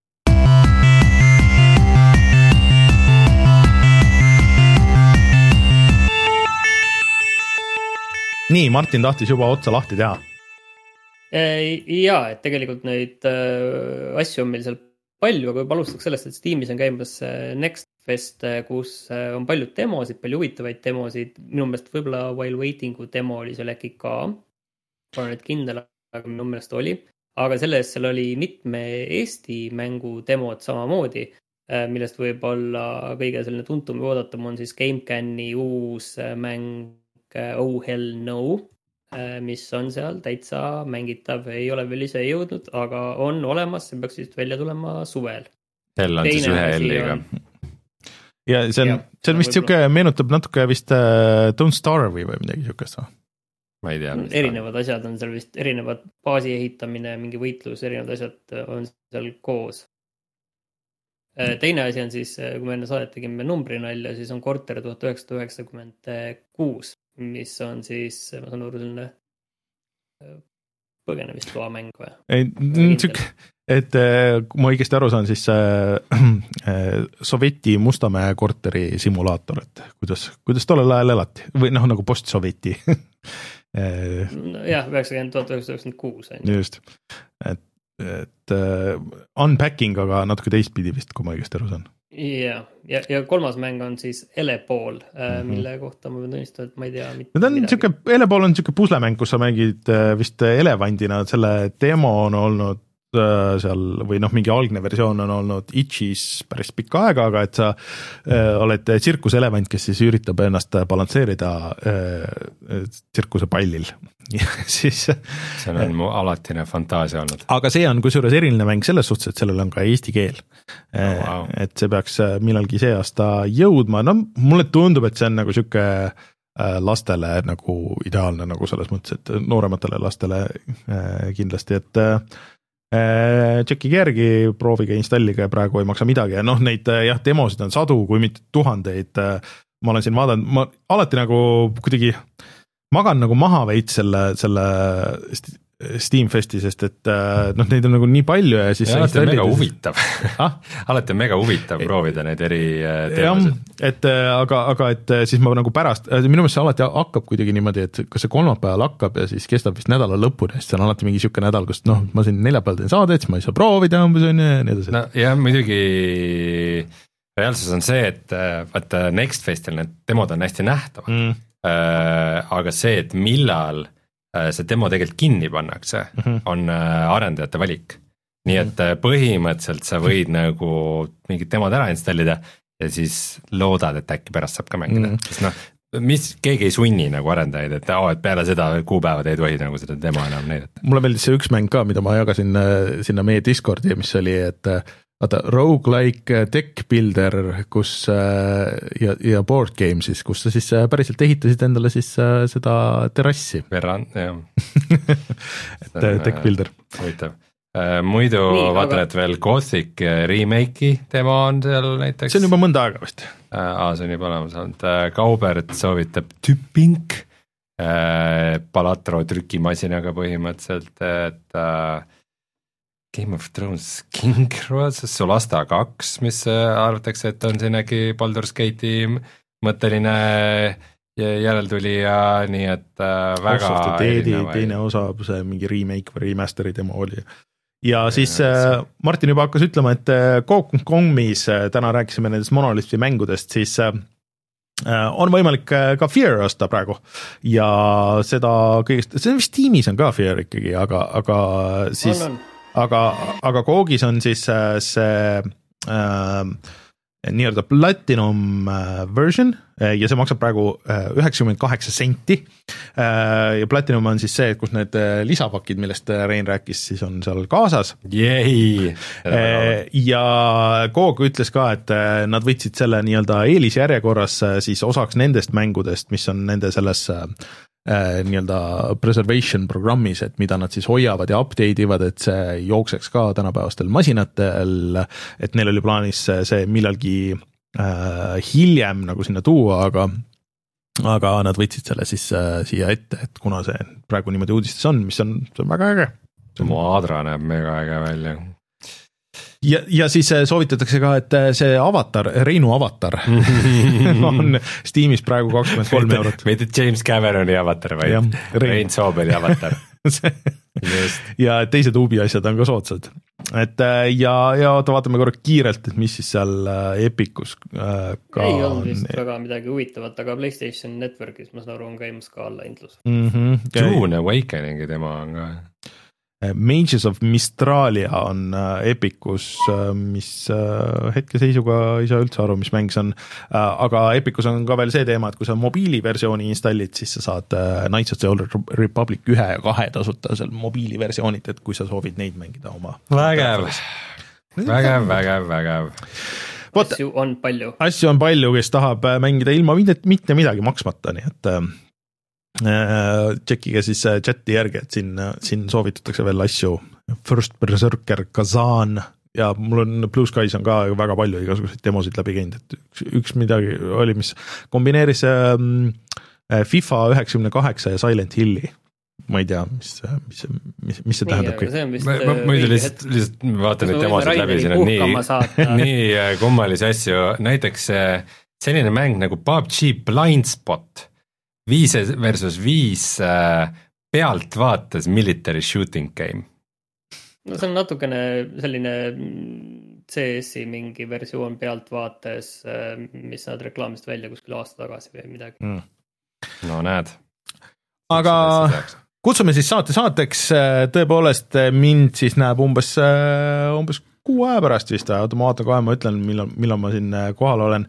Nii, Martin tahtis juba otsa lahti teha. Jaa, et tegelikult neid asju on meil seal palju, aga võib alustaks sellest, et Steamis on käimas Next Fest, kus on palju demosid, palju huvitavaid demosid. Minu meelest võib-olla While Waitingu demo oli seal äkki ka. Olen nüüd kindel, aga minu meelest oli. Aga selles seal oli mitme Eesti mängu demod samamoodi, millest võib-olla kõige selline tuntum ja oodatum on siis GameCami uus mäng Oh Hell No, mis on seal täitsa mängitav, ei ole veel ise jõudnud, aga on olemas, see peaks vist välja tulema suvel. Hell on Teine siis ühe L-iga. Ja see on, ja, see on vist siuke, meenutab natuke vist uh, Don't Starve või midagi siukest või? Ma ei tea. Erinevad on. asjad on seal vist, erinevad baasi ehitamine, mingi võitlus, erinevad asjad on seal koos. Teine asi on siis, kui me enne saadet tegime numbri nalja, siis on Korter tuhat üheksasada üheksakümmend kuus, mis on siis, ma saan aru, selline põgenemisloa mäng või? Ei, tšük, et kui ma õigesti aru saan, siis äh, Sovjeti Mustamäe korteri simulaator, et kuidas, kuidas tollel ajal elati või noh, nagu post-Sovjeti jah, üheksakümmend tuhat üheksasada üheksakümmend kuus. Just, et, et uh, unpacking, aga natuke teistpidi vist, kui ma õigesti aru saan. Ja, ja, ja kolmas mäng on siis Elepool, mm-hmm. mille kohta ma võin tunnistada, et ma ei tea mitte no, midagi. Siuke, Elepool on siuke puslemäng, kus sa mängid vist elevandina, selle demo on olnud seal või noh, mingi algne versioon on olnud Itchis päris pikka aega, aga et sa äh, oled tsirkuselevant, kes siis üritab ennast balansseerida äh, tsirkuse pallil. siis, see on mu alatine fantaasia olnud. Aga see on kusjuures eriline mäng selles suhtes, et sellel on ka eesti keel. Oh, wow. Et see peaks millalgi see aasta jõudma. No mulle tundub, et see on nagu siuke lastele nagu ideaalne nagu selles mõttes, et noorematele lastele äh, kindlasti, et äh, tšekkige järgi, proovige installiga ja praegu ei maksa midagi ja noh, neid jah, demosid on sadu, kui mitte tuhandeid, ma olen siin vaadanud, ma alati nagu kuidagi magan nagu maha veits selle, selle Steam Festi, sest et noh, neid on nagu nii palju ja siis ja alati on mega huvitav ah? alati on mega huvitav proovida neid eri teemasid. Et aga, aga et siis ma nagu pärast, minu meelest see alati hakkab kuidagi niimoodi, et kas see kolmapäeval hakkab ja siis kestab vist nädala lõpuni, sest see on alati mingi siuke nädal, kus noh, ma siin neljapäeval teen saadet, siis ma ei saa proovida umbes on ja nii edasi. No jah, muidugi reaalsus on see, et vaata Next Festil need demod on hästi nähtavad mm., aga see, et millal see demo tegelikult kinni pannakse mm, -hmm. on arendajate valik. nii et põhimõtteliselt sa võid nagu mingid demod ära installida ja siis loodad, et äkki pärast saab ka mängida mm, -hmm. sest noh, mis, keegi ei sunni nagu arendajaid, et, oh, et peale seda kuupäeva te ei tohi nagu seda demo enam näidata. mulle meeldis see üks mäng ka, mida ma jagasin sinna meie Discordi, mis oli, et vaata, roguelike deck builder, kus ja, ja board game siis, kus sa siis päriselt ehitasid endale siis seda terrassi. Verran, jah. et deck builder. Huvitav. Muidu Nii, vaatan, aga... et veel Gothic remake'i demo on seal näiteks. See on juba mõnda aega vist. Aa, see on juba olemas olnud. Kaubert soovitab Typink, Palatro trükimasinaga põhimõtteliselt, et Game of Thrones King Road, Solasta kaks, mis arvatakse, et on siin äkki Baldur's Gate'i mõtteline järeltulija, nii et väga erinevaid. Teine osa, see mingi remake või remasteri demo oli. Ja siis äh, Martin juba hakkas ütlema, et Coop punkt com-is äh, täna rääkisime nendest Monolithi mängudest, siis äh, on võimalik ka Fear osta praegu ja seda kõigest, see on vist Steamis on ka Fear ikkagi, aga, aga siis, aga, aga Coogis on siis äh, see äh, nii-öelda Platinum version ja see maksab praegu üheksakümmend kaheksa senti ja Platinum on siis see, kus need lisapakid, millest Rein rääkis, siis on seal kaasas. Jei! Ja Coog ütles ka, et nad võtsid selle nii-öelda eelisjärjekorras siis osaks nendest mängudest, mis on nende selles nii-öelda preservation programmis, et mida nad siis hoiavad ja update ivad, et see jookseks ka tänapäevastel masinatel, et neil oli plaanis see millalgi äh, hiljem nagu sinna tuua, aga, aga nad võtsid selle siis äh, siia ette, et kuna see praegu niimoodi uudistes on, mis on, see on väga äge. Mu Adra näeb mega äge välja. Ja, ja siis soovitatakse ka, et see avatar, Reinu avatar on Steamis praegu kakskümmend kolm eurot. Mitte James Cameroni avatar, vaid ja, Rein, Rein Soobeli avatar. ja teised Ubi asjad on ka soodsad. Et ja, ja vaatame korra kiirelt, et mis siis seal Epicus ka ei olnud vist väga midagi huvitavat, aga PlayStation Networkis, ma saan aru, on käimas ka allahindlus. Mm-hmm. Dune Awakeningi tema on ka. Mages of Mistralia on Epicus, mis hetkeseisuga ei saa üldse aru, mis mäng see on, aga Epicus on ka veel see teema, et kui sa mobiiliversiooni installid, siis sa saad Knights of the Old Republic ühe ja kahe tasuta seal mobiiliversioonid, et kui sa soovid neid mängida oma. Vägev, vägev, vägev, vägev. Võt, asju on palju. Asju on palju, kes tahab mängida ilma mitte midagi maksmata, nii et tšekkige siis chati järgi, et siin, siin soovitatakse veel asju. First Berserker, Kazan ja mul on Blue Skies on ka väga palju igasuguseid demosid läbi käinud, et üks, üks midagi oli, mis kombineeris FIFA üheksakümmend kaheksa ja Silent Hilli. Ma ei tea, mis, mis, mis, mis see tähendab kõik. Ma, ma, ma lihtsalt, lihtsalt vaatan, et demosid läbi, siin on nii, nii kummalisi asju. Näiteks selline mäng nagu P U B G Blindspot viis versus viis pealt vaates military shooting game. No see on natukene selline C S-i mingi versioon pealt vaates, mis nad reklaamist välja kuskil aasta tagasi või midagi. Mm. No näed. Aga kutsume siis saate saateks, tõepoolest mind siis näeb umbes, umbes kuu aja pärast vist, ma vaatan kohe, ma ütlen, millal, millal ma siin kohal olen.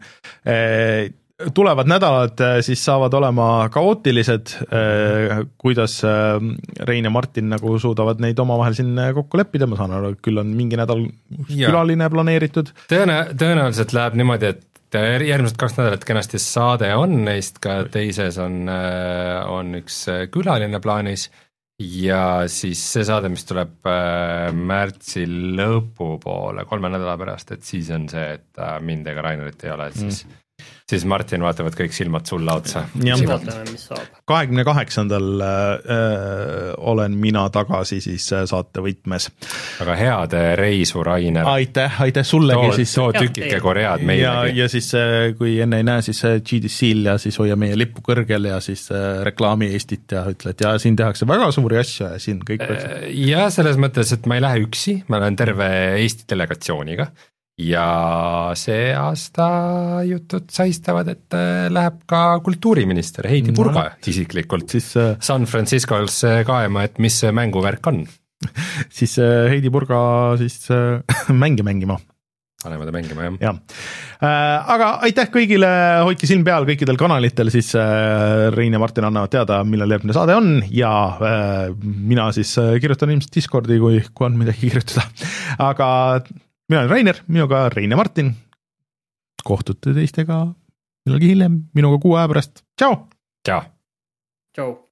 Tulevad nädalad siis saavad olema kaootilised, kuidas Rein ja Martin nagu suudavad neid omavahel siin kokku leppida, ma saan aru, küll on mingi nädal ja. Külaline planeeritud. Tõene, tõenäoliselt läheb niimoodi, et järgmised kaks nädalat kenasti saade on neist, ka teises on, on üks külaline plaanis ja siis see saade, mis tuleb märtsi lõpu poole, kolme nädala pärast, et siis on see, et mind ega Rainerit ei ole, et siis mm. siis Martin vaatavad kõik silmad sulle otsa. kahekümne kaheksandal äh, olen mina tagasi siis saate võtmes. Aga head reisu, Rainer. Aitäh, aitäh sullegi. Too, siis, too tükike Koread meilegi. Ja, ja siis kui enne ei näe, siis G D C-l ja siis hoia meie lippu kõrgel ja siis reklaami Eestit ja ütle, et ja siin tehakse väga suuri asju ja siin kõik. Ja selles mõttes, et ma ei lähe üksi, ma olen terve Eesti delegatsiooniga. ja see aasta jutud saistavad, et läheb ka kultuuriminister Heidi Purga no, isiklikult siis, San Francisco'sse kaema, et mis see mänguvärk on. Siis Heidi Purga siis mänge mängima. Paneme ta mängima, jah. Ja. Äh, aga aitäh kõigile, hoidke silm peal kõikidel kanalitel, siis äh, Rein ja Martin annavad teada, millal järgmine saade on ja äh, mina siis äh, kirjutan ilmselt Discordi, kui, kui on midagi kirjutada. Aga mina olen Rainer, minuga Rein ja Martin. Kohtute teistega millalgi hiljem, minuga kuu aja pärast. Tšau! Tšau! Tšau!